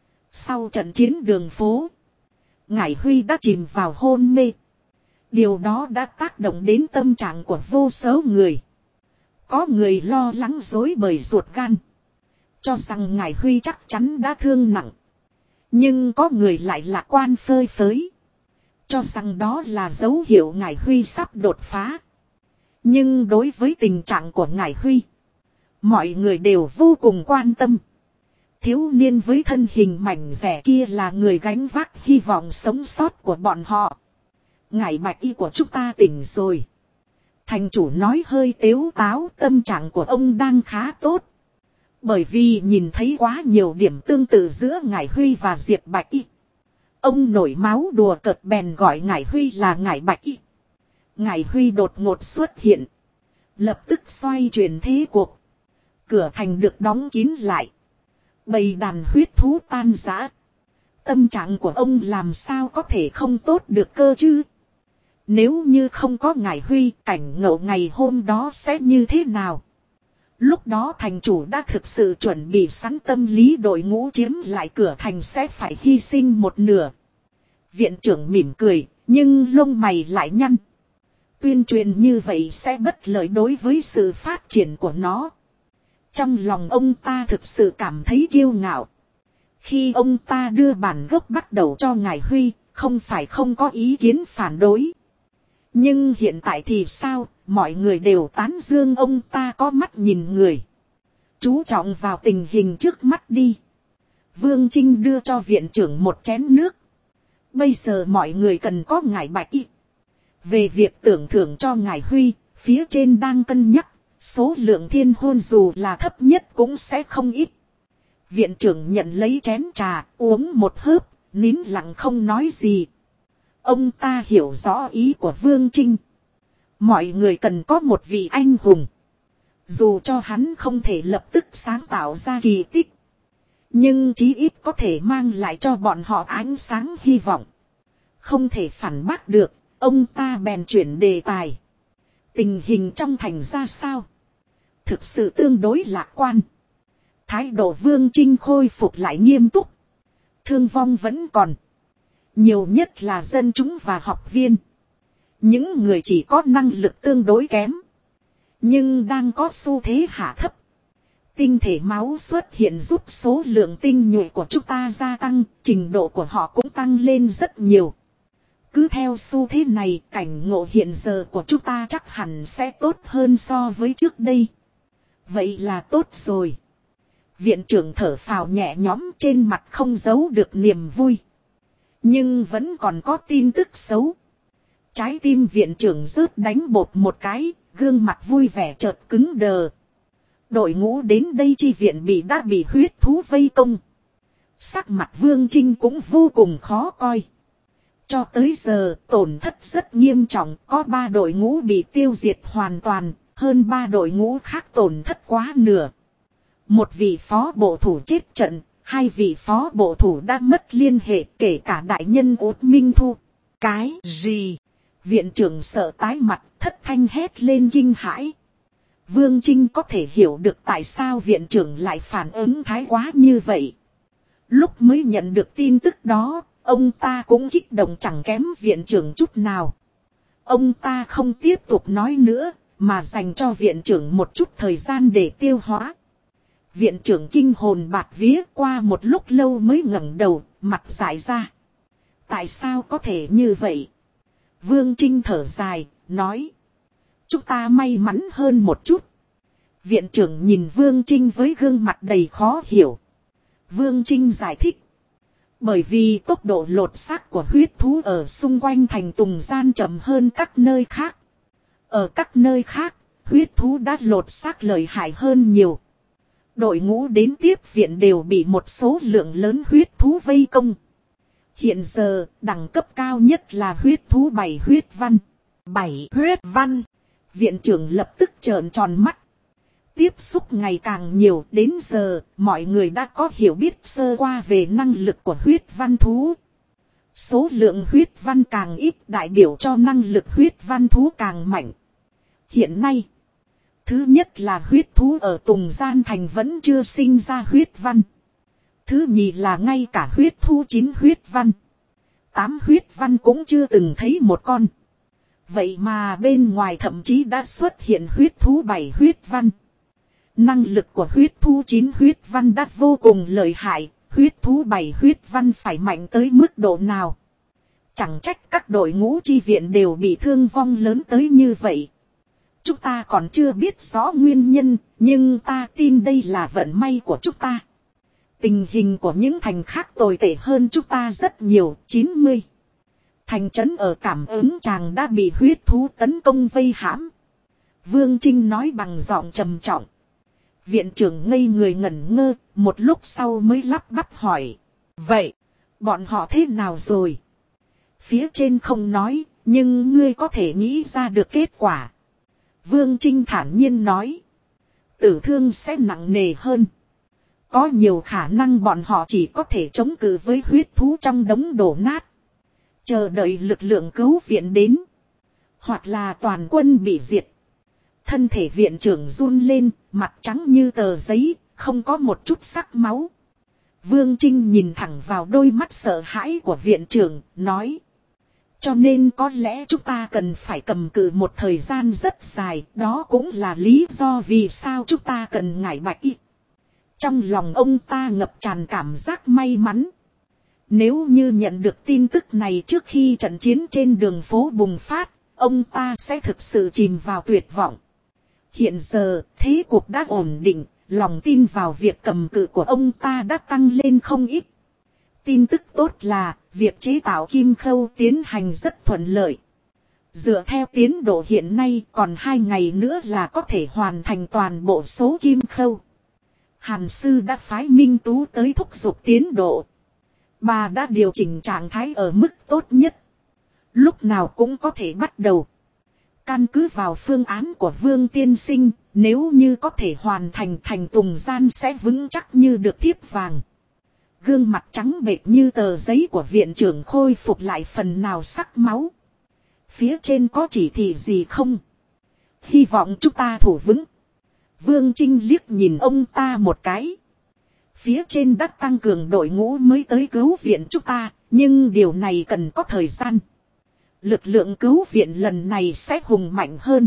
sau trận chiến đường phố, Ngải Huy đã chìm vào hôn mê. Điều đó đã tác động đến tâm trạng của vô số người. Có người lo lắng rối bời ruột gan, cho rằng Ngải Huy chắc chắn đã thương nặng. Nhưng có người lại lạc quan phơi phới, cho rằng đó là dấu hiệu Ngải Huy sắp đột phá. Nhưng đối với tình trạng của Ngải Huy, mọi người đều vô cùng quan tâm. Thiếu niên với thân hình mảnh dẻ kia là người gánh vác hy vọng sống sót của bọn họ. Ngải Bạch Y của chúng ta tỉnh rồi. Thành chủ nói hơi tếu táo, tâm trạng của ông đang khá tốt. Bởi vì nhìn thấy quá nhiều điểm tương tự giữa Ngải Huy và Diệp Bạch Y. Ông nổi máu đùa cợt bèn gọi Ngải Huy là Ngải Bạch Y. Ngải Huy đột ngột xuất hiện, lập tức xoay chuyển thế cuộc. Cửa thành được đóng kín lại. Bầy đàn huyết thú tan rã. Tâm trạng của ông làm sao có thể không tốt được cơ chứ? Nếu như không có Ngải Huy, cảnh ngộ ngày hôm đó sẽ như thế nào? Lúc đó thành chủ đã thực sự chuẩn bị sẵn tâm lý đội ngũ chiếm lại cửa thành sẽ phải hy sinh một nửa. Viện trưởng mỉm cười, nhưng lông mày lại nhăn. Tuyên truyền như vậy sẽ bất lợi đối với sự phát triển của nó. Trong lòng ông ta thực sự cảm thấy kiêu ngạo. Khi ông ta đưa bản gốc bắt đầu cho Ngải Huy, không phải không có ý kiến phản đối. Nhưng hiện tại thì sao, mọi người đều tán dương ông ta có mắt nhìn người. Chú trọng vào tình hình trước mắt đi. Vương Trinh đưa cho viện trưởng một chén nước. Bây giờ mọi người cần có Ngải Bạch Y. Về việc tưởng thưởng cho Ngải Huy, phía trên đang cân nhắc, số lượng thiên hôn dù là thấp nhất cũng sẽ không ít. Viện trưởng nhận lấy chén trà, uống một hớp, nín lặng không nói gì. Ông ta hiểu rõ ý của Vương Trinh. Mọi người cần có một vị anh hùng. Dù cho hắn không thể lập tức sáng tạo ra kỳ tích, nhưng chí ít có thể mang lại cho bọn họ ánh sáng hy vọng. Không thể phản bác được, ông ta bèn chuyển đề tài. Tình hình trong thành ra sao? Thực sự tương đối lạc quan. Thái độ Vương Trinh khôi phục lại nghiêm túc. Thương vong vẫn còn. Nhiều nhất là dân chúng và học viên. Những người chỉ có năng lực tương đối kém, nhưng đang có xu thế hạ thấp. Tinh thể máu xuất hiện giúp số lượng tinh nhuệ của chúng ta gia tăng, trình độ của họ cũng tăng lên rất nhiều. Cứ theo xu thế này, cảnh ngộ hiện giờ của chúng ta chắc hẳn sẽ tốt hơn so với trước đây. Vậy là tốt rồi. Viện trưởng thở phào nhẹ nhõm, trên mặt không giấu được niềm vui. Nhưng vẫn còn có tin tức xấu. Trái tim viện trưởng rớt đánh bột một cái, gương mặt vui vẻ chợt cứng đờ. Đội ngũ đến đây chi viện đã bị huyết thú vây công. Sắc mặt Vương Trinh cũng vô cùng khó coi. Cho tới giờ tổn thất rất nghiêm trọng, có 3 đội ngũ bị tiêu diệt hoàn toàn, hơn 3 đội ngũ khác tổn thất quá nửa. Một vị phó bộ thủ chết trận, 2 vị phó bộ thủ đã mất liên hệ, kể cả đại nhân Út Minh Thu. Cái gì? Viện trưởng sợ tái mặt, thất thanh hét lên kinh hãi. Vương Trinh có thể hiểu được tại sao viện trưởng lại phản ứng thái quá như vậy. Lúc mới nhận được tin tức đó, ông ta cũng kích động chẳng kém viện trưởng chút nào. Ông ta không tiếp tục nói nữa, mà dành cho viện trưởng một chút thời gian để tiêu hóa. Viện trưởng kinh hồn bạt vía, qua một lúc lâu mới ngẩng đầu, mặt dại ra. Tại sao có thể như vậy? Vương Trinh thở dài, nói. Chúng ta may mắn hơn một chút. Viện trưởng nhìn Vương Trinh với gương mặt đầy khó hiểu. Vương Trinh giải thích. Bởi vì tốc độ lột xác của huyết thú ở xung quanh thành Tùng Gian chậm hơn các nơi khác. Ở các nơi khác, huyết thú đã lột xác lợi hại hơn nhiều. Đội ngũ đến tiếp viện đều bị một số lượng lớn huyết thú vây công. Hiện giờ, đẳng cấp cao nhất là huyết thú 7 huyết văn. 7 huyết văn. Viện trưởng lập tức trợn tròn mắt. Tiếp xúc ngày càng nhiều, đến giờ, mọi người đã có hiểu biết sơ qua về năng lực của huyết văn thú. Số lượng huyết văn càng ít đại biểu cho năng lực huyết văn thú càng mạnh. Hiện nay, thứ nhất là huyết thú ở Tùng Gian Thành vẫn chưa sinh ra huyết văn. Thứ nhì là ngay cả huyết thú 9 huyết văn. 8 huyết văn cũng chưa từng thấy một con. Vậy mà bên ngoài thậm chí đã xuất hiện huyết thú 7 huyết văn. Năng lực của huyết thú 9 huyết văn đã vô cùng lợi hại, huyết thú 7 huyết văn phải mạnh tới mức độ nào. Chẳng trách các đội ngũ chi viện đều bị thương vong lớn tới như vậy. Chúng ta còn chưa biết rõ nguyên nhân, nhưng ta tin đây là vận may của chúng ta. Tình hình của những thành khác tồi tệ hơn chúng ta rất nhiều, 90. Thành trấn ở cảm ứng chàng đã bị huyết thú tấn công vây hãm. Vương Trinh nói bằng giọng trầm trọng. Viện trưởng ngây người ngẩn ngơ, một lúc sau mới lắp bắp hỏi. Vậy, bọn họ thế nào rồi? Phía trên không nói, nhưng ngươi có thể nghĩ ra được kết quả. Vương Trinh thản nhiên nói. Tử thương sẽ nặng nề hơn. Có nhiều khả năng bọn họ chỉ có thể chống cự với huyết thú trong đống đổ nát. Chờ đợi lực lượng cứu viện đến. Hoặc là toàn quân bị diệt. Thân thể viện trưởng run lên, mặt trắng như tờ giấy, không có một chút sắc máu. Vương Trinh nhìn thẳng vào đôi mắt sợ hãi của viện trưởng, nói. Cho nên có lẽ chúng ta cần phải cầm cự một thời gian rất dài, đó cũng là lý do vì sao chúng ta cần ngải bạch y. Trong lòng ông ta ngập tràn cảm giác may mắn. Nếu như nhận được tin tức này trước khi trận chiến trên đường phố bùng phát, ông ta sẽ thực sự chìm vào tuyệt vọng. Hiện giờ, thế cuộc đã ổn định, lòng tin vào việc cầm cự của ông ta đã tăng lên không ít. Tin tức tốt là, việc chế tạo kim khâu tiến hành rất thuận lợi. Dựa theo tiến độ hiện nay còn 2 ngày nữa là có thể hoàn thành toàn bộ số kim khâu. Hàn sư đã phái Minh Tú tới thúc giục tiến độ. Bà đã điều chỉnh trạng thái ở mức tốt nhất. Lúc nào cũng có thể bắt đầu. Căn cứ vào phương án của Vương Tiên Sinh, nếu như có thể hoàn thành thành Tùng Gian sẽ vững chắc như được thiếp vàng. Gương mặt trắng bệch như tờ giấy của viện trưởng khôi phục lại phần nào sắc máu. Phía trên có chỉ thị gì không? Hy vọng chúng ta thủ vững. Vương Trinh liếc nhìn ông ta một cái. Phía trên đã tăng cường đội ngũ mới tới cứu viện chúng ta, nhưng điều này cần có thời gian. Lực lượng cứu viện lần này sẽ hùng mạnh hơn.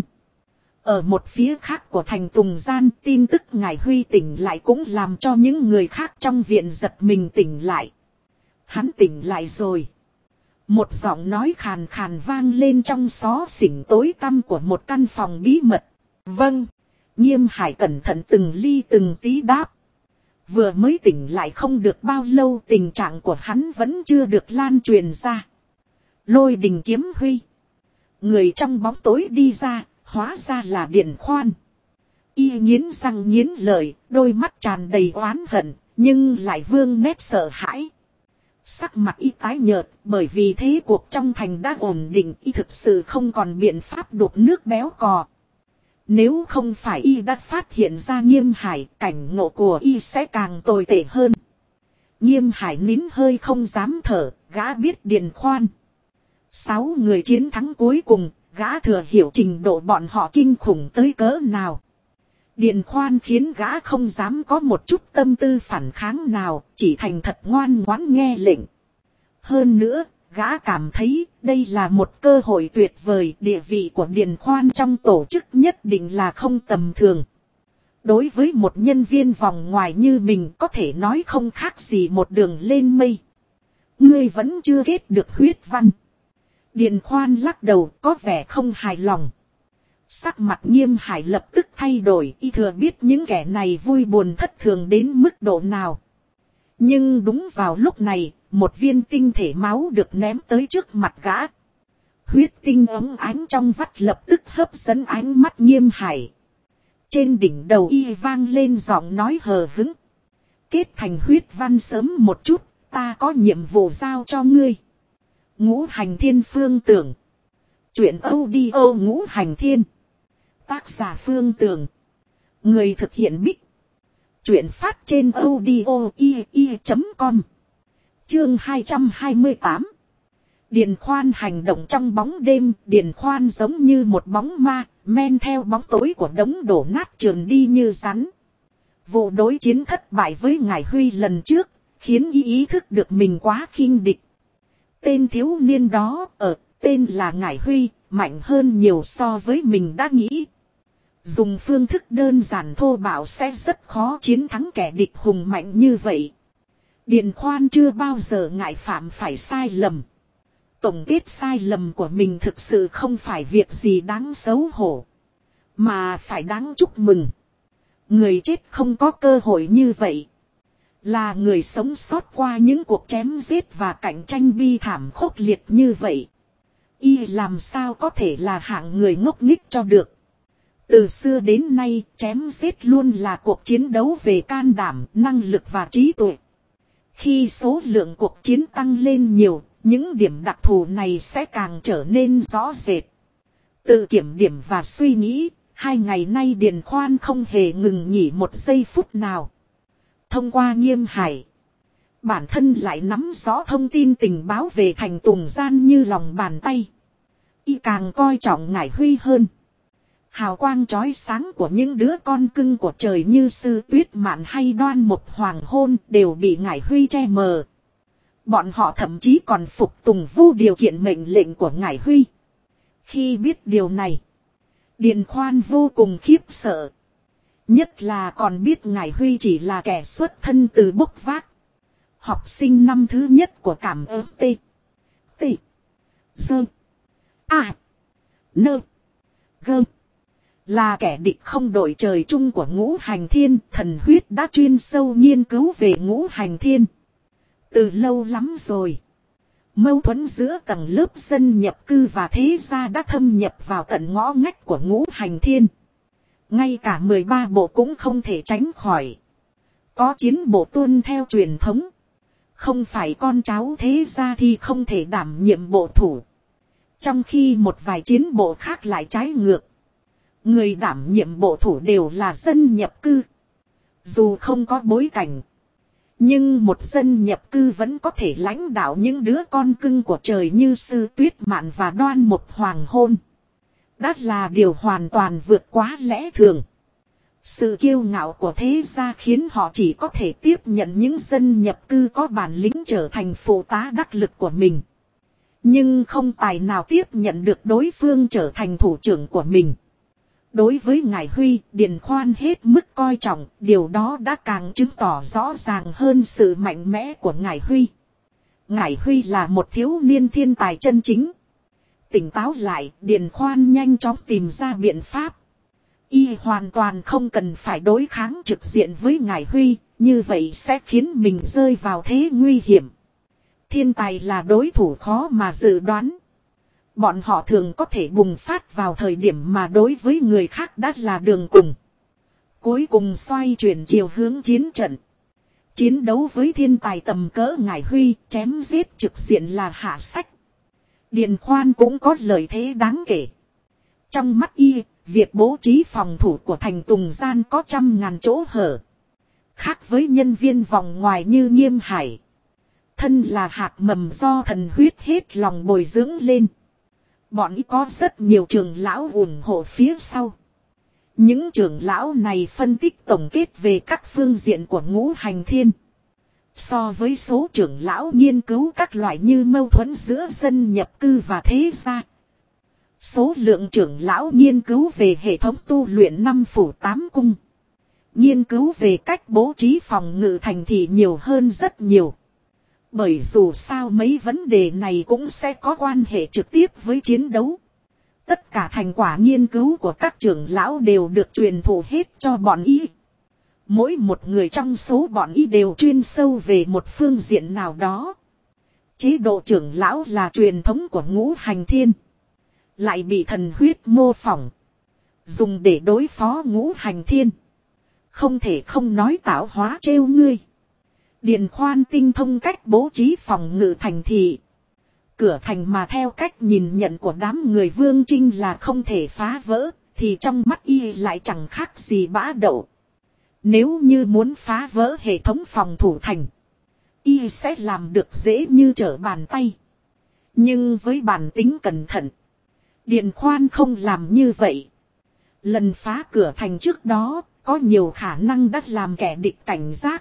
Ở một phía khác của thành Tùng Gian, tin tức ngài Huy tỉnh lại cũng làm cho những người khác trong viện giật mình tỉnh lại. Hắn tỉnh lại rồi. Một giọng nói khàn khàn vang lên trong xó xỉnh tối tăm của một căn phòng bí mật. Vâng. Nghiêm Hải cẩn thận từng ly từng tí đáp. Vừa mới tỉnh lại không được bao lâu, tình trạng của hắn vẫn chưa được lan truyền ra. Lôi Đình Kiếm Huy. Người trong bóng tối đi ra, hóa ra là Điện Khoan. Y nghiến răng nghiến lợi, đôi mắt tràn đầy oán hận, nhưng lại vương nét sợ hãi. Sắc mặt y tái nhợt, bởi vì thế cuộc trong thành đã ổn định, y thực sự không còn biện pháp đục nước béo cò. Nếu không phải y đã phát hiện ra Nghiêm Hải, cảnh ngộ của y sẽ càng tồi tệ hơn. Nghiêm Hải nín hơi không dám thở, gã biết Điền Khoan. 6 người chiến thắng cuối cùng, gã thừa hiểu trình độ bọn họ kinh khủng tới cỡ nào. Điền Khoan khiến gã không dám có một chút tâm tư phản kháng nào, chỉ thành thật ngoan ngoãn nghe lệnh. Hơn nữa, gã cảm thấy đây là một cơ hội tuyệt vời, địa vị của Điền Khoan trong tổ chức nhất định là không tầm thường. Đối với một nhân viên vòng ngoài như mình có thể nói không khác gì một đường lên mây. Ngươi vẫn chưa kết được huyết văn. Điền Khoan lắc đầu có vẻ không hài lòng. Sắc mặt Nghiêm Hải lập tức thay đổi, y thừa biết những kẻ này vui buồn thất thường đến mức độ nào. Nhưng đúng vào lúc này, một viên tinh thể máu được ném tới trước mặt gã. Huyết tinh óng ánh trong vắt lập tức hấp dẫn ánh mắt Nghiêm Hải. Trên đỉnh đầu y vang lên giọng nói hờ hững. Kết thành huyết văn sớm một chút, ta có nhiệm vụ giao cho ngươi. Ngũ Hành Thiên Phương Tưởng. Chuyện audio Ngũ Hành Thiên. Tác giả Phương Tưởng. Người thực hiện Bích. Chuyện phát trên audio.com. Chương 228. Điền Khoan hành động trong bóng đêm. Điền Khoan giống như một bóng ma, men theo bóng tối của đống đổ nát trườn đi như rắn. Vụ đối chiến thất bại với Ngải Huy lần trước, khiến ý thức được mình quá khinh địch. Tên thiếu niên đó, tên là Ngải Huy, mạnh hơn nhiều so với mình đã nghĩ. Dùng phương thức đơn giản thô bạo sẽ rất khó chiến thắng kẻ địch hùng mạnh như vậy. Điền Khoan chưa bao giờ ngại phạm phải sai lầm. Tổng kết sai lầm của mình thực sự không phải việc gì đáng xấu hổ, mà phải đáng chúc mừng. Người chết không có cơ hội như vậy. Là người sống sót qua những cuộc chém giết và cạnh tranh bi thảm khốc liệt như vậy. Y làm sao có thể là hạng người ngốc nghếch cho được. Từ xưa đến nay, chém giết luôn là cuộc chiến đấu về can đảm, năng lực và trí tuệ. Khi số lượng cuộc chiến tăng lên nhiều, những điểm đặc thù này sẽ càng trở nên rõ rệt. Tự kiểm điểm và suy nghĩ, 2 ngày nay Điền Khoan không hề ngừng nghỉ một giây phút nào. Thông qua Nghiêm Hải, bản thân lại nắm rõ thông tin tình báo về thành Tùng Gian như lòng bàn tay. Y càng coi trọng Ngải Huy hơn. Hào quang chói sáng của những đứa con cưng của trời như Sư Tuyết Mạn hay Đoan Một Hoàng Hôn đều bị Ngải Huy che mờ. Bọn họ thậm chí còn phục tùng vô điều kiện mệnh lệnh của Ngải Huy. Khi biết điều này, Điền Khoan vô cùng khiếp sợ. Nhất là còn biết Ngải Huy chỉ là kẻ xuất thân từ bốc vác. Học sinh năm thứ nhất của cảm ơn T. Dơ. A. Nơ. Gơ. Là kẻ địch không đội trời chung của Ngũ Hành Thiên. Thần huyết đã chuyên sâu nghiên cứu về Ngũ Hành Thiên. Từ lâu lắm rồi. Mâu thuẫn giữa tầng lớp dân nhập cư và thế gia đã thâm nhập vào tận ngõ ngách của Ngũ Hành Thiên. Ngay cả 13 bộ cũng không thể tránh khỏi. Có chiến bộ tuân theo truyền thống. Không phải con cháu thế gia thì không thể đảm nhiệm bộ thủ. Trong khi một vài chiến bộ khác lại trái ngược. Người đảm nhiệm bộ thủ đều là dân nhập cư. Dù không có bối cảnh, nhưng một dân nhập cư vẫn có thể lãnh đạo những đứa con cưng của trời như Sư Tuyết Mạn và Đoan Một Hoàng Hôn. Đó là điều hoàn toàn vượt quá lẽ thường. Sự kiêu ngạo của thế gia khiến họ chỉ có thể tiếp nhận những dân nhập cư có bản lĩnh trở thành phụ tá đắc lực của mình. Nhưng không tài nào tiếp nhận được đối phương trở thành thủ trưởng của mình. Đối với Ngải Huy, Điền Khoan hết mức coi trọng, điều đó đã càng chứng tỏ rõ ràng hơn sự mạnh mẽ của Ngải Huy. Ngải Huy là một thiếu niên thiên tài chân chính. Tỉnh táo lại, Điền Khoan nhanh chóng tìm ra biện pháp. Y hoàn toàn không cần phải đối kháng trực diện với Ngải Huy, như vậy sẽ khiến mình rơi vào thế nguy hiểm. Thiên tài là đối thủ khó mà dự đoán. Bọn họ thường có thể bùng phát vào thời điểm mà đối với người khác đã là đường cùng. cuối cùng xoay chuyển chiều hướng chiến trận. Chiến đấu với thiên tài tầm cỡ Ngải Huy, chém giết trực diện là hạ sách. Điền Khoan cũng có lợi thế đáng kể. Trong mắt y, việc bố trí phòng thủ của thành Tùng Gian có 100.000 chỗ hở. Khác với nhân viên vòng ngoài như Nghiêm Hải. Thân là hạt mầm do thần huyết hết lòng bồi dưỡng lên. Bọn y có rất nhiều trưởng lão ủng hộ phía sau. Những trưởng lão này phân tích tổng kết về các phương diện của ngũ hành thiên. So với số trưởng lão nghiên cứu các loại như mâu thuẫn giữa dân nhập cư và thế gia. Số lượng trưởng lão nghiên cứu về hệ thống tu luyện 5 phủ 8 cung. Nghiên cứu về cách bố trí phòng ngự thành thị nhiều hơn rất nhiều. Bởi dù sao mấy vấn đề này cũng sẽ có quan hệ trực tiếp với chiến đấu. Tất cả thành quả nghiên cứu của các trưởng lão đều được truyền thụ hết cho bọn y. Mỗi một người trong số bọn y đều chuyên sâu về một phương diện nào đó. Chế độ trưởng lão là truyền thống của ngũ hành thiên. Lại bị thần huyết mô phỏng. Dùng để đối phó ngũ hành thiên. Không thể không nói tạo hóa trêu ngươi. Điền Khoan tinh thông cách bố trí phòng ngự thành thị. Cửa thành mà theo cách nhìn nhận của đám người Vương Trinh là không thể phá vỡ, thì trong mắt y lại chẳng khác gì bã đậu. Nếu như muốn phá vỡ hệ thống phòng thủ thành, y sẽ làm được dễ như trở bàn tay. Nhưng với bản tính cẩn thận, Điền Khoan không làm như vậy. Lần phá cửa thành trước đó, có nhiều khả năng đã làm kẻ địch cảnh giác.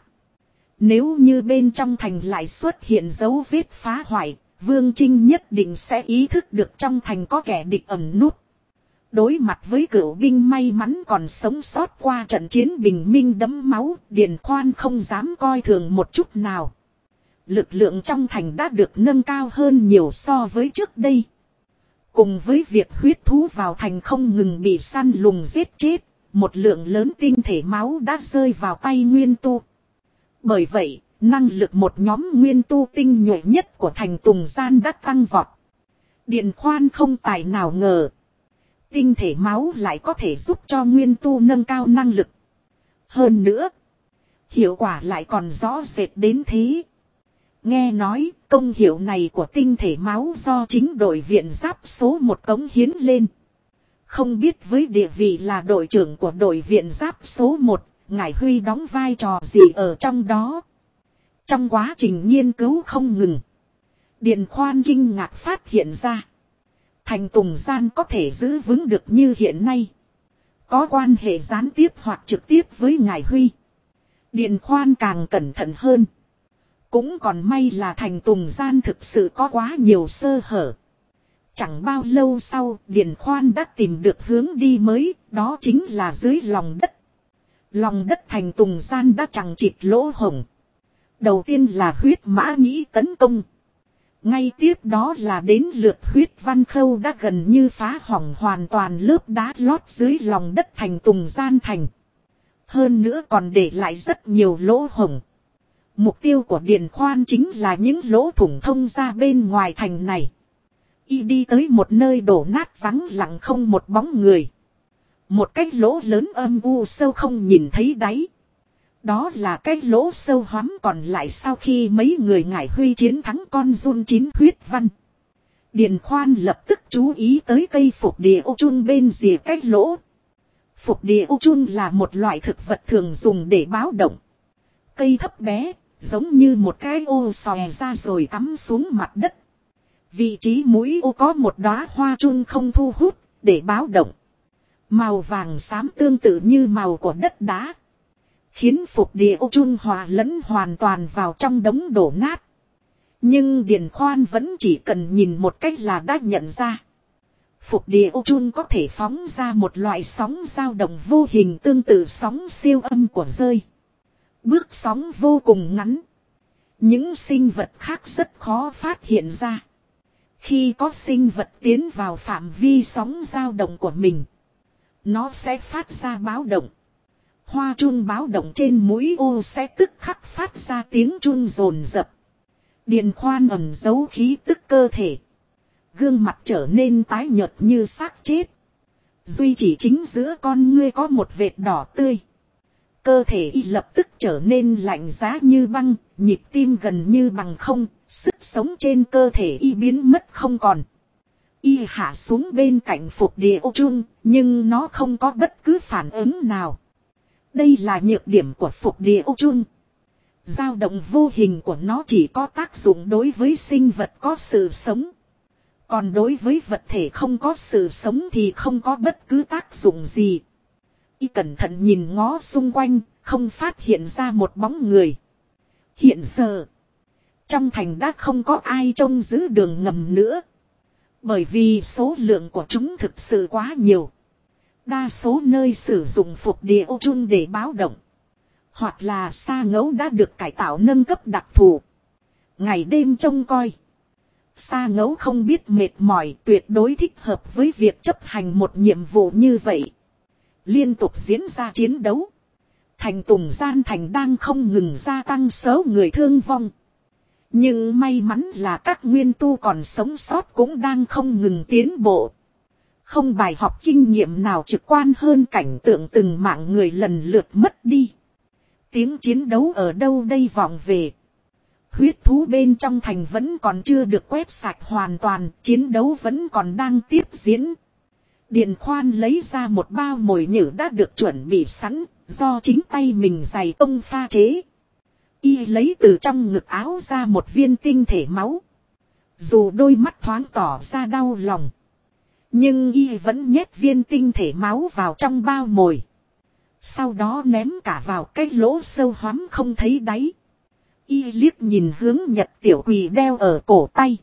Nếu như bên trong thành lại xuất hiện dấu vết phá hoại, Vương Trinh nhất định sẽ ý thức được trong thành có kẻ địch ẩn núp. Đối mặt với cửu binh may mắn còn sống sót qua trận chiến bình minh đẫm máu, Điền Khoan không dám coi thường một chút nào. Lực lượng trong thành đã được nâng cao hơn nhiều so với trước đây. Cùng với việc huyết thú vào thành không ngừng bị săn lùng giết chết, một lượng lớn tinh thể máu đã rơi vào tay Nguyên Tu. Bởi vậy, năng lực một nhóm Nguyên Tu tinh nhuệ nhất của thành Tùng Gian đã tăng vọt. Điền Khoan không tài nào ngờ. Tinh thể máu lại có thể giúp cho Nguyên Tu nâng cao năng lực. Hơn nữa, hiệu quả lại còn rõ rệt đến thế. Nghe nói, công hiệu này của tinh thể máu do chính đội viện giáp số 1 cống hiến lên. Không biết với địa vị là đội trưởng của đội viện giáp số 1, Ngải Huy đóng vai trò gì ở trong đó. Trong quá trình nghiên cứu không ngừng, Điền Khoan kinh ngạc phát hiện ra. Thành Tùng Gian có thể giữ vững được như hiện nay. Có quan hệ gián tiếp hoặc trực tiếp với Ngải Huy. Điền Khoan càng cẩn thận hơn. Cũng còn may là thành Tùng Gian thực sự có quá nhiều sơ hở. Chẳng bao lâu sau, Điền Khoan đã tìm được hướng đi mới, đó chính là dưới lòng đất. Lòng đất thành Tùng Gian đã chằng chịt lỗ hổng. Đầu tiên là huyết mã nhĩ tấn công. Ngay tiếp đó là đến lượt huyết văn khâu đã gần như phá hỏng hoàn toàn lớp đá lót dưới lòng đất thành Tùng Gian thành. Hơn nữa còn để lại rất nhiều lỗ hổng. Mục tiêu của Điền Khoan chính là những lỗ thủng thông ra bên ngoài thành này. Y đi tới một nơi đổ nát vắng lặng không một bóng người. Một cái lỗ lớn âm u sâu không nhìn thấy đáy. Đó là cái lỗ sâu hoắm còn lại sau khi mấy người Ngải Huy chiến thắng con giun chín huyết văn. Điền Khoan lập tức chú ý tới cây phục địa ô chun bên rìa cái lỗ. Phục địa ô chun là một loại thực vật thường dùng để báo động. Cây thấp bé, giống như một cái ô xòe ra rồi cắm xuống mặt đất. Vị trí mũi ô có một đóa hoa chun không thu hút, để báo động. Màu vàng xám tương tự như màu của đất đá. Khiến phục địa ô chun hòa lẫn hoàn toàn vào trong đống đổ nát. Nhưng Điền Khoan vẫn chỉ cần nhìn một cách là đã nhận ra. Phục địa ô chun có thể phóng ra một loại sóng dao động vô hình tương tự sóng siêu âm của rơi. Bước sóng vô cùng ngắn. Những sinh vật khác rất khó phát hiện ra. Khi có sinh vật tiến vào phạm vi sóng dao động của mình, nó sẽ phát ra báo động. Hoa chun báo động trên mũi ô sẽ tức khắc phát ra tiếng chun rồn rập. Điền Khoan ẩn giấu khí tức cơ thể. Gương mặt trở nên tái nhợt như xác chết. Duy chỉ chính giữa con ngươi có một vệt đỏ tươi. Cơ thể y lập tức trở nên lạnh giá như băng, nhịp tim gần như bằng không, sức sống trên cơ thể y biến mất không còn. Y hạ xuống bên cạnh Phục Địa Ô Trung, nhưng nó không có bất cứ phản ứng nào. Đây là nhược điểm của Phục Địa Ô Trung. Dao động vô hình của nó chỉ có tác dụng đối với sinh vật có sự sống. Còn đối với vật thể không có sự sống thì không có bất cứ tác dụng gì. Y cẩn thận nhìn ngó xung quanh, không phát hiện ra một bóng người. Hiện giờ, trong thành đã không có ai trông giữ đường ngầm nữa. Bởi vì số lượng của chúng thực sự quá nhiều. Đa số nơi sử dụng Phục Địa Ô Trung để báo động. Hoặc là sa ngẫu đã được cải tạo nâng cấp đặc thù. Ngày đêm trông coi. Sa ngẫu không biết mệt mỏi, tuyệt đối thích hợp với việc chấp hành một nhiệm vụ như vậy. Liên tục diễn ra chiến đấu. Thành Tùng Gian thành đang không ngừng gia tăng số người thương vong. Nhưng may mắn là các nguyên tu còn sống sót cũng đang không ngừng tiến bộ. Không bài học kinh nghiệm nào trực quan hơn cảnh tượng từng mạng người lần lượt mất đi. Tiếng chiến đấu ở đâu đây vọng về. Huyết thú bên trong thành vẫn còn chưa được quét sạch hoàn toàn, chiến đấu vẫn còn đang tiếp diễn. Điền Khoan lấy ra một bao mồi nhử đã được chuẩn bị sẵn, do chính tay mình giày ông pha chế. Y lấy từ trong ngực áo ra một viên tinh thể máu. Dù đôi mắt thoáng tỏ ra đau lòng, nhưng y vẫn nhét viên tinh thể máu vào trong bao mồi. Sau đó ném cả vào cái lỗ sâu hoắm không thấy đáy. Y liếc nhìn hướng Nhật Tiểu Quỳ đeo ở cổ tay.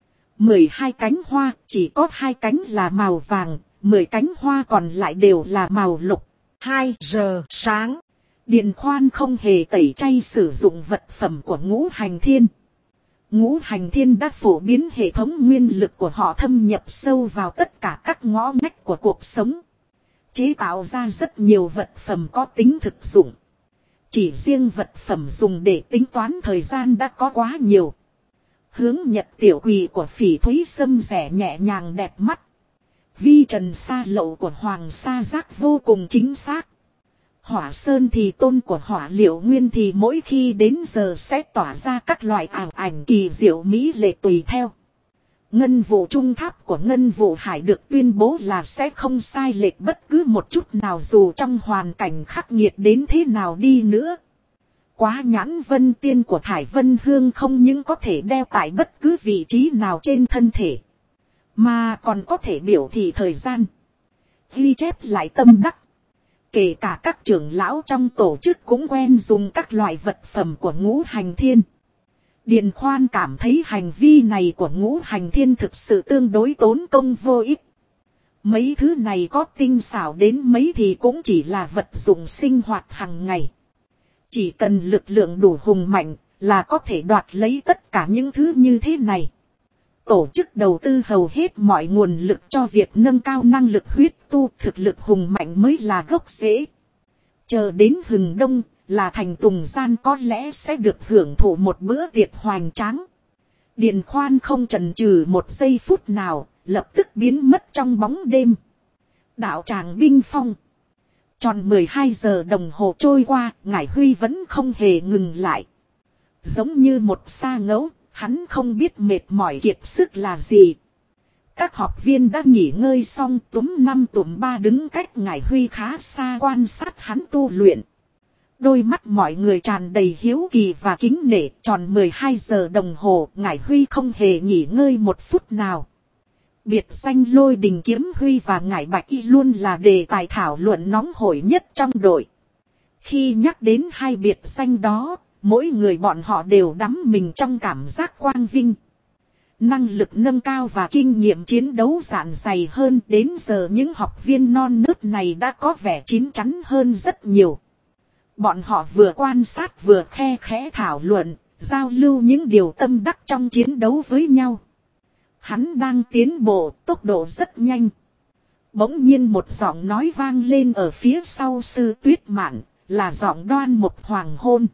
12 cánh hoa, chỉ có 2 cánh là màu vàng, 10 cánh hoa còn lại đều là màu lục. 2 giờ sáng. Điền Khoan không hề tẩy chay sử dụng vật phẩm của Ngũ Hành Thiên. Ngũ Hành Thiên đã phổ biến hệ thống nguyên lực của họ thâm nhập sâu vào tất cả các ngõ ngách của cuộc sống. Chế tạo ra rất nhiều vật phẩm có tính thực dụng. Chỉ riêng vật phẩm dùng để tính toán thời gian đã có quá nhiều. Hướng Nhật Tiểu Quỳ của Phỉ Thúy Sâm rẻ nhẹ nhàng đẹp mắt. Vi trần sa lậu của Hoàng Sa Giác vô cùng chính xác. Hỏa sơn thì tôn của hỏa liệu nguyên thì mỗi khi đến giờ sẽ tỏa ra các loại ảo ảnh kỳ diệu mỹ lệ tùy theo. Ngân vụ trung tháp của Ngân vụ hải được tuyên bố là sẽ không sai lệch bất cứ một chút nào dù trong hoàn cảnh khắc nghiệt đến thế nào đi nữa. Quá nhãn vân tiên của Thải Vân Hương không những có thể đeo tại bất cứ vị trí nào trên thân thể, mà còn có thể biểu thị thời gian, ghi chép lại tâm đắc. Kể cả các trưởng lão trong tổ chức cũng quen dùng các loại vật phẩm của Ngũ Hành Thiên. Điền Khoan cảm thấy hành vi này của Ngũ Hành Thiên thực sự tương đối tốn công vô ích. Mấy thứ này có tinh xảo đến mấy thì cũng chỉ là vật dụng sinh hoạt hàng ngày. Chỉ cần lực lượng đủ hùng mạnh là có thể đoạt lấy tất cả những thứ như thế này. Tổ chức đầu tư hầu hết mọi nguồn lực cho việc nâng cao năng lực huyết tu, thực lực hùng mạnh mới là gốc rễ. Chờ đến hừng đông là Thành Tùng Gian có lẽ sẽ được hưởng thụ một bữa tiệc hoành tráng. Điền Khoan không chần chừ một giây phút nào, lập tức biến mất trong bóng đêm. Đạo tràng binh phong. Tròn 12 giờ đồng hồ trôi qua, Ngải Huy vẫn không hề ngừng lại. Giống như một sa ngẫu, hắn không biết mệt mỏi kiệt sức là gì. Các học viên đã nghỉ ngơi xong, túm 5 túm 3 đứng cách Ngải Huy khá xa quan sát hắn tu luyện. Đôi mắt mọi người tràn đầy hiếu kỳ và kính nể. Tròn 12 giờ đồng hồ, Ngải Huy không hề nghỉ ngơi một phút nào. Biệt danh Lôi Đình Kiếm Huy và Ngải Bạch Y luôn là đề tài thảo luận nóng hổi nhất trong đội. Khi nhắc đến hai biệt danh đó, mỗi người bọn họ đều đắm mình trong cảm giác quang vinh. Năng lực nâng cao và kinh nghiệm chiến đấu dạn dày hơn, đến giờ những học viên non nớt này đã có vẻ chín chắn hơn rất nhiều. Bọn họ vừa quan sát vừa khe khẽ thảo luận, giao lưu những điều tâm đắc trong chiến đấu với nhau. Hắn đang tiến bộ, tốc độ rất nhanh. Bỗng nhiên một giọng nói vang lên ở phía sau Sư Tuyết Mạn, là giọng Đoan Mục Hoàng Hôn.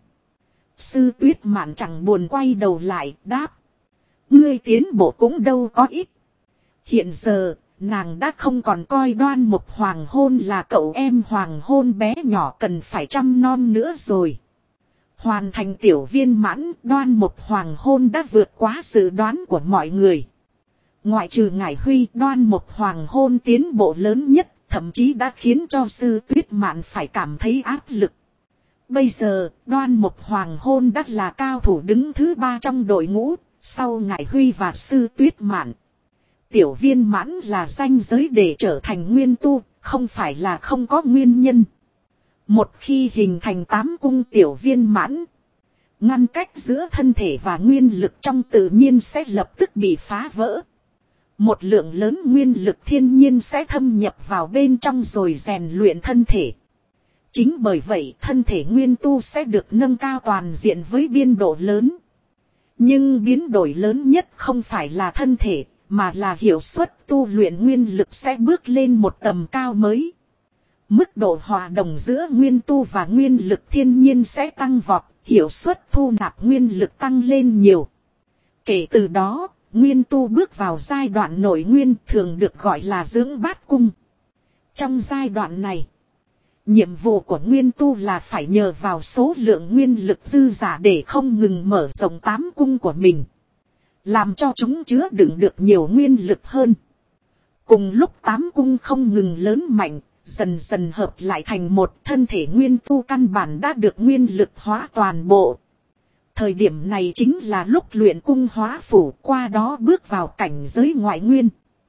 Sư Tuyết Mạn chẳng buồn quay đầu lại, đáp: ngươi tiến bộ cũng đâu có ít. Hiện giờ, nàng đã không còn coi Đoan Mục Hoàng Hôn là cậu em Hoàng Hôn bé nhỏ cần phải chăm nom nữa rồi. Hoàn thành tiểu viên mãn, Đoan Mục Hoàng Hôn đã vượt quá dự đoán của mọi người. Ngoại trừ Ngải Huy, Đoan Mục Hoàng Hôn tiến bộ lớn nhất, thậm chí đã khiến cho Sư Tuyết Mạn phải cảm thấy áp lực. Bây giờ, Đoan Mục Hoàng Hôn đã là cao thủ đứng thứ 3 trong đội ngũ, sau Ngải Huy và Sư Tuyết Mạn. Tiểu viên mãn là ranh giới để trở thành nguyên tu, không phải là không có nguyên nhân. Một khi hình thành 8 cung tiểu viên mãn, ngăn cách giữa thân thể và nguyên lực trong tự nhiên sẽ lập tức bị phá vỡ. Một lượng lớn nguyên lực thiên nhiên sẽ thâm nhập vào bên trong rồi rèn luyện thân thể. Chính bởi vậy thân thể nguyên tu sẽ được nâng cao toàn diện với biên độ lớn. Nhưng biến đổi lớn nhất không phải là thân thể, mà là hiệu suất tu luyện nguyên lực sẽ bước lên một tầm cao mới. Mức độ hòa đồng giữa nguyên tu và nguyên lực thiên nhiên sẽ tăng vọt, hiệu suất thu nạp nguyên lực tăng lên nhiều. Kể từ đó, nguyên tu bước vào giai đoạn nội nguyên thường được gọi là dưỡng bát cung. Trong giai đoạn này, nhiệm vụ của nguyên tu là phải nhờ vào số lượng nguyên lực dư giả để không ngừng mở rộng 8 cung của mình. Làm cho chúng chứa đựng được nhiều nguyên lực hơn. Cùng lúc 8 cung không ngừng lớn mạnh, dần dần hợp lại thành một thân thể nguyên tu căn bản đã được nguyên lực hóa toàn bộ. Thời điểm này chính là lúc luyện cung hóa phủ, qua đó bước vào cảnh giới ngoại nguyên.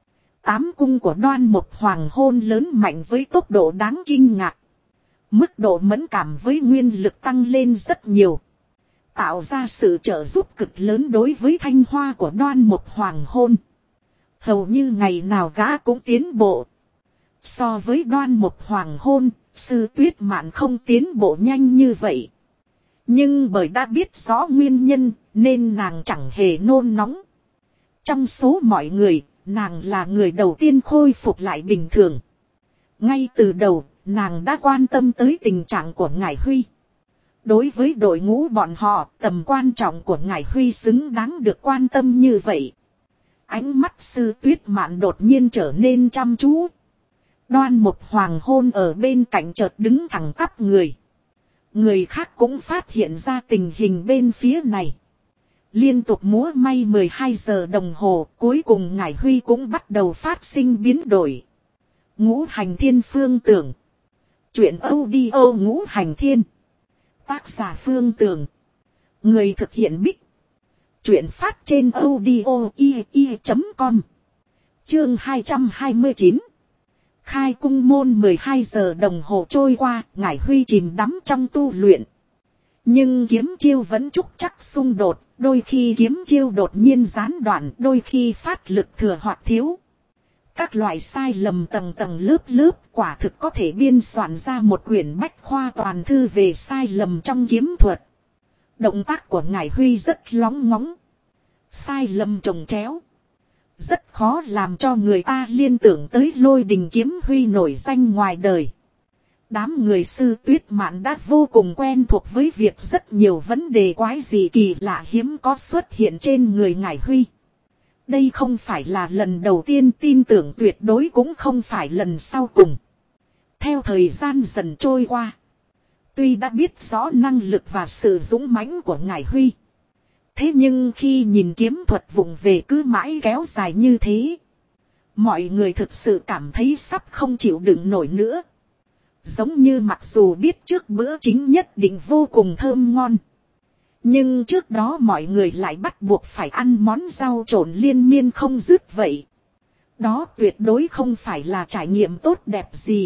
8 cung của Đoan Mục Hoàng Hôn lớn mạnh với tốc độ đáng kinh ngạc. Mức độ mẫn cảm với nguyên lực tăng lên rất nhiều. Tạo ra sự trợ giúp cực lớn đối với thanh hoa của Đoan Mục Hoàng Hôn. Hầu như ngày nào gã cũng tiến bộ. So với Đoan Mục Hoàng Hôn, Sư Tuyết Mạn không tiến bộ nhanh như vậy. Nhưng bởi đã biết rõ nguyên nhân nên nàng chẳng hề nôn nóng. Trong số mọi người, nàng là người đầu tiên khôi phục lại bình thường. Ngay từ đầu, nàng đã quan tâm tới tình trạng của Ngải Huy. Đối với đội ngũ bọn họ, tầm quan trọng của Ngải Huy xứng đáng được quan tâm như vậy. Ánh mắt Sư Tuyết Mạn đột nhiên trở nên chăm chú. Đoan Mục Hoàng Hôn ở bên cạnh chợt đứng thẳng tắp người. Người khác cũng phát hiện ra tình hình bên phía này. Liên tục múa may 12 giờ đồng hồ, cuối cùng Ngải Huy cũng bắt đầu phát sinh biến đổi. Ngũ Hành Thiên Phương Tưởng. Chuyện audio Ngũ Hành Thiên. Tác giả Phương Tưởng. Người thực hiện Bích. Chuyện phát trên audio.com. Chương 229. Khai cung môn 12 giờ đồng hồ trôi qua, Ngải Huy chìm đắm trong tu luyện. Nhưng kiếm chiêu vẫn trúc chắc xung đột, đôi khi kiếm chiêu đột nhiên gián đoạn, đôi khi phát lực thừa hoặc thiếu. Các loại sai lầm tầng tầng lớp lớp quả thực có thể biên soạn ra một quyển bách khoa toàn thư về sai lầm trong kiếm thuật. Động tác của Ngải Huy rất lóng ngóng. Sai lầm chồng chéo. Rất khó làm cho người ta liên tưởng tới Lôi Đình Kiếm Huy nổi danh ngoài đời. Đám người Sư Tuyết Mạn đã vô cùng quen thuộc với việc rất nhiều vấn đề quái dị kỳ lạ hiếm có xuất hiện trên người Ngải Huy. Đây không phải là lần đầu tiên, tin tưởng tuyệt đối cũng không phải lần sau cùng. Theo thời gian dần trôi qua, tuy đã biết rõ năng lực và sự dũng mãnh của Ngải Huy, thế nhưng khi nhìn kiếm thuật vụng về cứ mãi kéo dài như thế, mọi người thực sự cảm thấy sắp không chịu đựng nổi nữa. Giống như mặc dù biết trước bữa chính nhất định vô cùng thơm ngon, nhưng trước đó mọi người lại bắt buộc phải ăn món rau trộn liên miên không dứt vậy. Đó tuyệt đối không phải là trải nghiệm tốt đẹp gì.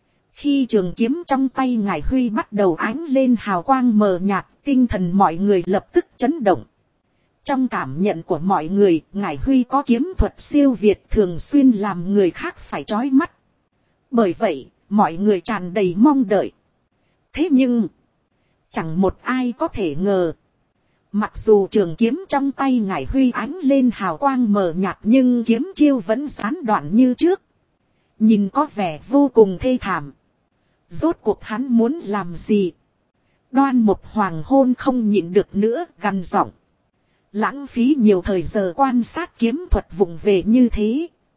Khi trường kiếm trong tay Ngải Huy bắt đầu ánh lên hào quang mờ nhạt, tinh thần mọi người lập tức chấn động. Trong cảm nhận của mọi người, Ngải Huy có kiếm thuật siêu việt thường xuyên làm người khác phải chói mắt. Bởi vậy, mọi người tràn đầy mong đợi. Thế nhưng, chẳng một ai có thể ngờ. Mặc dù trường kiếm trong tay Ngải Huy ánh lên hào quang mờ nhạt nhưng kiếm chiêu vẫn gián đoạn như trước. Nhìn có vẻ vô cùng thê thảm. Rốt cuộc hắn muốn làm gì? Đoan Mục Hoàng Hôn không nhịn được nữa, gằn giọng. Lãng phí nhiều thời giờ quan sát kiếm thuật vụng về như thế.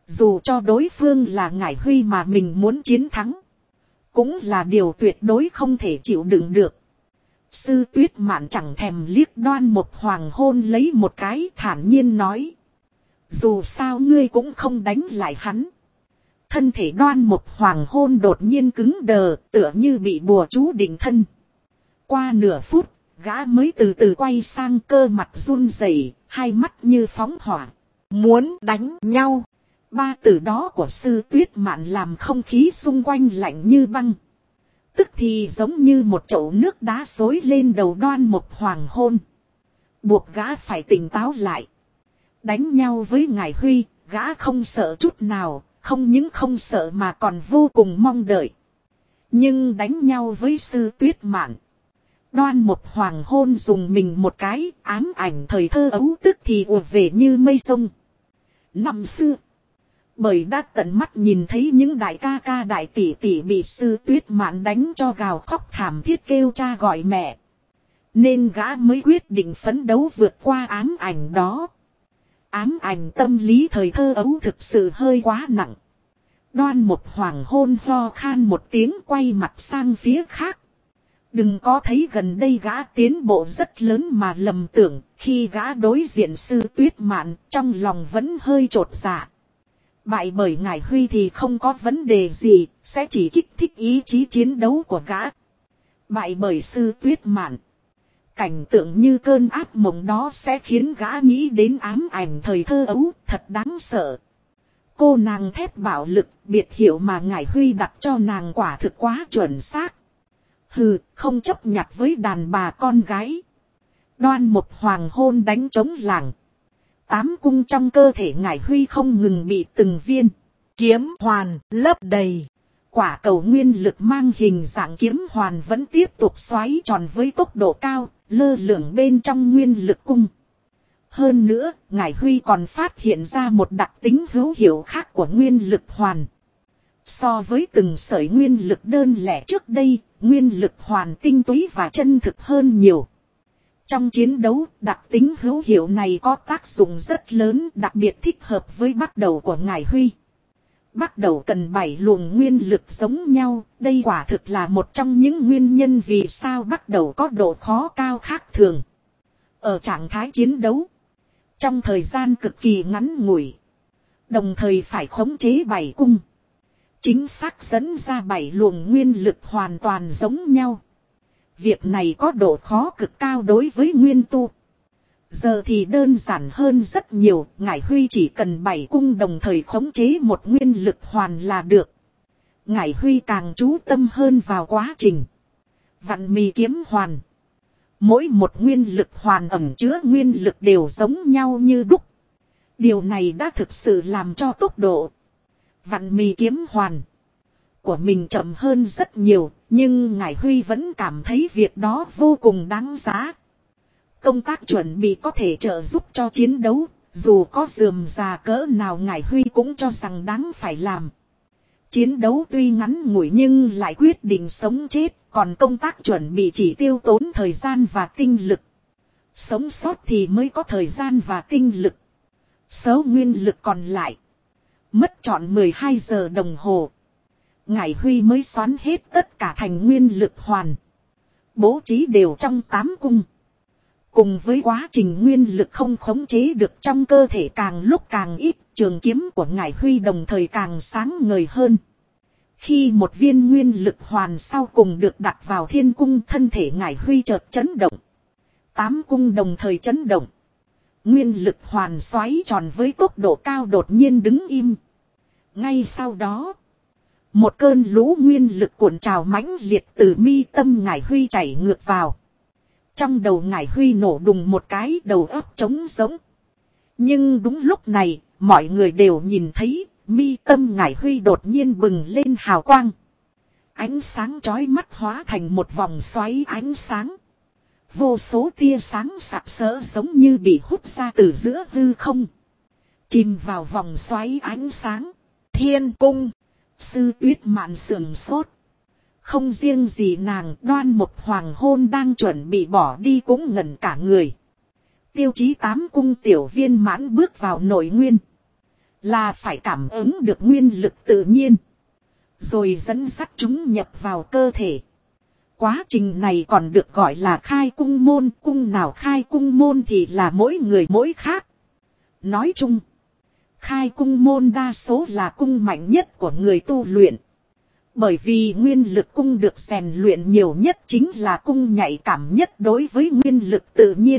Dù cho đối phương là Ngải Huy mà mình muốn chiến thắng, cũng là điều tuyệt đối không thể chịu đựng được. Sư Tuyết Mạn chẳng thèm liếc Đoan Mục Hoàng hôn lấy một cái, thản nhiên nói. Dù sao ngươi cũng không đánh lại hắn. Thân thể Đoan Mục Hoàng hôn đột nhiên cứng đờ, tựa như bị bùa chú định thân. Qua nửa phút, gã mới từ từ quay sang, cơ mặt run rẩy, hai mắt như phóng hỏa. Muốn đánh nhau. Ba từ đó của Sư Tuyết Mạn làm không khí xung quanh lạnh như băng. Tức thì giống như một chậu nước đá xối lên đầu Đoan Mục Hoàng hôn. Buộc gã phải tỉnh táo lại. Đánh nhau với Ngải Huy, gã không sợ chút nào, không những không sợ mà còn vô cùng mong đợi. Nhưng đánh nhau với Sư Tuyết Mạn, Đoan Mục Hoàng hôn dùng mình một cái, ám ảnh thời thơ ấu tức thì ùa về như mây sông. Năm xưa, bởi đã tận mắt nhìn thấy những đại ca ca đại tỷ tỷ bị Sư Tuyết Mạn đánh cho gào khóc thảm thiết kêu cha gọi mẹ, nên gã mới quyết định phấn đấu vượt qua ám ảnh đó. Ám ảnh tâm lý thời thơ ấu thực sự hơi quá nặng. Đoan Mục Hoàng hôn ho khan một tiếng, quay mặt sang phía khác. Đừng có thấy gần đây gã tiến bộ rất lớn mà lầm tưởng, khi gã đối diện Sư Tuyết Mạn, trong lòng vẫn hơi chột dạ. Bại bởi Ngải Huy thì không có vấn đề gì, sẽ chỉ kích thích ý chí chiến đấu của gã. Bại bởi Sư Tuyết Mạn, cảnh tượng như cơn ác mộng đó sẽ khiến gã nghĩ đến ám ảnh thời thơ ấu, thật đáng sợ. Cô nàng thép bạo lực, biệt hiệu mà Ngải Huy đặt cho nàng quả thực quá chuẩn xác. Hừ, không chấp nhặt với đàn bà con gái. Đoan Mục Hoàng hôn đánh trống làng. 8 cung trong cơ thể Ngải Huy không ngừng bị từng viên kiếm hoàn lấp đầy. Quả cầu nguyên lực mang hình dạng kiếm hoàn vẫn tiếp tục xoáy tròn với tốc độ cao, lơ lửng bên trong nguyên lực cung. Hơn nữa, Ngải Huy còn phát hiện ra một đặc tính hữu hiệu khác của nguyên lực hoàn. So với từng sợi nguyên lực đơn lẻ trước đây, nguyên lực hoàn tinh túy và chân thực hơn nhiều. Trong chiến đấu, đặc tính hữu hiệu này có tác dụng rất lớn, đặc biệt thích hợp với bắt đầu của Ngải Huy. Bắt đầu cần 7 luồng nguyên lực giống nhau, đây quả thực là một trong những nguyên nhân vì sao bắt đầu có độ khó cao khác thường. Ở trạng thái chiến đấu, trong thời gian cực kỳ ngắn ngủi, đồng thời phải khống chế 7 cung, chính xác dẫn ra 7 luồng nguyên lực hoàn toàn giống nhau. Việc này có độ khó cực cao đối với nguyên tu. Giờ thì đơn giản hơn rất nhiều, Ngải Huy chỉ cần 7 cung đồng thời khống chế một nguyên lực hoàn là được. Ngải Huy càng chú tâm hơn vào quá trình vặn mì kiếm hoàn. Mỗi một nguyên lực hoàn ẩn chứa nguyên lực đều giống nhau như đúc. Điều này đã thực sự làm cho tốc độ vặn mì kiếm hoàn của mình chậm hơn rất nhiều, nhưng Ngải Huy vẫn cảm thấy việc đó vô cùng đáng giá. Công tác chuẩn bị có thể trợ giúp cho chiến đấu, dù có rườm rà cỡ nào Ngải Huy cũng cho rằng đáng phải làm. Chiến đấu tuy ngắn ngủi nhưng lại quyết định sống chết, còn công tác chuẩn bị chỉ tiêu tốn thời gian và tinh lực. Sống sót thì mới có thời gian và tinh lực. Số nguyên lực còn lại mất trọn 12 giờ đồng hồ. Ngải Huy mới xoắn hết tất cả thành nguyên lực hoàn. Bố trí đều trong 8 cung. Cùng với quá trình nguyên lực không khống chế được trong cơ thể càng lúc càng ít, trường kiếm của Ngải Huy đồng thời càng sáng ngời hơn. Khi một viên nguyên lực hoàn sau cùng được đặt vào thiên cung, thân thể Ngải Huy chợt chấn động. 8 cung đồng thời chấn động. Nguyên lực hoàn xoáy tròn với tốc độ cao đột nhiên đứng im. Ngay sau đó, một cơn lũ nguyên lực cuộn trào mãnh liệt từ mi tâm Ngải Huy chảy ngược vào. Trong đầu Ngải Huy nổ đùng một cái, đầu óc trống rỗng. Nhưng đúng lúc này, mọi người đều nhìn thấy, mi tâm Ngải Huy đột nhiên bừng lên hào quang. Ánh sáng chói mắt hóa thành một vòng xoáy ánh sáng. Vô số tia sáng sặc sỡ giống như bị hút ra từ giữa hư không. Chìm vào vòng xoáy ánh sáng. Thiên cung. Sư Tuyết Mạn sườn sốt. Không riêng gì nàng, Đoan Mục Hoàng hôn đang chuẩn bị bỏ đi cũng ngẩn cả người. Tiêu chí 8 cung tiểu viên mãn bước vào nội nguyên. là phải cảm ứng được nguyên lực tự nhiên, rồi dẫn dắt chúng nhập vào cơ thể. Quá trình này còn được gọi là khai cung môn. Cung nào khai cung môn thì là mỗi người mỗi khác. Nói chung, khai cung môn đa số là cung mạnh nhất của người tu luyện. Bởi vì nguyên lực cung được rèn luyện nhiều nhất chính là cung nhạy cảm nhất đối với nguyên lực tự nhiên.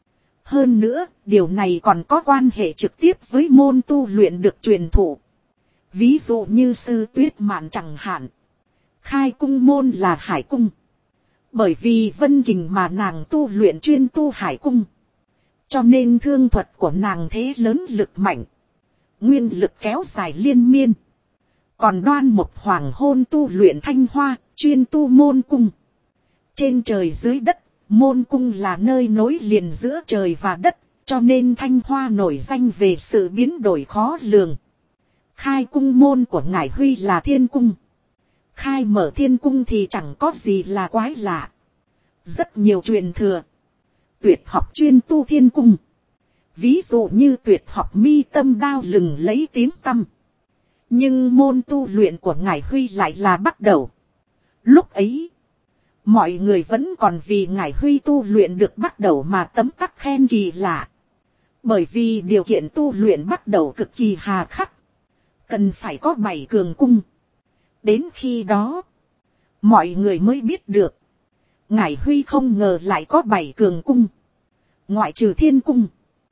Hơn nữa, điều này còn có quan hệ trực tiếp với môn tu luyện được truyền thụ. Ví dụ như sư Tuyết Mạn chẳng hạn. Khai cung môn là hải cung. Bởi vì vân kình mà nàng tu luyện chuyên tu hải cung. Cho nên thương thuật của nàng thế lớn lực mạnh. Nguyên lực kéo dài liên miên. Còn Đoan Mục Hoàng Hôn tu luyện thanh hoa, chuyên tu môn cung. Trên trời dưới đất, môn cung là nơi nối liền giữa trời và đất, cho nên thanh hoa nổi danh về sự biến đổi khó lường. Khai cung môn của Ngải Huy là thiên cung. Khai mở thiên cung thì chẳng có gì là quái lạ. Rất nhiều truyền thừa. Tuyệt học chuyên tu thiên cung. Ví dụ như tuyệt học mi tâm đao lừng lấy tiếng tăm. Nhưng môn tu luyện của Ngải Huy lại là bắt đầu. Lúc ấy, mọi người vẫn còn vì Ngải Huy tu luyện được bắt đầu mà tấm tắc khen kỳ lạ. Bởi vì điều kiện tu luyện bắt đầu cực kỳ hà khắc. Cần phải có 7 cường cung. Đến khi đó, mọi người mới biết được. Ngải Huy không ngờ lại có 7 cường cung. Ngoại trừ thiên cung,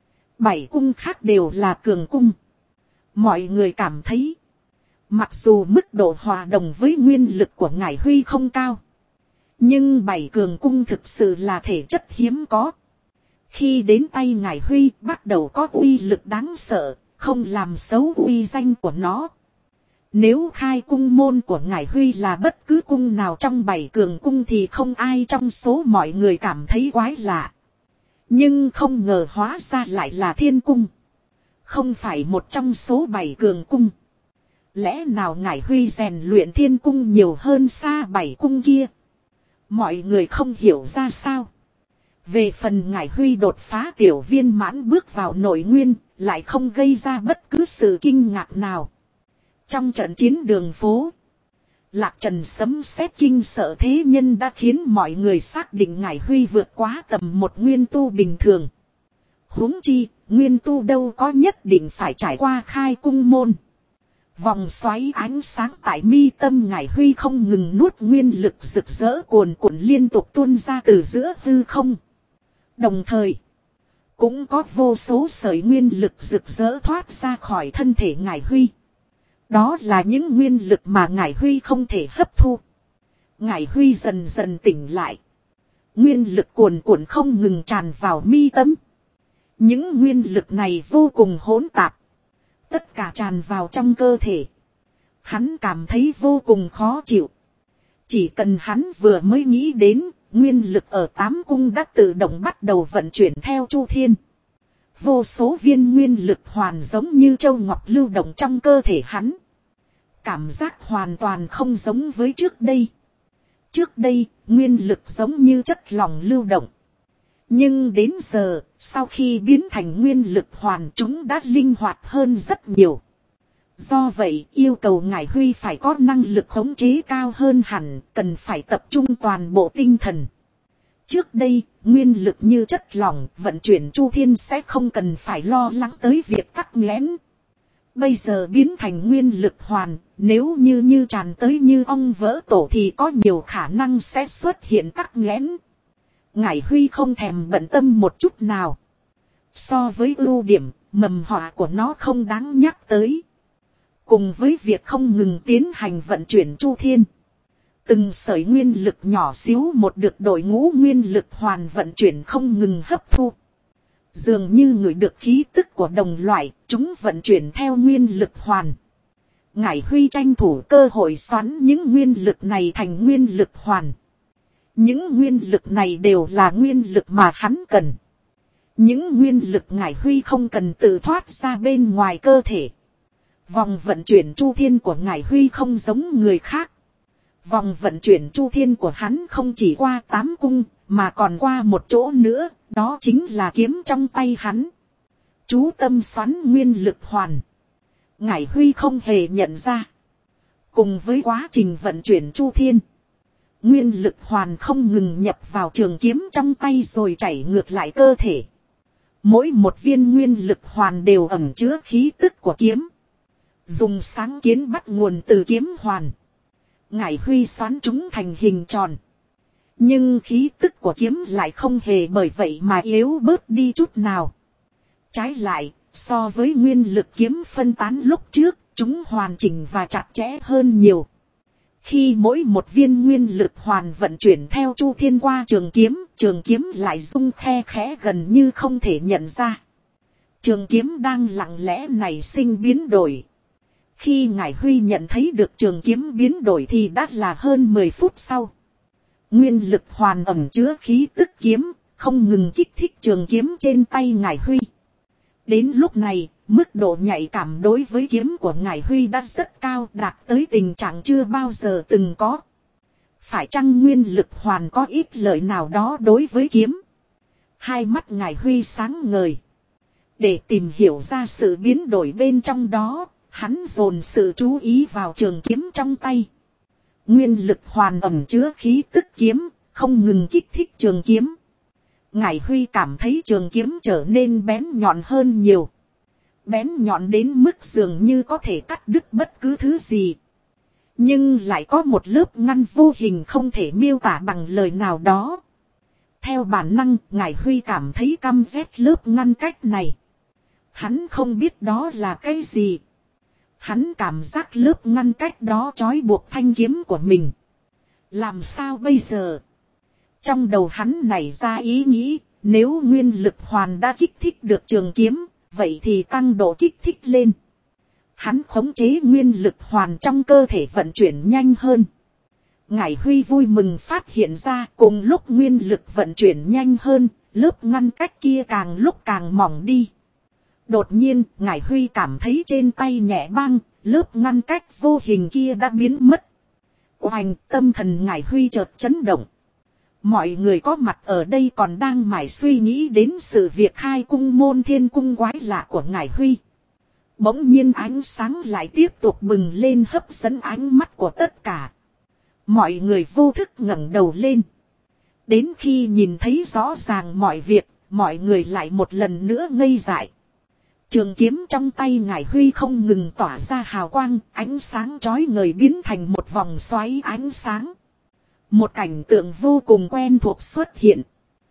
7 cung khác đều là cường cung. Mọi người cảm thấy, mặc dù mức độ hòa đồng với nguyên lực của Ngải Huy không cao, nhưng 7 cường cung thực sự là thể chất hiếm có. Khi đến tay Ngải Huy bắt đầu có uy lực đáng sợ, không làm xấu uy danh của nó. Nếu khai cung môn của Ngải Huy là bất cứ cung nào trong 7 cường cung thì không ai trong số mọi người cảm thấy quái lạ. Nhưng không ngờ hóa ra lại là thiên cung. Không phải một trong số 7 cường cung. Lẽ nào Ngải Huy rèn luyện thiên cung nhiều hơn xa 7 cung kia? Mọi người không hiểu ra sao. Về phần Ngải Huy đột phá tiểu viên mãn bước vào nội nguyên, lại không gây ra bất cứ sự kinh ngạc nào. Trong trận chiến đường phố, Lạc Trần sấm sét kinh sợ thế nhân đã khiến mọi người xác định Ngải Huy vượt quá tầm một nguyên tu bình thường. Huống chi, nguyên tu đâu có nhất định phải trải qua khai cung môn. Vòng xoáy ánh sáng tại mi tâm Ngải Huy không ngừng nuốt nguyên lực rực rỡ cuồn cuộn liên tục tuôn ra từ giữa hư không. Đồng thời, cũng có vô số sợi nguyên lực rực rỡ thoát ra khỏi thân thể Ngải Huy. Đó là những nguyên lực mà Ngải Huy không thể hấp thu. Ngải Huy dần dần tỉnh lại. Nguyên lực cuồn cuộn không ngừng tràn vào mi tâm. Những nguyên lực này vô cùng hỗn tạp. Tất cả tràn vào trong cơ thể. Hắn cảm thấy vô cùng khó chịu. Chỉ cần hắn vừa mới nghĩ đến, nguyên lực ở 8 cung đã tự động bắt đầu vận chuyển theo chu thiên. Vô số viên nguyên lực hoàn giống như châu ngọc lưu động trong cơ thể hắn. Cảm giác hoàn toàn không giống với trước đây. Trước đây, nguyên lực giống như chất lỏng lưu động. Nhưng đến giờ, sau khi biến thành nguyên lực hoàn chúng đã linh hoạt hơn rất nhiều. Do vậy, yêu cầu Ngải Huy phải có năng lực khống chế cao hơn hẳn, cần phải tập trung toàn bộ tinh thần. Trước đây, nguyên lực như chất lỏng, vận chuyển chu thiên sẽ không cần phải lo lắng tới việc tắc nghẽn. Bây giờ biến thành nguyên lực hoàn, nếu như tràn tới như ong vỡ tổ thì có nhiều khả năng sẽ xuất hiện tắc nghẽn. Ngải Huy không thèm bận tâm một chút nào. So với ưu điểm, mầm họa của nó không đáng nhắc tới. Cùng với việc không ngừng tiến hành vận chuyển chu thiên. Từng sợi nguyên lực nhỏ xíu một được đội ngũ nguyên lực hoàn vận chuyển không ngừng hấp thu. Dường như người được khí tức của đồng loại, chúng vận chuyển theo nguyên lực hoàn. Ngải Huy tranh thủ cơ hội xoắn những nguyên lực này thành nguyên lực hoàn. Những nguyên lực này đều là nguyên lực mà hắn cần. Những nguyên lực Ngải Huy không cần tự thoát ra bên ngoài cơ thể. Vòng vận chuyển chu thiên của Ngải Huy không giống người khác. Vòng vận chuyển chu thiên của hắn không chỉ qua 8 cung, mà còn qua một chỗ nữa, đó chính là kiếm trong tay hắn. Chú tâm xoắn nguyên lực hoàn. Ngải Huy không hề nhận ra. Cùng với quá trình vận chuyển chu thiên, nguyên lực hoàn không ngừng nhập vào trường kiếm trong tay rồi chảy ngược lại cơ thể. Mỗi một viên nguyên lực hoàn đều ẩn chứa khí tức của kiếm. Dùng sáng kiến bắt nguồn từ kiếm hoàn. Ngải Huy xoắn chúng thành hình tròn. Nhưng khí tức của kiếm lại không hề bởi vậy mà yếu bớt đi chút nào. Trái lại, so với nguyên lực kiếm phân tán lúc trước, chúng hoàn chỉnh và chặt chẽ hơn nhiều. Khi mỗi một viên nguyên lực hoàn vận chuyển theo chu thiên qua trường kiếm lại rung khe khẽ gần như không thể nhận ra. Trường kiếm đang lặng lẽ nảy sinh biến đổi. Khi Ngải Huy nhận thấy được trường kiếm biến đổi thì đã là hơn 10 phút sau. Nguyên lực hoàn ẩn chứa khí tức kiếm, không ngừng kích thích trường kiếm trên tay Ngải Huy. Đến lúc này, mức độ nhạy cảm đối với kiếm của Ngải Huy đã rất cao, đạt tới tình trạng chưa bao giờ từng có. Phải chăng nguyên lực hoàn có ít lợi nào đó đối với kiếm? Hai mắt Ngải Huy sáng ngời. Để tìm hiểu ra sự biến đổi bên trong đó, hắn dồn sự chú ý vào trường kiếm trong tay. Nguyên lực hoàn ẩn chứa khí tức kiếm, không ngừng kích thích trường kiếm. Ngải Huy cảm thấy trường kiếm trở nên bén nhọn hơn nhiều. Bén nhọn đến mức dường như có thể cắt đứt bất cứ thứ gì. Nhưng lại có một lớp ngăn vô hình không thể miêu tả bằng lời nào đó. Theo bản năng, Ngải Huy cảm thấy căm ghét lớp ngăn cách này. Hắn không biết đó là cái gì. Hắn cảm giác lớp ngăn cách đó trói buộc thanh kiếm của mình. Làm sao bây giờ? Trong đầu hắn nảy ra ý nghĩ, nếu nguyên lực hoàn đã kích thích được trường kiếm, vậy thì tăng độ kích thích lên. Hắn khống chế nguyên lực hoàn trong cơ thể vận chuyển nhanh hơn. Ngải Huy vui mừng phát hiện ra cùng lúc nguyên lực vận chuyển nhanh hơn, lớp ngăn cách kia càng lúc càng mỏng đi. Đột nhiên, Ngải Huy cảm thấy trên tay nhẹ băng, lớp ngăn cách vô hình kia đã biến mất. Oành, tâm thần Ngải Huy chợt chấn động. Mọi người có mặt ở đây còn đang mải suy nghĩ đến sự việc khai cung môn thiên cung quái lạ của Ngải Huy. Bỗng nhiên ánh sáng lại tiếp tục bừng lên hấp dẫn ánh mắt của tất cả. Mọi người vô thức ngẩng đầu lên. Đến khi nhìn thấy rõ ràng mọi việc, mọi người lại một lần nữa ngây dại. Trường kiếm trong tay Ngải Huy không ngừng tỏa ra hào quang, ánh sáng chói ngời biến thành một vòng xoáy ánh sáng. Một cảnh tượng vô cùng quen thuộc xuất hiện.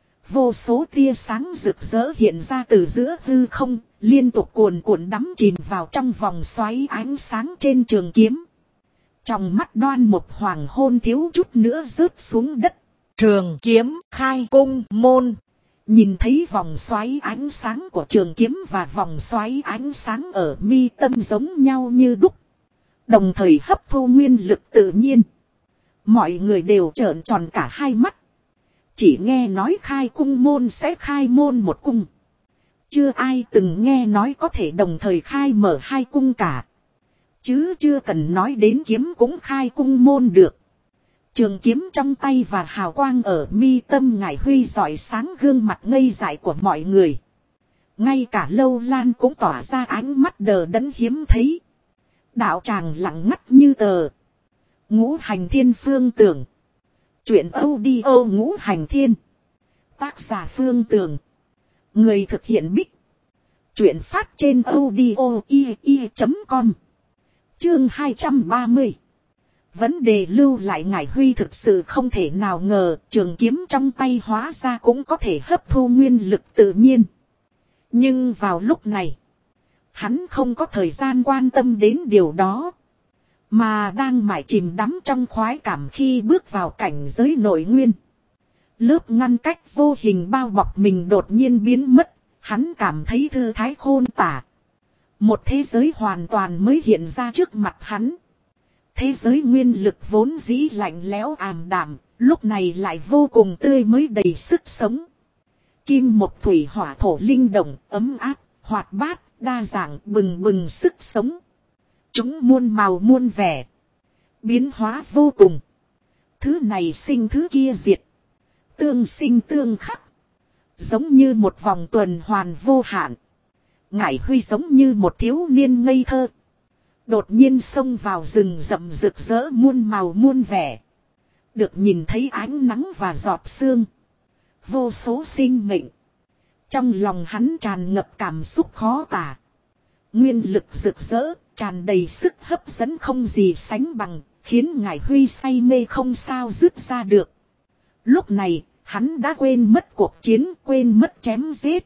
Vô số tia sáng rực rỡ hiện ra từ giữa hư không, liên tục cuồn cuộn đắm chìm vào trong vòng xoáy ánh sáng trên trường kiếm. Trong mắt Đoan Mục Hoàng hôn thiếu chút nữa rớt xuống đất. Trường kiếm khai cung môn. Nhìn thấy vòng xoáy ánh sáng của trường kiếm và vòng xoáy ánh sáng ở mi tâm giống nhau như đúc. Đồng thời hấp thu nguyên lực tự nhiên. Mọi người đều trợn tròn cả hai mắt. Chỉ nghe nói khai cung môn sẽ khai môn một cung. Chưa ai từng nghe nói có thể đồng thời khai mở hai cung cả. Chứ chưa cần nói đến kiếm cũng khai cung môn được. Trường kiếm trong tay và hào quang ở mi tâm Ngải Huy rọi sáng gương mặt ngây dại của mọi người. Ngay cả Lâu Lan cũng tỏa ra ánh mắt đờ đẫn hiếm thấy. Đạo tràng lặng ngắt như tờ. Ngũ Hành Thiên Phương Tưởng. Chuyện audio Ngũ Hành Thiên. Tác giả Phương Tưởng. Người thực hiện Bích. Chuyện phát trên audio.com. Chương 230. Vấn đề lưu lại Ngải Huy thực sự không thể nào ngờ trường kiếm trong tay hóa ra cũng có thể hấp thu nguyên lực tự nhiên. Nhưng vào lúc này, hắn không có thời gian quan tâm đến điều đó. Mà đang mải chìm đắm trong khoái cảm khi bước vào cảnh giới nội nguyên. Lớp ngăn cách vô hình bao bọc mình đột nhiên biến mất, hắn cảm thấy thư thái khôn tả. Một thế giới hoàn toàn mới hiện ra trước mặt hắn. Thế giới nguyên lực vốn dĩ lạnh lẽo ảm đạm, lúc này lại vô cùng tươi mới đầy sức sống. Kim mộc thủy hỏa thổ linh động, ấm áp, hoạt bát, đa dạng, bừng bừng sức sống. Chúng muôn màu muôn vẻ. Biến hóa vô cùng. Thứ này sinh thứ kia diệt. Tương sinh tương khắc. Giống như một vòng tuần hoàn vô hạn. Ngải Huy giống như một thiếu niên ngây thơ. Đột nhiên xông vào rừng rậm rực rỡ muôn màu muôn vẻ. Được nhìn thấy ánh nắng và giọt sương. Vô số sinh mệnh. Trong lòng hắn tràn ngập cảm xúc khó tả. Nguyên lực rực rỡ, tràn đầy sức hấp dẫn không gì sánh bằng, khiến Ngải Huy say mê không sao dứt ra được. Lúc này, hắn đã quên mất cuộc chiến, quên mất chém giết.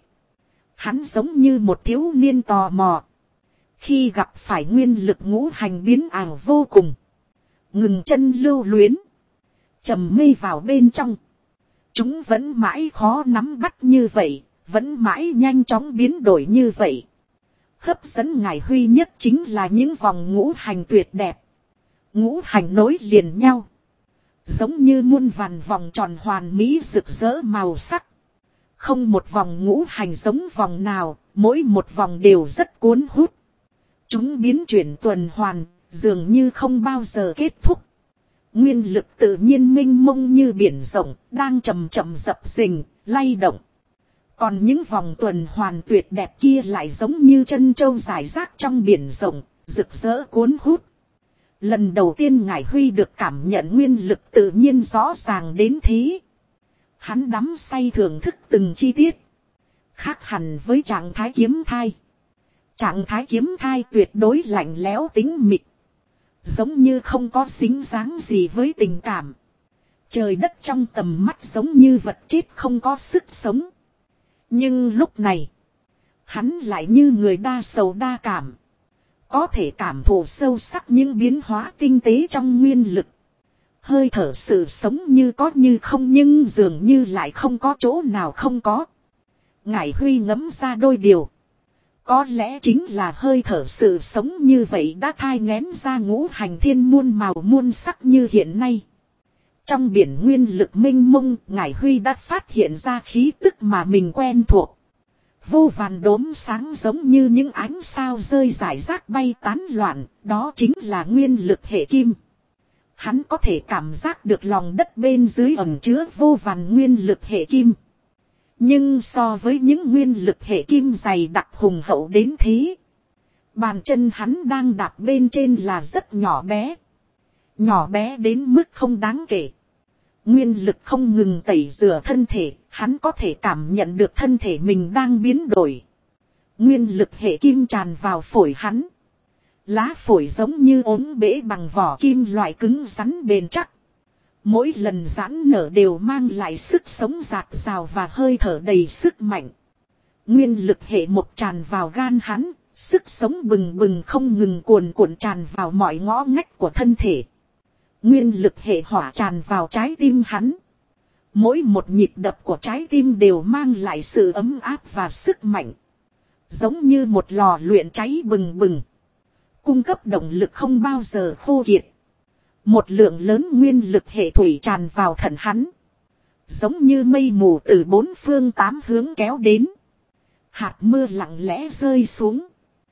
Hắn giống như một thiếu niên tò mò. Khi gặp phải nguyên lực ngũ hành biến ảo vô cùng. Ngừng chân lưu luyến. Trầm mê vào bên trong. Chúng vẫn mãi khó nắm bắt như vậy. Vẫn mãi nhanh chóng biến đổi như vậy. Hấp dẫn Ngải Huy nhất chính là những vòng ngũ hành tuyệt đẹp. Ngũ hành nối liền nhau. Giống như muôn vàn vòng tròn hoàn mỹ rực rỡ màu sắc. Không một vòng ngũ hành giống vòng nào, mỗi một vòng đều rất cuốn hút. Chúng biến chuyển tuần hoàn, dường như không bao giờ kết thúc. Nguyên lực tự nhiên mênh mông như biển rộng, đang chậm chậm dập dình, lay động. Còn những vòng tuần hoàn tuyệt đẹp kia lại giống như chân trâu rải rác trong biển rộng, rực rỡ cuốn hút. Lần đầu tiên Ngải Huy được cảm nhận nguyên lực tự nhiên rõ ràng đến thế. Hắn đắm say thưởng thức từng chi tiết. Khác hẳn với trạng thái kiếm thai. Trạng thái kiếm thai tuyệt đối lạnh lẽo tĩnh mịch. Giống như không có dính dáng gì với tình cảm. Trời đất trong tầm mắt giống như vật chết không có sức sống. Nhưng lúc này, hắn lại như người đa sầu đa cảm. Có thể cảm thụ sâu sắc những biến hóa tinh tế trong nguyên lực. Hơi thở sự sống như có như không nhưng dường như lại không có chỗ nào không có. Ngải Huy ngẫm ra đôi điều. Có lẽ chính là hơi thở sự sống như vậy đã thai nghén ra ngũ hành thiên muôn màu muôn sắc như hiện nay. Trong biển nguyên lực mênh mông, Ngải Huy đã phát hiện ra khí tức mà mình quen thuộc. Vô vàn đốm sáng giống như những ánh sao rơi rải rác bay tán loạn, đó chính là nguyên lực hệ kim. Hắn có thể cảm giác được lòng đất bên dưới ẩn chứa vô vàn nguyên lực hệ kim. Nhưng so với những nguyên lực hệ kim dày đặc hùng hậu đến thế, bàn chân hắn đang đạp bên trên là rất nhỏ bé. Nhỏ bé đến mức không đáng kể. Nguyên lực không ngừng tẩy rửa thân thể, hắn có thể cảm nhận được thân thể mình đang biến đổi. Nguyên lực hệ kim tràn vào phổi hắn. Lá phổi giống như ốm bể bằng vỏ kim loại cứng rắn bền chắc. Mỗi lần giãn nở đều mang lại sức sống dạt dào và hơi thở đầy sức mạnh. Nguyên lực hệ mộc tràn vào gan hắn, sức sống bừng bừng không ngừng cuồn cuộn tràn vào mọi ngõ ngách của thân thể. Nguyên lực hệ hỏa tràn vào trái tim hắn. Mỗi một nhịp đập của trái tim đều mang lại sự ấm áp và sức mạnh. Giống như một lò luyện cháy bừng bừng. Cung cấp động lực không bao giờ khô kiệt. Một lượng lớn nguyên lực hệ thủy tràn vào thận hắn. Giống như mây mù từ bốn phương tám hướng kéo đến. Hạt mưa lặng lẽ rơi xuống.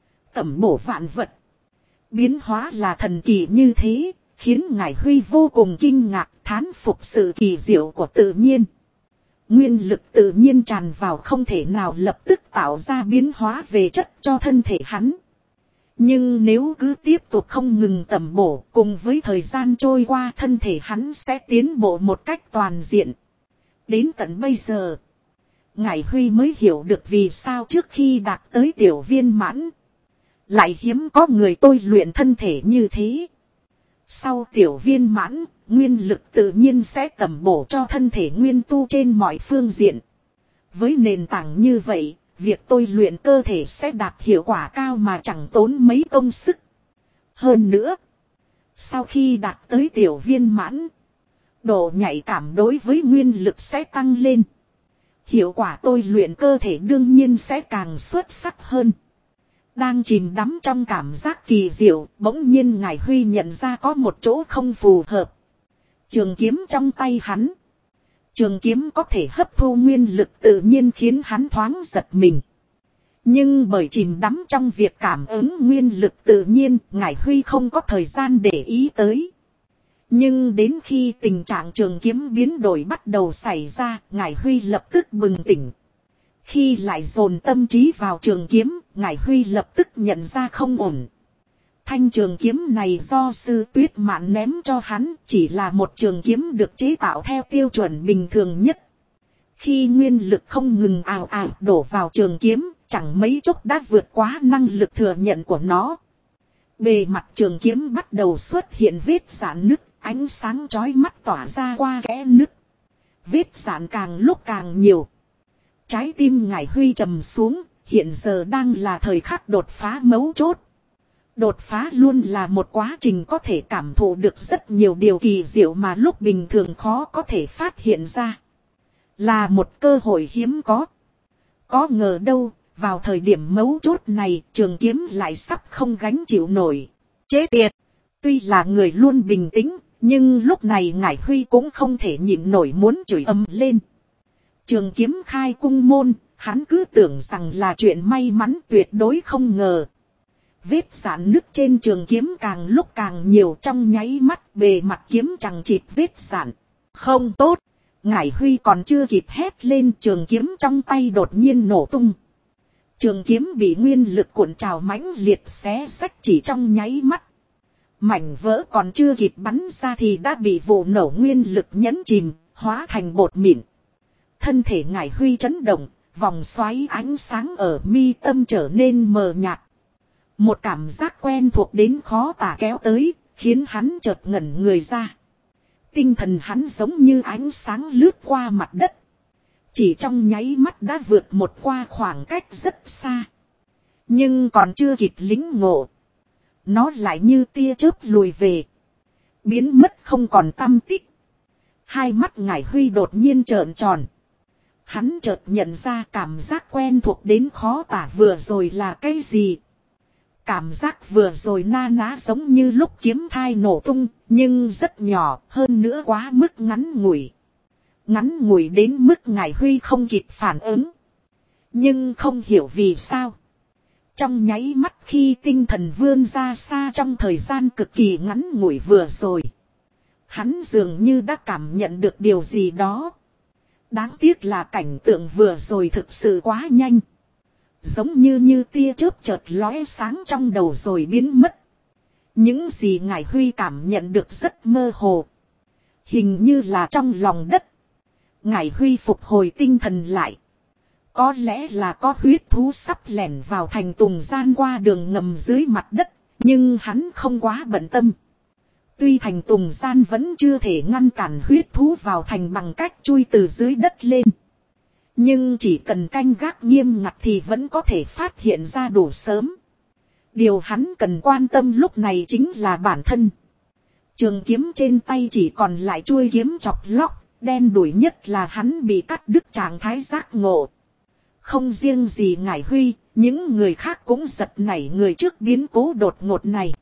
Tẩm bổ vạn vật. Biến hóa là thần kỳ như thế, khiến Ngải Huy vô cùng kinh ngạc, thán phục sự kỳ diệu của tự nhiên. Nguyên lực tự nhiên tràn vào không thể nào lập tức tạo ra biến hóa về chất cho thân thể hắn. Nhưng nếu cứ tiếp tục không ngừng tẩm bổ, cùng với thời gian trôi qua thân thể hắn sẽ tiến bộ một cách toàn diện. Đến tận bây giờ, Ngải Huy mới hiểu được vì sao trước khi đạt tới tiểu viên mãn, lại hiếm có người tôi luyện thân thể như thế. Sau tiểu viên mãn, nguyên lực tự nhiên sẽ tẩm bổ cho thân thể nguyên tu trên mọi phương diện. Với nền tảng như vậy, việc tôi luyện cơ thể sẽ đạt hiệu quả cao mà chẳng tốn mấy công sức. Hơn nữa, sau khi đạt tới tiểu viên mãn, độ nhạy cảm đối với nguyên lực sẽ tăng lên. Hiệu quả tôi luyện cơ thể đương nhiên sẽ càng xuất sắc hơn. Đang chìm đắm trong cảm giác kỳ diệu, bỗng nhiên Ngải Huy nhận ra có một chỗ không phù hợp. Trường kiếm trong tay hắn. Trường kiếm có thể hấp thu nguyên lực tự nhiên khiến hắn thoáng giật mình. Nhưng bởi chìm đắm trong việc cảm ứng nguyên lực tự nhiên, Ngải Huy không có thời gian để ý tới. Nhưng đến khi tình trạng trường kiếm biến đổi bắt đầu xảy ra, Ngải Huy lập tức bừng tỉnh. Khi lại dồn tâm trí vào trường kiếm, Ngải Huy lập tức nhận ra không ổn. Thanh trường kiếm này do sư Tuyết Mạn ném cho hắn, chỉ là một trường kiếm được chế tạo theo tiêu chuẩn bình thường nhất. Khi nguyên lực không ngừng ào ào đổ vào trường kiếm, chẳng mấy chốc đã vượt quá năng lực thừa nhận của nó. Bề mặt trường kiếm bắt đầu xuất hiện vết rạn nứt, ánh sáng chói mắt tỏa ra qua kẽ nứt. Vết rạn càng lúc càng nhiều. Trái tim Ngải Huy trầm xuống, hiện giờ đang là thời khắc đột phá mấu chốt. Đột phá luôn là một quá trình có thể cảm thụ được rất nhiều điều kỳ diệu mà lúc bình thường khó có thể phát hiện ra. Là một cơ hội hiếm có. Có ngờ đâu, vào thời điểm mấu chốt này, trường kiếm lại sắp không gánh chịu nổi. Chết tiệt! Tuy là người luôn bình tĩnh, nhưng lúc này Ngải Huy cũng không thể nhịn nổi muốn chửi ầm lên. Trường kiếm khai cung môn, hắn cứ tưởng rằng là chuyện may mắn tuyệt đối không ngờ. Vết rạn nứt trên trường kiếm càng lúc càng nhiều, trong nháy mắt bề mặt kiếm chẳng chịt vết rạn. Không tốt! Ngải Huy còn chưa kịp hét lên, trường kiếm trong tay đột nhiên nổ tung. Trường kiếm bị nguyên lực cuộn trào mãnh liệt xé xách chỉ trong nháy mắt. Mảnh vỡ còn chưa kịp bắn ra thì đã bị vụ nổ nguyên lực nhấn chìm, hóa thành bột mịn. Thân thể Ngải Huy chấn động, vòng xoáy ánh sáng ở mi tâm trở nên mờ nhạt. Một cảm giác quen thuộc đến khó tả kéo tới, khiến hắn chợt ngẩn người ra. Tinh thần hắn giống như ánh sáng lướt qua mặt đất. Chỉ trong nháy mắt đã vượt một qua khoảng cách rất xa. Nhưng còn chưa kịp lĩnh ngộ. Nó lại như tia chớp lùi về. Biến mất không còn tăm tích. Hai mắt Ngải Huy đột nhiên trợn tròn. Hắn chợt nhận ra cảm giác quen thuộc đến khó tả vừa rồi là cái gì. Cảm giác vừa rồi na ná giống như lúc kiếm thai nổ tung, nhưng rất nhỏ, hơn nữa quá mức ngắn ngủi. Ngắn ngủi đến mức Ngải Huy không kịp phản ứng. Nhưng không hiểu vì sao. Trong nháy mắt khi tinh thần vươn ra xa trong thời gian cực kỳ ngắn ngủi vừa rồi. Hắn dường như đã cảm nhận được điều gì đó. Đáng tiếc là cảnh tượng vừa rồi thực sự quá nhanh. Giống như tia chớp chợt lóe sáng trong đầu rồi biến mất. Những gì Ngải Huy cảm nhận được rất mơ hồ. Hình như là trong lòng đất. Ngải Huy phục hồi tinh thần lại. Có lẽ là có huyết thú sắp lẻn vào thành Tùng Gian qua đường ngầm dưới mặt đất. Nhưng hắn không quá bận tâm. Tuy thành Tùng Gian vẫn chưa thể ngăn cản huyết thú vào thành bằng cách chui từ dưới đất lên. Nhưng chỉ cần canh gác nghiêm ngặt thì vẫn có thể phát hiện ra đủ sớm. Điều hắn cần quan tâm lúc này chính là bản thân. Trường kiếm trên tay chỉ còn lại chuôi kiếm chọc lóc, đen đủi nhất là hắn bị cắt đứt trạng thái giác ngộ. Không riêng gì Ngải Huy, những người khác cũng giật nảy người trước biến cố đột ngột này.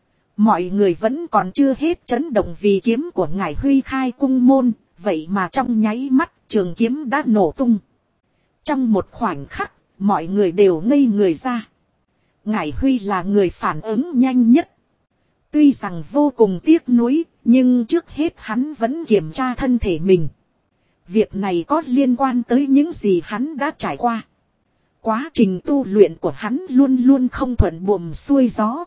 Mọi người vẫn còn chưa hết chấn động vì kiếm của Ngải Huy khai cung môn, vậy mà trong nháy mắt trường kiếm đã nổ tung. Trong một khoảnh khắc, mọi người đều ngây người ra. Ngải Huy là người phản ứng nhanh nhất. Tuy rằng vô cùng tiếc nuối, nhưng trước hết hắn vẫn kiểm tra thân thể mình. Việc này có liên quan tới những gì hắn đã trải qua. Quá trình tu luyện của hắn luôn luôn không thuận buồm xuôi gió.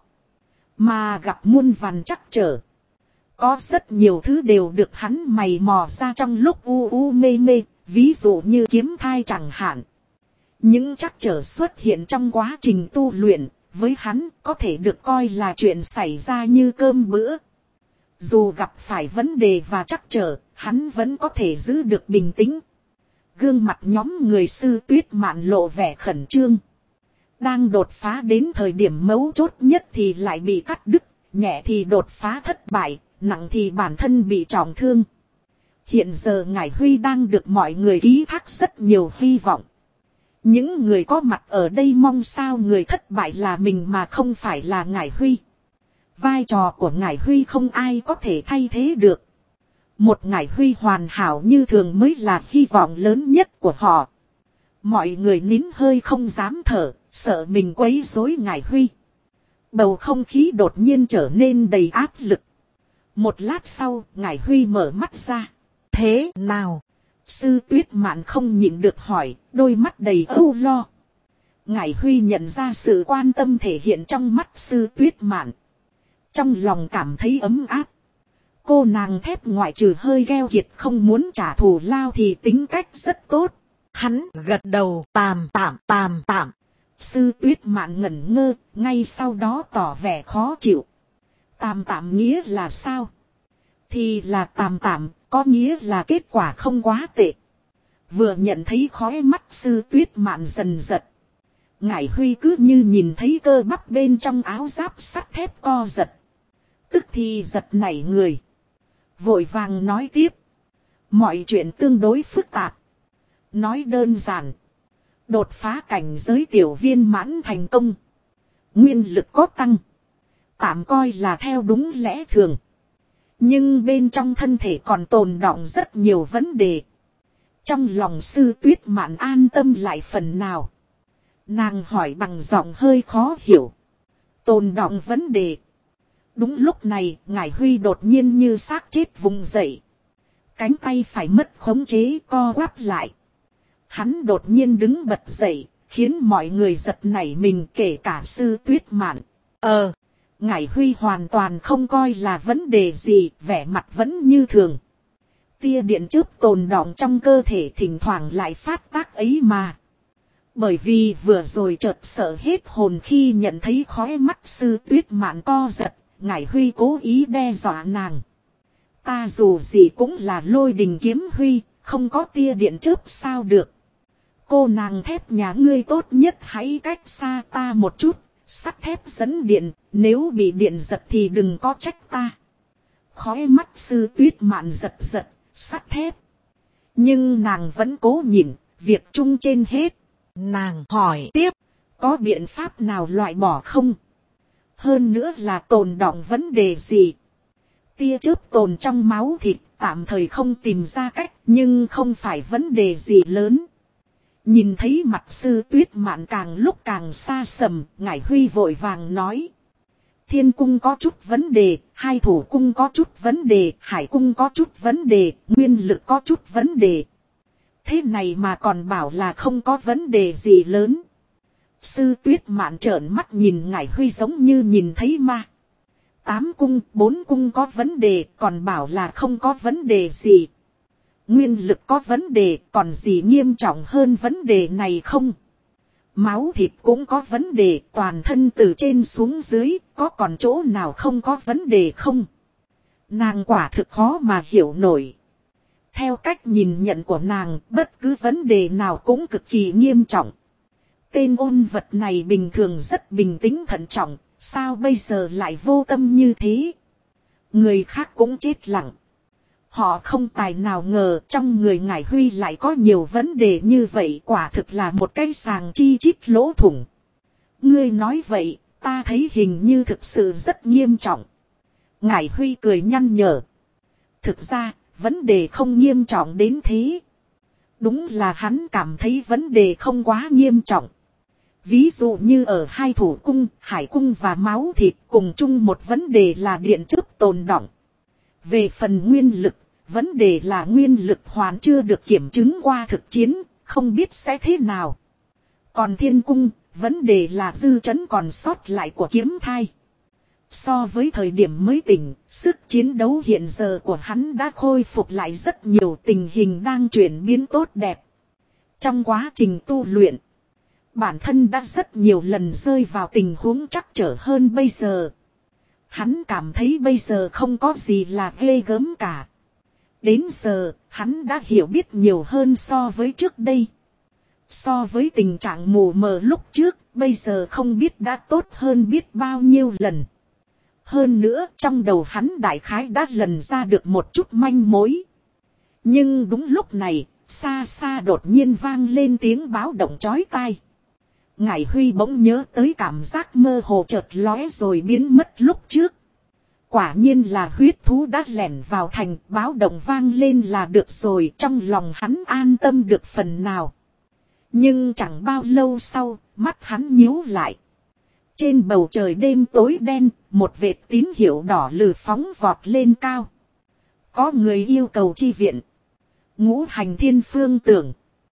Mà gặp muôn vàn trắc trở. Có rất nhiều thứ đều được hắn mày mò ra trong lúc u mê mê, ví dụ như kiếm thai chẳng hạn. Những trắc trở xuất hiện trong quá trình tu luyện, với hắn có thể được coi là chuyện xảy ra như cơm bữa. Dù gặp phải vấn đề và trắc trở, hắn vẫn có thể giữ được bình tĩnh. Gương mặt nhóm người sư Tuyết Mạn lộ vẻ khẩn trương. Đang đột phá đến thời điểm mấu chốt nhất thì lại bị cắt đứt, nhẹ thì đột phá thất bại, nặng thì bản thân bị trọng thương. Hiện giờ Ngải Huy đang được mọi người ký thác rất nhiều hy vọng. Những người có mặt ở đây mong sao người thất bại là mình mà không phải là Ngải Huy. Vai trò của Ngải Huy không ai có thể thay thế được. Một Ngải Huy hoàn hảo như thường mới là hy vọng lớn nhất của họ. Mọi người nín hơi không dám thở, sợ mình quấy rối Ngải Huy. Bầu không khí đột nhiên trở nên đầy áp lực. Một lát sau, Ngải Huy mở mắt ra. Thế nào? Sư Tuyết Mạn không nhịn được hỏi, đôi mắt đầy âu lo. Ngải Huy nhận ra sự quan tâm thể hiện trong mắt sư Tuyết Mạn. Trong lòng cảm thấy ấm áp. Cô nàng thép ngoại trừ hơi gheo kiệt không muốn trả thù lao thì tính cách rất tốt. Hắn gật đầu tạm tạm. Sư Tuyết Mạn ngẩn ngơ, ngay sau đó tỏ vẻ khó chịu. Tạm nghĩa là sao? Thì là tạm, có nghĩa là kết quả không quá tệ. Vừa nhận thấy khóe mắt Sư Tuyết Mạn dần giật. Ngải Huy cứ như nhìn thấy cơ bắp bên trong áo giáp sắt thép co giật. Tức thì giật nảy người. Vội vàng nói tiếp. Mọi chuyện tương đối phức tạp. Nói đơn giản. Đột phá cảnh giới tiểu viên mãn thành công. Nguyên lực có tăng. Tạm coi là theo đúng lẽ thường. Nhưng bên trong thân thể còn tồn đọng rất nhiều vấn đề. Trong lòng Sư Tuyết Mạn an tâm lại phần nào. Nàng hỏi bằng giọng hơi khó hiểu. Tồn đọng vấn đề. Đúng lúc này, Ngải Huy đột nhiên như xác chết vùng dậy. Cánh tay phải mất khống chế co quắp lại. Hắn đột nhiên đứng bật dậy, khiến mọi người giật nảy mình kể cả Sư Tuyết Mạn. Ngải Huy hoàn toàn không coi là vấn đề gì, vẻ mặt vẫn như thường. Tia điện chớp tồn đọng trong cơ thể thỉnh thoảng lại phát tác ấy mà. Bởi vì vừa rồi chợt sợ hết hồn khi nhận thấy khóe mắt Sư Tuyết Mạn co giật, Ngải Huy cố ý đe dọa nàng. Ta dù gì cũng là Lôi Đình Kiếm Huy, không có tia điện chớp sao được. Cô nàng thép nhà ngươi tốt nhất hãy cách xa ta một chút, sắt thép dẫn điện, nếu bị điện giật thì đừng có trách ta. Khóe mắt Sư Tuyết Mạn giật giật, sắt thép. Nhưng nàng vẫn cố nhịn, việc chung trên hết. Nàng hỏi tiếp, có biện pháp nào loại bỏ không? Hơn nữa là tồn đọng vấn đề gì? Tia chớp tồn trong máu thịt, tạm thời không tìm ra cách, nhưng không phải vấn đề gì lớn. Nhìn thấy mặt Sư Tuyết Mạn càng lúc càng xa sầm, Ngải Huy vội vàng nói. Thiên cung có chút vấn đề, hai thủ cung có chút vấn đề, hải cung có chút vấn đề, nguyên lực có chút vấn đề. Thế này mà còn bảo là không có vấn đề gì lớn. Sư Tuyết Mạn trợn mắt nhìn Ngải Huy giống như nhìn thấy ma. 8 cung, 4 cung có vấn đề, còn bảo là không có vấn đề gì. Nguyên lực có vấn đề, còn gì nghiêm trọng hơn vấn đề này không? Máu thịt cũng có vấn đề, toàn thân từ trên xuống dưới, có còn chỗ nào không có vấn đề không? Nàng quả thực khó mà hiểu nổi. Theo cách nhìn nhận của nàng, bất cứ vấn đề nào cũng cực kỳ nghiêm trọng. Tên ôn vật này bình thường rất bình tĩnh thận trọng, sao bây giờ lại vô tâm như thế? Người khác cũng chết lặng. Họ không tài nào ngờ trong người Ngải Huy lại có nhiều vấn đề như vậy, quả thực là một cái sàng chi chít lỗ thủng. Ngươi nói vậy, ta thấy hình như thực sự rất nghiêm trọng. Ngải Huy cười nhăn nhở. Thực ra, vấn đề không nghiêm trọng đến thế. Đúng là hắn cảm thấy vấn đề không quá nghiêm trọng. Ví dụ như ở hai thủ cung, hải cung và máu thịt cùng chung một vấn đề là điện chớp tồn đọng. Về phần nguyên lực, vấn đề là nguyên lực hoàn chưa được kiểm chứng qua thực chiến, không biết sẽ thế nào. Còn thiên cung, vấn đề là dư trấn còn sót lại của kiếm thai. So với thời điểm mới tỉnh, sức chiến đấu hiện giờ của hắn đã khôi phục lại rất nhiều, tình hình đang chuyển biến tốt đẹp. Trong quá trình tu luyện, bản thân đã rất nhiều lần rơi vào tình huống trắc trở hơn bây giờ. Hắn cảm thấy bây giờ không có gì là ghê gớm cả. Đến giờ, hắn đã hiểu biết nhiều hơn so với trước đây. So với tình trạng mù mờ lúc trước, bây giờ không biết đã tốt hơn biết bao nhiêu lần. Hơn nữa, trong đầu hắn đại khái đã lần ra được một chút manh mối. Nhưng đúng lúc này, xa xa đột nhiên vang lên tiếng báo động chói tai. Ngải Huy bỗng nhớ tới cảm giác mơ hồ chợt lóe rồi biến mất lúc trước. Quả nhiên là huyết thú đã lẻn vào thành, báo động vang lên là được rồi, trong lòng hắn an tâm được phần nào. Nhưng chẳng bao lâu sau, mắt hắn nhíu lại. Trên bầu trời đêm tối đen, một vệt tín hiệu đỏ lừ phóng vọt lên cao. Có người yêu cầu chi viện. Ngũ Hành Thiên Phương Tưởng.